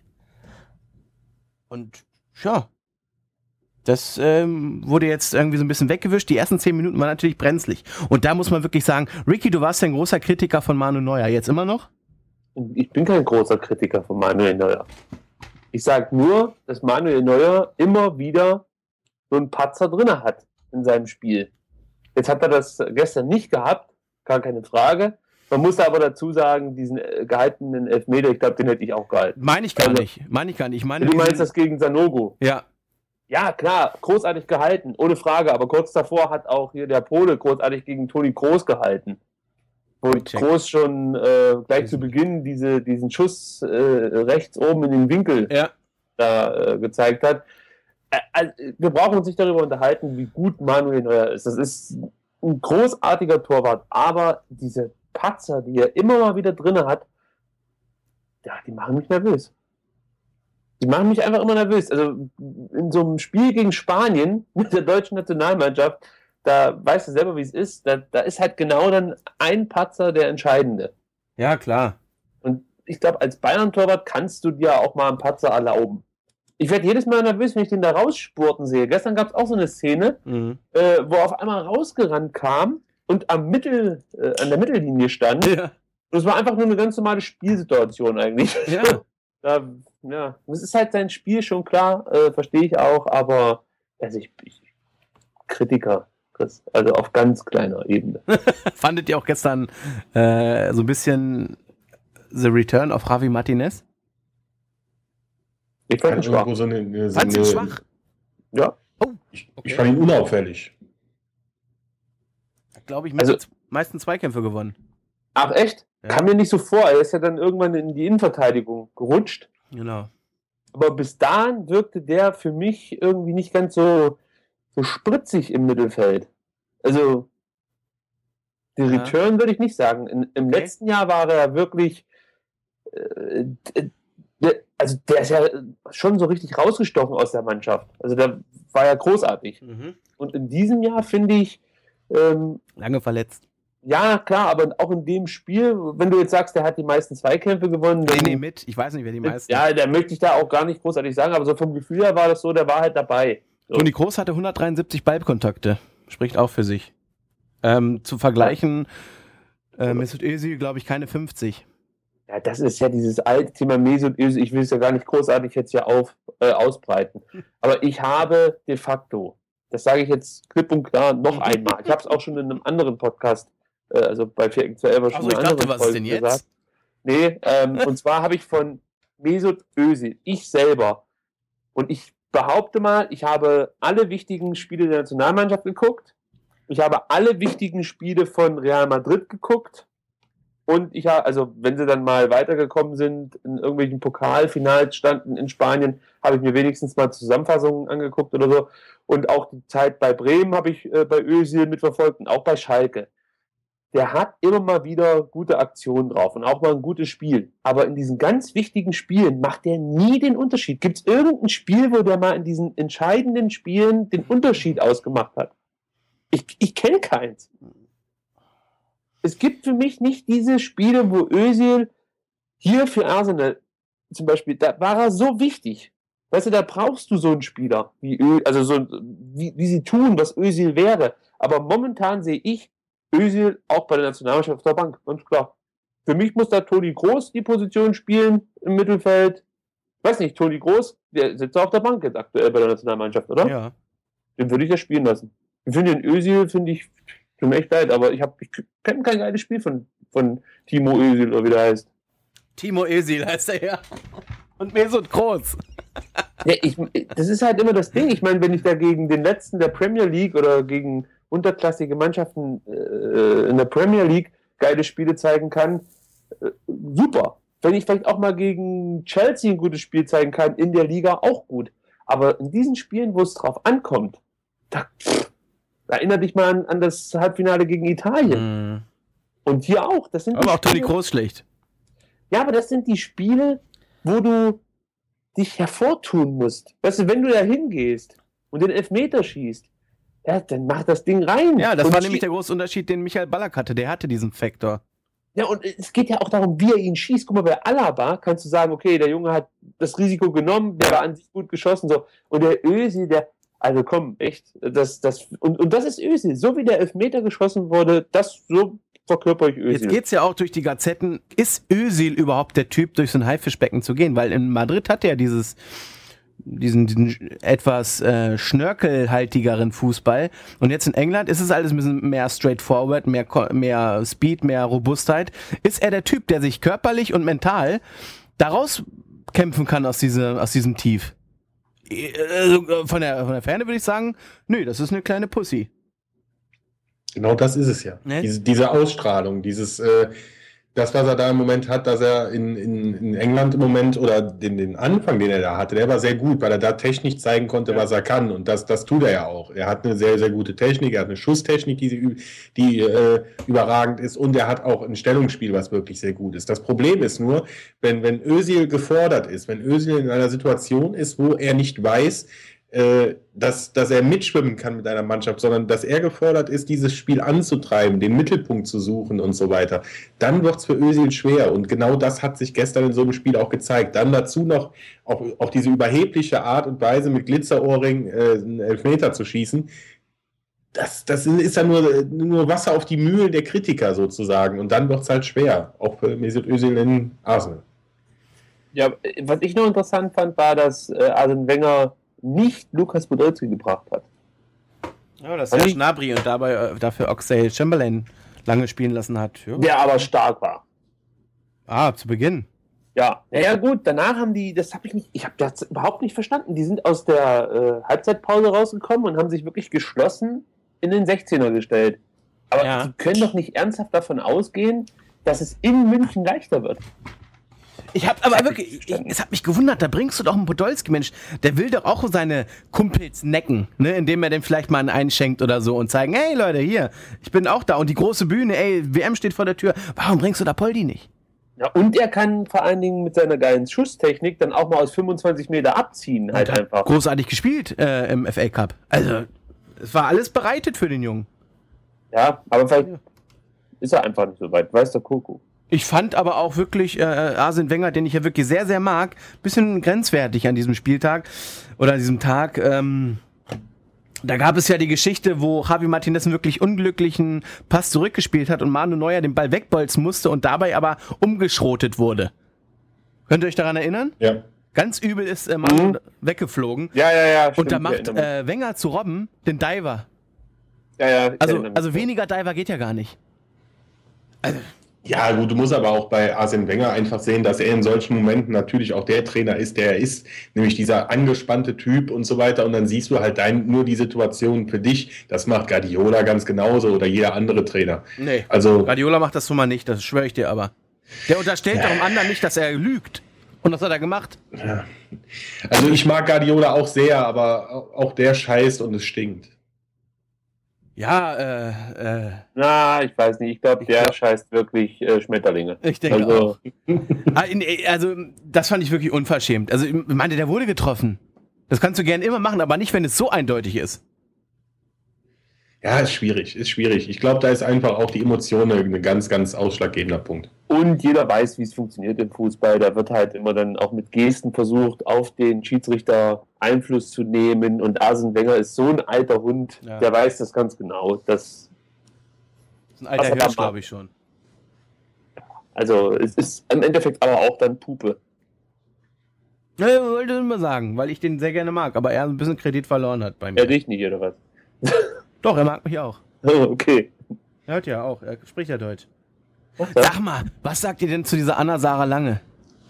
Und ja, das ähm, wurde jetzt irgendwie so ein bisschen weggewischt. Die ersten zehn Minuten waren natürlich brenzlig. Und da muss man wirklich sagen, Ricky, du warst ja ein großer Kritiker von Manuel Neuer. Jetzt immer noch? Ich bin kein großer Kritiker von Manuel Neuer. Ich sage nur, dass Manuel Neuer immer wieder so einen Patzer drin hat in seinem Spiel. Jetzt hat er das gestern nicht gehabt, gar keine Frage. Man muss aber dazu sagen, diesen äh, gehaltenen Elfmeter, ich glaube, den hätte ich auch gehalten. Meine ich gar Also, nicht. Meine ich gar nicht. Ich meine, Du meinst diesen- das gegen Sanogo? Ja. Ja, klar, großartig gehalten, ohne Frage. Aber kurz davor hat auch hier der Pole großartig gegen Toni Kroos gehalten. Wo Check. Kroos schon äh, gleich zu Beginn diese, diesen Schuss äh, rechts oben in den Winkel Ja. da äh, gezeigt hat. Äh, also, wir brauchen uns nicht darüber unterhalten, wie gut Manuel Neuer ist. Das ist ein großartiger Torwart, aber diese Patzer, die er immer mal wieder drin hat, ja, die machen mich nervös. Die machen mich einfach immer nervös. Also in so einem Spiel gegen Spanien mit der deutschen Nationalmannschaft, da weißt du selber, wie es ist, da, da ist halt genau dann ein Patzer der entscheidende. Ja, klar. Und ich glaube, als Bayern-Torwart kannst du dir auch mal einen Patzer erlauben. Ich werde jedes Mal nervös, wenn ich den da rausspurten sehe. Gestern gab es auch so eine Szene, mhm. äh, wo er auf einmal rausgerannt kam und am Mittel, äh, an der Mittellinie stand. Ja. Das war einfach nur eine ganz normale Spielsituation eigentlich. Ja. da, ja. Das ist halt sein Spiel, schon klar, äh, verstehe ich auch, aber also ich, ich Kritiker, Chris, also auf ganz kleiner Ebene. Fandet ihr auch gestern äh, so ein bisschen The Return of Javi Martinez? Ich fand ihn schwach. So eine, so Fandst du ihn schwach? Ja. Oh, ich, okay. ich fand ihn unauffällig. Glaube ich, also, meisten Zweikämpfe gewonnen. Ach echt? Ja. Kam mir nicht so vor. Er ist ja dann irgendwann in die Innenverteidigung gerutscht. Genau. Aber bis dahin wirkte der für mich irgendwie nicht ganz so, so spritzig im Mittelfeld. Also, die ja. Return würde ich nicht sagen. In, Im okay. letzten Jahr war er wirklich, äh, der, also der ist ja schon so richtig rausgestochen aus der Mannschaft. Also der war ja großartig. Mhm. Und in diesem Jahr finde ich, ähm, lange verletzt. Ja, klar, aber auch in dem Spiel, wenn du jetzt sagst, der hat die meisten Zweikämpfe gewonnen. Nee, nee, mit. Ich weiß nicht, wer die meisten. Ja, der möchte ich da auch gar nicht großartig sagen, aber so vom Gefühl her war das so, der war halt dabei. So. Toni Kroos hatte hundertdreiundsiebzig Ballkontakte. Spricht auch für sich. Ähm, zu vergleichen, äh, Mesut Özil, glaube ich, keine fünfzig. Ja, das ist ja dieses alte Thema Mesut Özil. Ich will es ja gar nicht großartig jetzt hier auf, äh, ausbreiten. Aber ich habe de facto, das sage ich jetzt klipp und klar noch einmal, ich habe es auch schon in einem anderen Podcast, äh, also bei vier X elf schon also in einer anderen Folge was gesagt. Jetzt? Nee, ähm, und zwar habe ich von Mesut Özil, ich selber, und ich behaupte mal, ich habe alle wichtigen Spiele der Nationalmannschaft geguckt, ich habe alle wichtigen Spiele von Real Madrid geguckt und ich habe, also wenn sie dann mal weitergekommen sind, in irgendwelchen Pokalfinals standen in Spanien, habe ich mir wenigstens mal Zusammenfassungen angeguckt oder so. Und auch die Zeit bei Bremen habe ich äh, bei Özil mitverfolgt und auch bei Schalke. Der hat immer mal wieder gute Aktionen drauf und auch mal ein gutes Spiel. Aber in diesen ganz wichtigen Spielen macht der nie den Unterschied. Gibt es irgendein Spiel, wo der mal in diesen entscheidenden Spielen den Unterschied ausgemacht hat? Ich, ich kenne keins. Es gibt für mich nicht diese Spiele, wo Özil hier für Arsenal zum Beispiel, da war er so wichtig. Weißt du, da brauchst du so einen Spieler, wie Ö, also so, wie, wie sie tun, was Özil wäre. Aber momentan sehe ich Özil auch bei der Nationalmannschaft auf der Bank, ganz klar. Für mich muss da Toni Kroos die Position spielen im Mittelfeld. Weiß nicht, Toni Kroos, der sitzt auf der Bank jetzt aktuell bei der Nationalmannschaft, oder? Ja. Den würde ich ja spielen lassen. Ich finde den Özil, finde ich, tut mir echt leid, aber ich, ich kenne kein geiles Spiel von, von Timo Özil, oder wie der heißt. Timo Özil heißt er ja. Und Mesut Kroos. Ja, ich, das ist halt immer das Ding. Ich meine, wenn ich da gegen den letzten der Premier League oder gegen unterklassige Mannschaften äh, in der Premier League geile Spiele zeigen kann, äh, super. Wenn ich vielleicht auch mal gegen Chelsea ein gutes Spiel zeigen kann, in der Liga auch gut. Aber in diesen Spielen, wo es drauf ankommt, da, pff, erinnere dich mal an, an das Halbfinale gegen Italien. Mm. Und hier auch. Das sind aber auch Toni Kroos schlecht. Ja, aber das sind die Spiele, wo du dich hervortun musst. Weißt du, wenn du da hingehst und den Elfmeter schießt, ja, dann mach das Ding rein. Ja, das und war nämlich der große Unterschied, den Michael Ballack hatte. Der hatte diesen Faktor. Ja, und es geht ja auch darum, wie er ihn schießt. Guck mal, bei Alaba kannst du sagen, okay, der Junge hat das Risiko genommen, der war an sich gut geschossen, so. Und der Özil, der, also komm, echt, das, das, und, und das ist Özil. So wie der Elfmeter geschossen wurde, das, so verkörper ich Özil. Jetzt geht's ja auch durch die Gazetten. Ist Özil überhaupt der Typ, durch so ein Haifischbecken zu gehen? Weil in Madrid hat er dieses, diesen, diesen etwas äh, schnörkelhaltigeren Fußball. Und jetzt in England ist es alles ein bisschen mehr straightforward, mehr, mehr Speed, mehr Robustheit. Ist er der Typ, der sich körperlich und mental daraus kämpfen kann aus, diese, aus diesem Tief? Also von der, von der Ferne würde ich sagen, nö, das ist eine kleine Pussy. Genau das ist es ja. Ne? Diese, diese Ausstrahlung, dieses, äh, das, was er da im Moment hat, dass er in, in, in England im Moment oder den, den Anfang, den er da hatte, der war sehr gut, weil er da technisch zeigen konnte, ja. was er kann. Und das, das tut er ja auch. Er hat eine sehr, sehr gute Technik, er hat eine Schusstechnik, die, die äh, überragend ist, und er hat auch ein Stellungsspiel, was wirklich sehr gut ist. Das Problem ist nur, wenn, wenn Özil gefordert ist, wenn Özil in einer Situation ist, wo er nicht weiß, Dass, dass er mitschwimmen kann mit einer Mannschaft, sondern dass er gefordert ist, dieses Spiel anzutreiben, den Mittelpunkt zu suchen und so weiter, dann wird es für Özil schwer. Und genau das hat sich gestern in so einem Spiel auch gezeigt. Dann dazu noch auch, auch diese überhebliche Art und Weise, mit Glitzerohrring äh, einen Elfmeter zu schießen. Das, das ist ja nur, nur Wasser auf die Mühlen der Kritiker sozusagen. Und dann wird es halt schwer, auch für Mesut Özil in Arsenal. Ja, was ich noch interessant fand, war, dass äh, Arsene Wenger nicht Lukas Podolski gebracht hat. Ja, dass er Gnabry und dabei äh, dafür Oxlade Chamberlain lange spielen lassen hat. Ja. Der aber stark war. Ah, zu Beginn. Ja, naja gut, danach haben die, das habe ich nicht, ich habe das überhaupt nicht verstanden. Die sind aus der äh, Halbzeitpause rausgekommen und haben sich wirklich geschlossen in den sechzehner gestellt. Aber ja. die können doch nicht ernsthaft davon ausgehen, dass es in München leichter wird. Ich hab aber wirklich, ich, es hat mich gewundert, da bringst du doch einen Podolski, Mensch, der will doch auch seine Kumpels necken, ne, indem er dem vielleicht mal einen einschenkt oder so und zeigen, hey Leute, hier, ich bin auch da und die große Bühne, ey, W M steht vor der Tür, warum bringst du da Poldi nicht? Ja, und er kann vor allen Dingen mit seiner geilen Schusstechnik dann auch mal aus fünfundzwanzig Meter abziehen, halt und einfach. Großartig gespielt äh, im F A Cup. Also, es war alles bereitet für den Jungen. Ja, aber vielleicht ja. ist er einfach nicht so weit, weiß der Kuckuck. Ich fand aber auch wirklich äh, Arsene Wenger, den ich ja wirklich sehr, sehr mag, bisschen grenzwertig an diesem Spieltag oder an diesem Tag. Ähm, da gab es ja die Geschichte, wo Javi Martinez einen wirklich unglücklichen Pass zurückgespielt hat und Manu Neuer den Ball wegbolzen musste und dabei aber umgeschrotet wurde. Könnt ihr euch daran erinnern? Ja. Ganz übel ist äh, Manu mhm. weggeflogen. Ja, ja, ja. Stimmt, und da macht äh, Wenger zu Robben den Diver. Ja, ja. Also, also weniger Diver geht ja gar nicht. Also... Ja, gut, du musst aber auch bei Arsene Wenger einfach sehen, dass er in solchen Momenten natürlich auch der Trainer ist, der er ist, nämlich dieser angespannte Typ und so weiter. Und dann siehst du halt dein, nur die Situation für dich. Das macht Guardiola ganz genauso oder jeder andere Trainer. Nee, also, Guardiola macht das schon mal nicht, das schwöre ich dir aber. Der unterstellt ja. doch dem anderen nicht, dass er lügt. Und was hat er gemacht? Ja. Also ich mag Guardiola auch sehr, aber auch der scheißt und es stinkt. Ja, äh, äh. Na, ich weiß nicht. Ich glaube, der glaub, scheißt wirklich äh, Schmetterlinge. Ich denke also. auch. Also, das fand ich wirklich unverschämt. Also, ich meine, der wurde getroffen. Das kannst du gerne immer machen, aber nicht, wenn es so eindeutig ist. Ja, ist schwierig, ist schwierig. Ich glaube, da ist einfach auch die Emotion ein ganz, ganz ausschlaggebender Punkt. Und jeder weiß, wie es funktioniert im Fußball. Da wird halt immer dann auch mit Gesten versucht, auf den Schiedsrichter Einfluss zu nehmen. Und Arsene Wenger ist so ein alter Hund, ja. der weiß das ganz genau. Das, das ist ein alter Hirsch, glaube ich schon. Also, es ist im Endeffekt aber auch dann Pupe. Ja, ich wollte immer sagen, weil ich den sehr gerne mag, aber er ein bisschen Kredit verloren hat bei mir. Er dich nicht, oder was? Doch, er mag mich auch. Oh, okay. Er hört ja auch, er spricht ja Deutsch. Sag mal, was sagt ihr denn zu dieser Anna-Sarah Lange?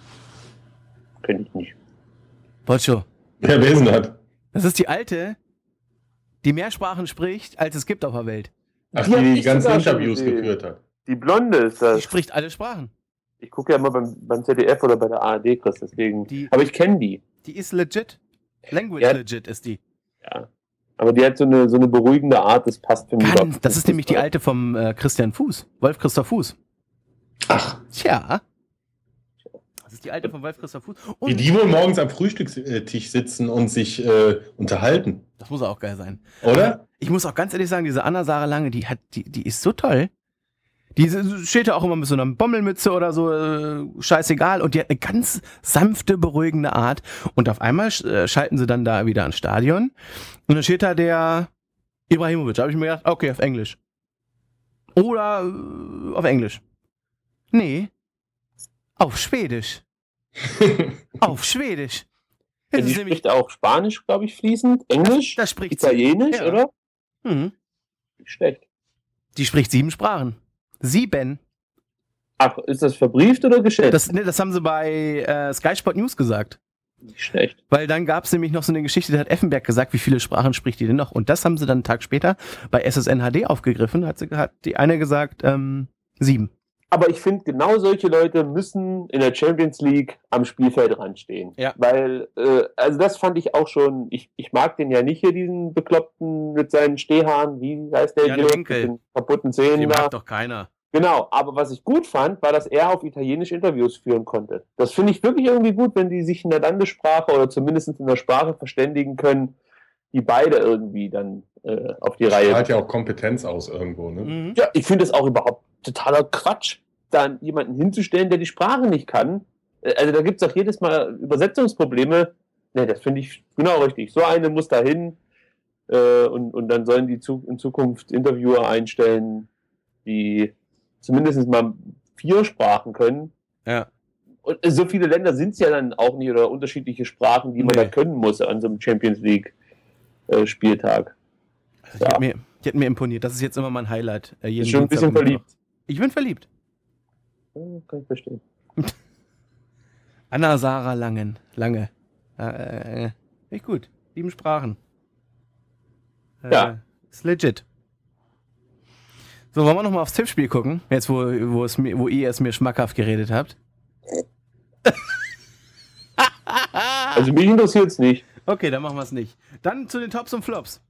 Kenn ich nicht. Pocho. Ja, wer ist denn das? Das ist die Alte, die mehr Sprachen spricht, als es gibt auf der Welt. Ach, die die, die ganzen Interviews geführt hat. Die Blonde ist das. Die spricht alle Sprachen. Ich gucke ja immer beim, beim Z D F oder bei der A R D, Chris, deswegen. Die, aber ich kenne die. Die ist legit. Language ja. legit ist die. Ja. Aber die hat so eine, so eine beruhigende Art, das passt für mich. Ganz, das ist nämlich die Alte vom äh, Christian Fuß. Wolf Christoph Fuß. Ach. Tja. Das ist die Alte von Wolf Christoph Fuß. Und wie die wohl morgens am Frühstückstisch sitzen und sich äh, unterhalten. Das muss auch geil sein. Oder? Ich muss auch ganz ehrlich sagen, diese Anna-Sarah Lange, die hat, die, die ist so toll. Die steht ja auch immer mit so einer Bommelmütze oder so, äh, scheißegal. Und die hat eine ganz sanfte, beruhigende Art. Und auf einmal äh, schalten sie dann da wieder ans Stadion. Und dann steht da der Ibrahimovic. Da habe ich mir gedacht, okay, auf Englisch. Oder äh, auf Englisch. Nee, auf Schwedisch. Auf Schwedisch. Ja, die spricht auch Spanisch, glaube ich, fließend. Englisch, das spricht Italienisch, ja. oder? Mhm. Nicht schlecht. Die spricht sieben Sprachen. Sieben. Ach, ist das verbrieft oder geschätzt? Das, nee, das haben sie bei äh, Sky Sport News gesagt. Nicht schlecht. Weil dann gab es nämlich noch so eine Geschichte, da hat Effenberg gesagt, wie viele Sprachen spricht die denn noch? Und das haben sie dann einen Tag später bei S S N H D aufgegriffen. Hat, sie, hat die eine gesagt, ähm, sieben. Aber ich finde, genau solche Leute müssen in der Champions League am Spielfeldrand stehen. Ja. Weil, äh, also das fand ich auch schon, ich, ich mag den ja nicht hier, diesen Bekloppten mit seinen Stehhaaren, wie heißt der Jan Idiot, Henkel. mit den kaputten Zähnen Den da. mag doch keiner. Genau, aber was ich gut fand, war, dass er auf Italienisch Interviews führen konnte. Das finde ich wirklich irgendwie gut, wenn die sich in der Landessprache oder zumindest in der Sprache verständigen können, die beide irgendwie dann äh, auf die Reihe. Strahlt ja auch Kompetenz aus irgendwo, ne? Mhm. Ja, ich finde es auch überhaupt totaler Quatsch, dann jemanden hinzustellen, der die Sprache nicht kann. Äh, Also da gibt es auch jedes Mal Übersetzungsprobleme. Ne, das finde ich genau richtig. So eine muss da hin äh, und, und dann sollen die zu, in Zukunft Interviewer einstellen, die zumindest mal vier Sprachen können. Ja. Und so viele Länder sind es ja dann auch nicht oder unterschiedliche Sprachen, die man Nee. da können muss an so einem Champions League äh, Spieltag. Also die, Ja. hat mir, die hat mir imponiert. Das ist jetzt immer mein Highlight. Äh, jeden Ist schon ein Dienstag bisschen um Mittwoch. verliebt. Ich bin verliebt. Ja, kann ich verstehen. Anna Sarah Langen. Lange. Äh, äh, echt gut. Sieben Sprachen. Äh, Ja. Ist legit. So, wollen wir nochmal aufs Tippspiel gucken? Jetzt, wo, wo, es mir, wo ihr es mir schmackhaft geredet habt. Also mich interessiert es nicht. Okay, dann machen wir es nicht. Dann zu den Tops und Flops.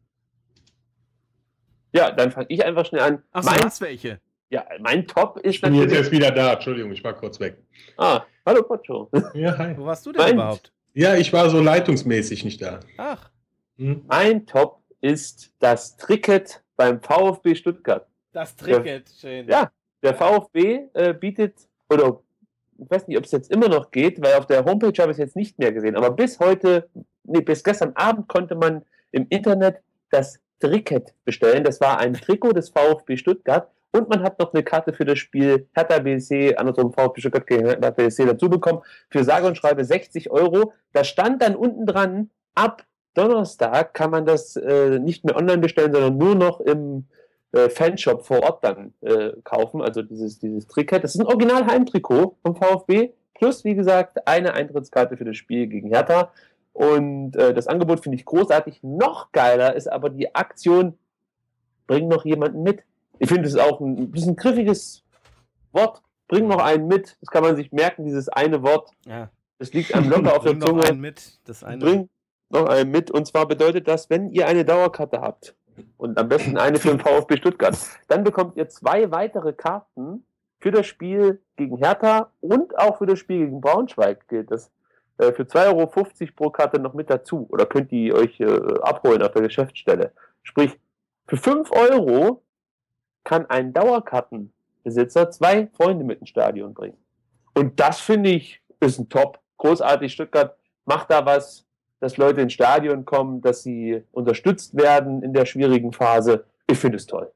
Ja, dann fange ich einfach schnell an. Achso, du mein, hast welche. ja, mein Top ist Ich bin jetzt natürlich... erst wieder da. Entschuldigung, ich war kurz weg. Ah, hallo Pocho. Ja, hi. Wo warst du denn Mein- überhaupt? Ja, ich war so leitungsmäßig nicht da. Ach, Hm? Mein Top ist das Tricket beim VfB Stuttgart. das Tricket. Schön. Ja, der VfB äh, bietet, oder ich weiß nicht, ob es jetzt immer noch geht, weil auf der Homepage habe ich es jetzt nicht mehr gesehen, aber bis heute, nee, bis gestern Abend konnte man im Internet das Tricket bestellen. Das war ein Trikot des VfB Stuttgart und man hat noch eine Karte für das Spiel Hertha B S C, andersrum VfB Stuttgart gegen Hertha B S C dazu bekommen, für sage und schreibe sechzig Euro. Da stand dann unten dran, ab Donnerstag kann man das äh, nicht mehr online bestellen, sondern nur noch im äh, Fanshop vor Ort dann äh, kaufen, also dieses, dieses Trikot. Das ist ein Original-Heimtrikot vom VfB, plus, wie gesagt, eine Eintrittskarte für das Spiel gegen Hertha. Und äh, das Angebot finde ich großartig. Noch geiler ist aber die Aktion, bring noch jemanden mit. Ich finde, das ist auch ein, ein bisschen griffiges Wort. Bring noch einen mit. Das kann man sich merken, dieses eine Wort. Ja. Das liegt einem locker auf der Bring noch Zunge. einen mit. Das eine. Bring noch einen mit. Und zwar bedeutet das, wenn ihr eine Dauerkarte habt und am besten eine für den VfB Stuttgart, dann bekommt ihr zwei weitere Karten für das Spiel gegen Hertha und auch für das Spiel gegen Braunschweig gilt das. Äh, Für zwei Euro fünfzig pro Karte noch mit dazu. Oder könnt ihr euch äh, abholen auf der Geschäftsstelle. Sprich, für fünf Euro kann ein Dauerkartenbesitzer zwei Freunde mit ins Stadion bringen. Und das finde ich ist ein Top. Großartig, Stuttgart macht da was, dass Leute ins Stadion kommen, dass sie unterstützt werden in der schwierigen Phase. Ich finde es toll.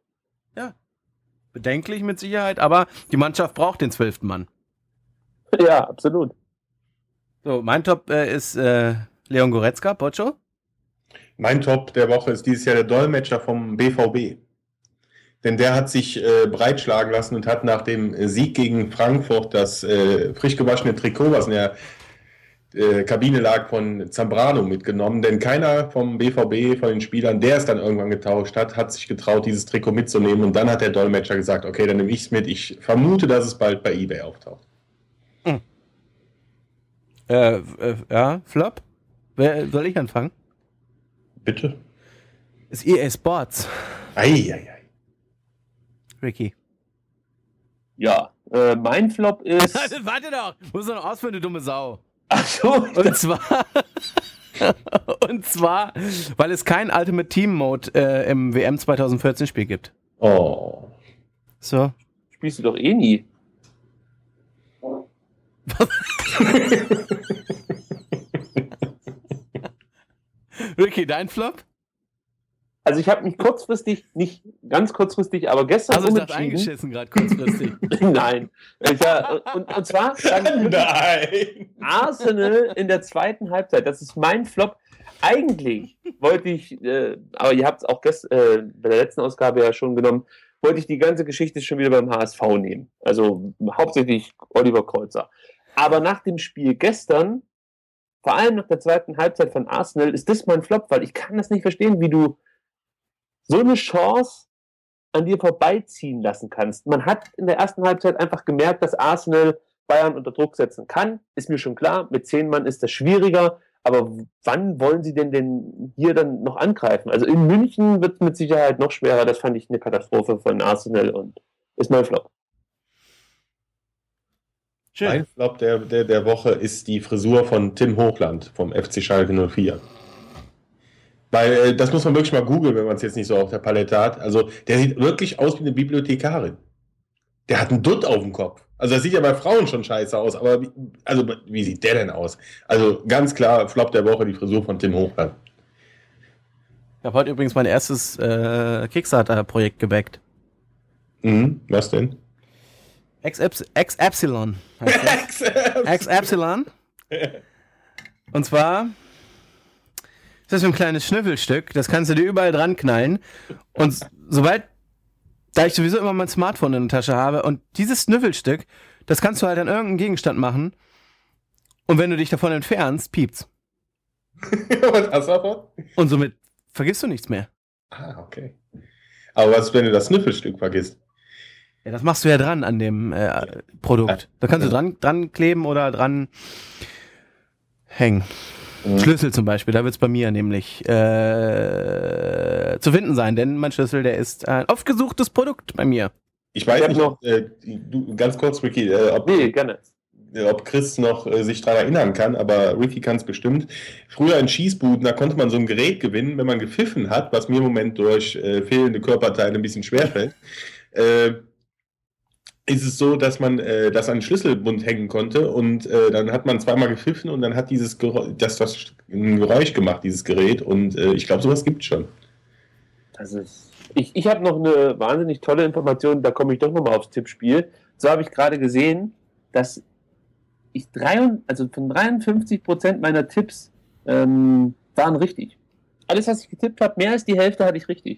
Bedenklich mit Sicherheit, aber die Mannschaft braucht den zwölften Mann. Ja, absolut. So, mein Top äh, ist äh, Leon Goretzka, Pocho. Mein Top der Woche ist dieses Jahr der Dolmetscher vom B V B. Denn der hat sich äh, breitschlagen lassen und hat nach dem Sieg gegen Frankfurt das äh, frisch gewaschene Trikot, was in der äh, Kabine lag, von Zambrano mitgenommen. Denn keiner vom B V B, von den Spielern, der es dann irgendwann getauscht hat, hat sich getraut, dieses Trikot mitzunehmen. Und dann hat der Dolmetscher gesagt, okay, dann nehme ich es mit. Ich vermute, dass es bald bei eBay auftaucht. Äh, äh, ja, Flop. Wer, soll ich anfangen? Bitte? Ist E A Sports. Eieiei. Ricky. Ja, äh, mein Flop ist... Warte doch, muss doch noch ausführen, du dumme Sau. Ach so, Und zwar, und zwar, weil es kein Ultimate Team Mode äh, im W M zwanzig vierzehn Spiel gibt. Oh. So. spielst du doch eh nie. Ricky, dein Flop? Also ich habe mich kurzfristig, nicht ganz kurzfristig, aber gestern Also ich dachte umentschieden. eingeschissen gerade kurzfristig. Nein. Ich, ja, und, und zwar sage ich wirklich, Nein! Arsenal in der zweiten Halbzeit. Das ist mein Flop. Eigentlich wollte ich, äh, aber ihr habt es auch gest, äh, bei der letzten Ausgabe ja schon genommen, wollte ich die ganze Geschichte schon wieder beim H S V nehmen. Also hauptsächlich Oliver Kreuzer. Aber nach dem Spiel gestern, vor allem nach der zweiten Halbzeit von Arsenal, ist das mein Flop, weil ich kann das nicht verstehen, wie du so eine Chance an dir vorbeiziehen lassen kannst. Man hat in der ersten Halbzeit einfach gemerkt, dass Arsenal Bayern unter Druck setzen kann. Ist mir schon klar, mit zehn Mann ist das schwieriger. Aber wann wollen sie denn, denn hier dann noch angreifen? Also in München wird es mit Sicherheit noch schwerer. Das fand ich eine Katastrophe von Arsenal und ist mein Flop. Schön. Mein Flop der, der, der Woche ist die Frisur von Tim Hochland vom F C Schalke null vier. Weil äh, das muss man wirklich mal googeln, wenn man es jetzt nicht so auf der Palette hat. Also der sieht wirklich aus wie eine Bibliothekarin. Der hat einen Dutt auf dem Kopf. Also das sieht ja bei Frauen schon scheiße aus, aber wie, also, wie sieht der denn aus? Also ganz klar, Flop der Woche, die Frisur von Tim Hochland. Ich habe heute übrigens mein erstes äh, Kickstarter-Projekt gebackt. Mhm, was denn? X-Epsilon. X-Epsilon. Und zwar ist das so ein kleines Schnüffelstück, das kannst du dir überall dran knallen. Und sobald, da ich sowieso immer mein Smartphone in der Tasche habe, und dieses Schnüffelstück, das kannst du halt an irgendeinen Gegenstand machen. Und wenn du dich davon entfernst, piept's. Was hast du davon? Und somit vergisst du nichts mehr. Ah, okay. Aber was, wenn du das Schnüffelstück vergisst? Ja, das machst du ja dran an dem äh, Produkt. Da kannst du dran, dran kleben oder dran hängen. Mhm. Schlüssel zum Beispiel, da wird es bei mir nämlich äh, zu finden sein, denn mein Schlüssel, der ist ein oft gesuchtes Produkt bei mir. Ich weiß ich nicht, noch, äh, du, ganz kurz, Ricky, äh, ob, nee, gerne. Äh, ob Chris noch äh, sich daran erinnern kann, aber Ricky kann es bestimmt. Früher in Schießbuden, da konnte man so ein Gerät gewinnen, wenn man gepfiffen hat, was mir im Moment durch äh, fehlende Körperteile ein bisschen schwerfällt. äh, ist es so, dass man äh, das an den Schlüsselbund hängen konnte und äh, dann hat man zweimal gepfiffen und dann hat dieses Geräusch, das, das ein Geräusch gemacht, dieses Gerät, und äh, ich glaube, sowas gibt es schon. Das ist, ich ich habe noch eine wahnsinnig tolle Information, da komme ich doch nochmal aufs Tippspiel. So habe ich gerade gesehen, dass ich drei, also von dreiundfünfzig Prozent meiner Tipps ähm, waren richtig. Alles, was ich getippt habe, mehr als die Hälfte hatte ich richtig.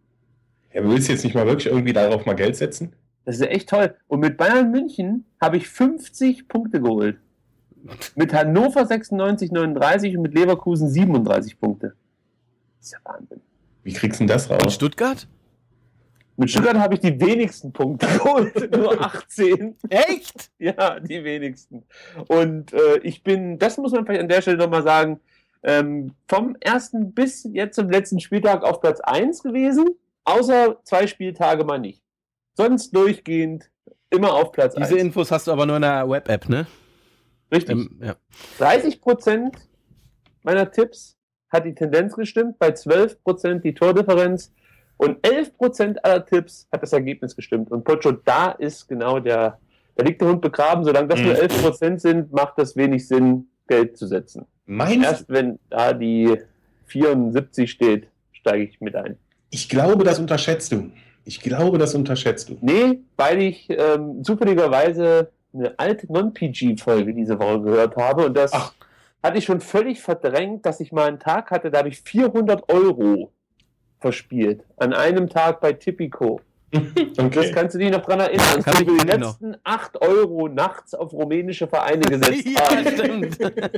Ja, willst du jetzt nicht mal wirklich irgendwie darauf mal Geld setzen? Das ist ja echt toll. Und mit Bayern München habe ich fünfzig Punkte geholt. Mit Hannover sechsundneunzig, neununddreißig und mit Leverkusen siebenunddreißig Punkte. Das ist ja Wahnsinn. Wie kriegst du denn das raus? Und Stuttgart? Mit Stuttgart habe ich die wenigsten Punkte geholt. Nur achtzehn. Echt? Ja, die wenigsten. Und äh, ich bin, das muss man vielleicht an der Stelle nochmal sagen, ähm, vom ersten bis jetzt zum letzten Spieltag auf Platz eins gewesen, außer zwei Spieltage mal nicht. Sonst durchgehend immer auf Platz eins. Diese Infos hast du aber nur in der Web-App, ne? Richtig. Ähm, ja. dreißig Prozent meiner Tipps hat die Tendenz gestimmt, bei zwölf Prozent die Tordifferenz und elf Prozent aller Tipps hat das Ergebnis gestimmt. Und Pocho, da ist genau der, da liegt der Hund begraben. Solange das nur elf Prozent sind, macht das wenig Sinn, Geld zu setzen. Meinst Erst wenn da die vierundsiebzig steht, steige ich mit ein. Ich glaube, das unterschätzt du. Ich glaube, das unterschätzt du. Nee, weil ich ähm, zufälligerweise eine alte Non-P G-Folge diese Woche gehört habe und das Ach. hatte ich schon völlig verdrängt, dass ich mal einen Tag hatte, da habe ich vierhundert Euro verspielt. An einem Tag bei Tipico. Okay. Das kannst du dich noch dran erinnern. Dass du für die letzten noch. acht Euro nachts auf rumänische Vereine gesetzt ja, hast.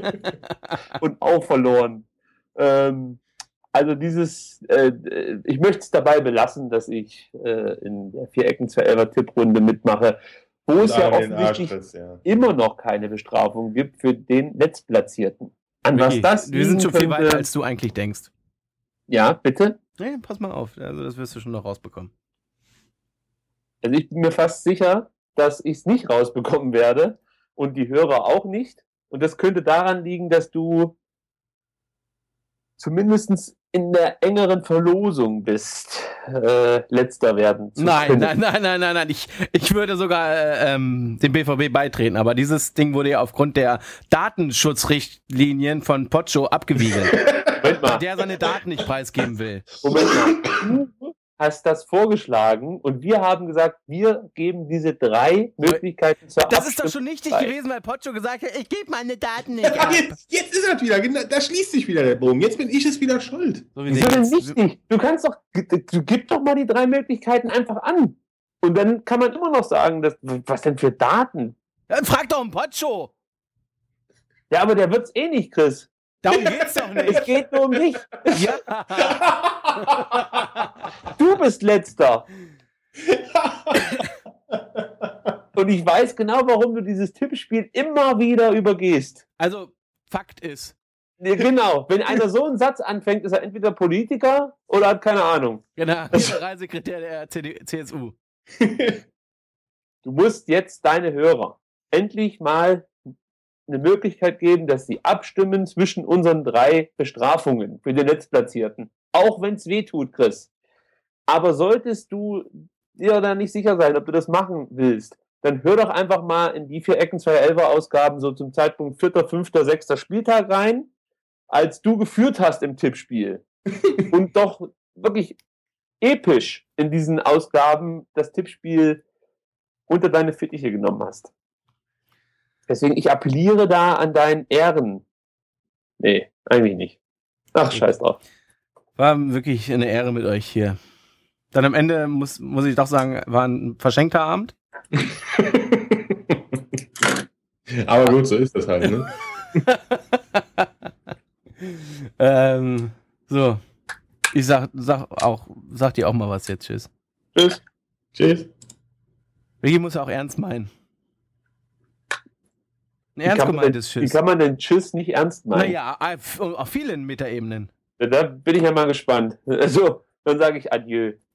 Und auch verloren. Ähm, Also dieses, äh, ich möchte es dabei belassen, dass ich äh, in der Vier-Ecken zwei Elfer Tipprunde mitmache, wo es ja offensichtlich ja. immer noch keine Bestrafung gibt für den Letztplatzierten. An Ricky, was das wir sind schon viel könnte, weiter, als du eigentlich denkst. Ja, bitte? Nee, pass mal auf, also das wirst du schon noch rausbekommen. Also ich bin mir fast sicher, dass ich es nicht rausbekommen werde und die Hörer auch nicht. Und das könnte daran liegen, dass du zumindest in der engeren Verlosung bist, äh, letzter werden zu nein, können. Nein, nein, nein, nein, nein. Ich, ich würde sogar äh, ähm, dem B V B beitreten, aber dieses Ding wurde ja aufgrund der Datenschutzrichtlinien von Pocho abgewiegelt. Moment mal. Der seine Daten nicht preisgeben will. Moment mal. Du hast das vorgeschlagen und wir haben gesagt, wir geben diese drei Möglichkeiten zur Das ist doch schon nichtig frei. gewesen, weil Pocho gesagt hat, ich gebe meine Daten nicht ja, ab. Jetzt, jetzt ist er wieder, da schließt sich wieder der Bogen. Jetzt bin ich es wieder schuld. So Wieso denn wichtig? Du kannst doch, du gib doch mal die drei Möglichkeiten einfach an. Und dann kann man immer noch sagen, dass, was denn für Daten? Ja, frag doch einen Pocho. Ja, aber der wird's eh nicht, Chris. Darum geht's doch nicht. Es geht nur um dich. Ja. Du bist Letzter. Und ich weiß genau, warum du dieses Tippspiel immer wieder übergehst. Also, Fakt ist. Ja, genau, wenn einer so einen Satz anfängt, ist er entweder Politiker oder hat keine Ahnung. Genau, Generalsekretär der C D- C S U. Du musst jetzt deine Hörer endlich mal eine Möglichkeit geben, dass sie abstimmen zwischen unseren drei Bestrafungen für den Letztplatzierten. Auch wenn es weh tut, Chris. Aber solltest du dir da nicht sicher sein, ob du das machen willst, dann hör doch einfach mal in die vier Ecken zwei Elfer Ausgaben so zum Zeitpunkt vierter, fünfter, sechster Spieltag rein, als du geführt hast im Tippspiel. Und doch wirklich episch in diesen Ausgaben das Tippspiel unter deine Fittiche genommen hast. Deswegen, ich appelliere da an deinen Ehren. Nee, eigentlich nicht. Ach, scheiß drauf. War wirklich eine Ehre mit euch hier. Dann am Ende muss, muss ich doch sagen, war ein verschenkter Abend. Aber gut, so ist das halt, ne? ähm, so. Ich sag, sag auch, sag dir auch mal was jetzt. Tschüss. Tschüss. Tschüss. Ricky muss auch ernst meinen. Ein Wie ernst kann man gemeintes denn- Wie Tschüss. kann man denn Tschüss nicht ernst meinen? Naja, auf vielen Metaebenen. Da bin ich ja mal gespannt. Also, dann sage ich Adieu.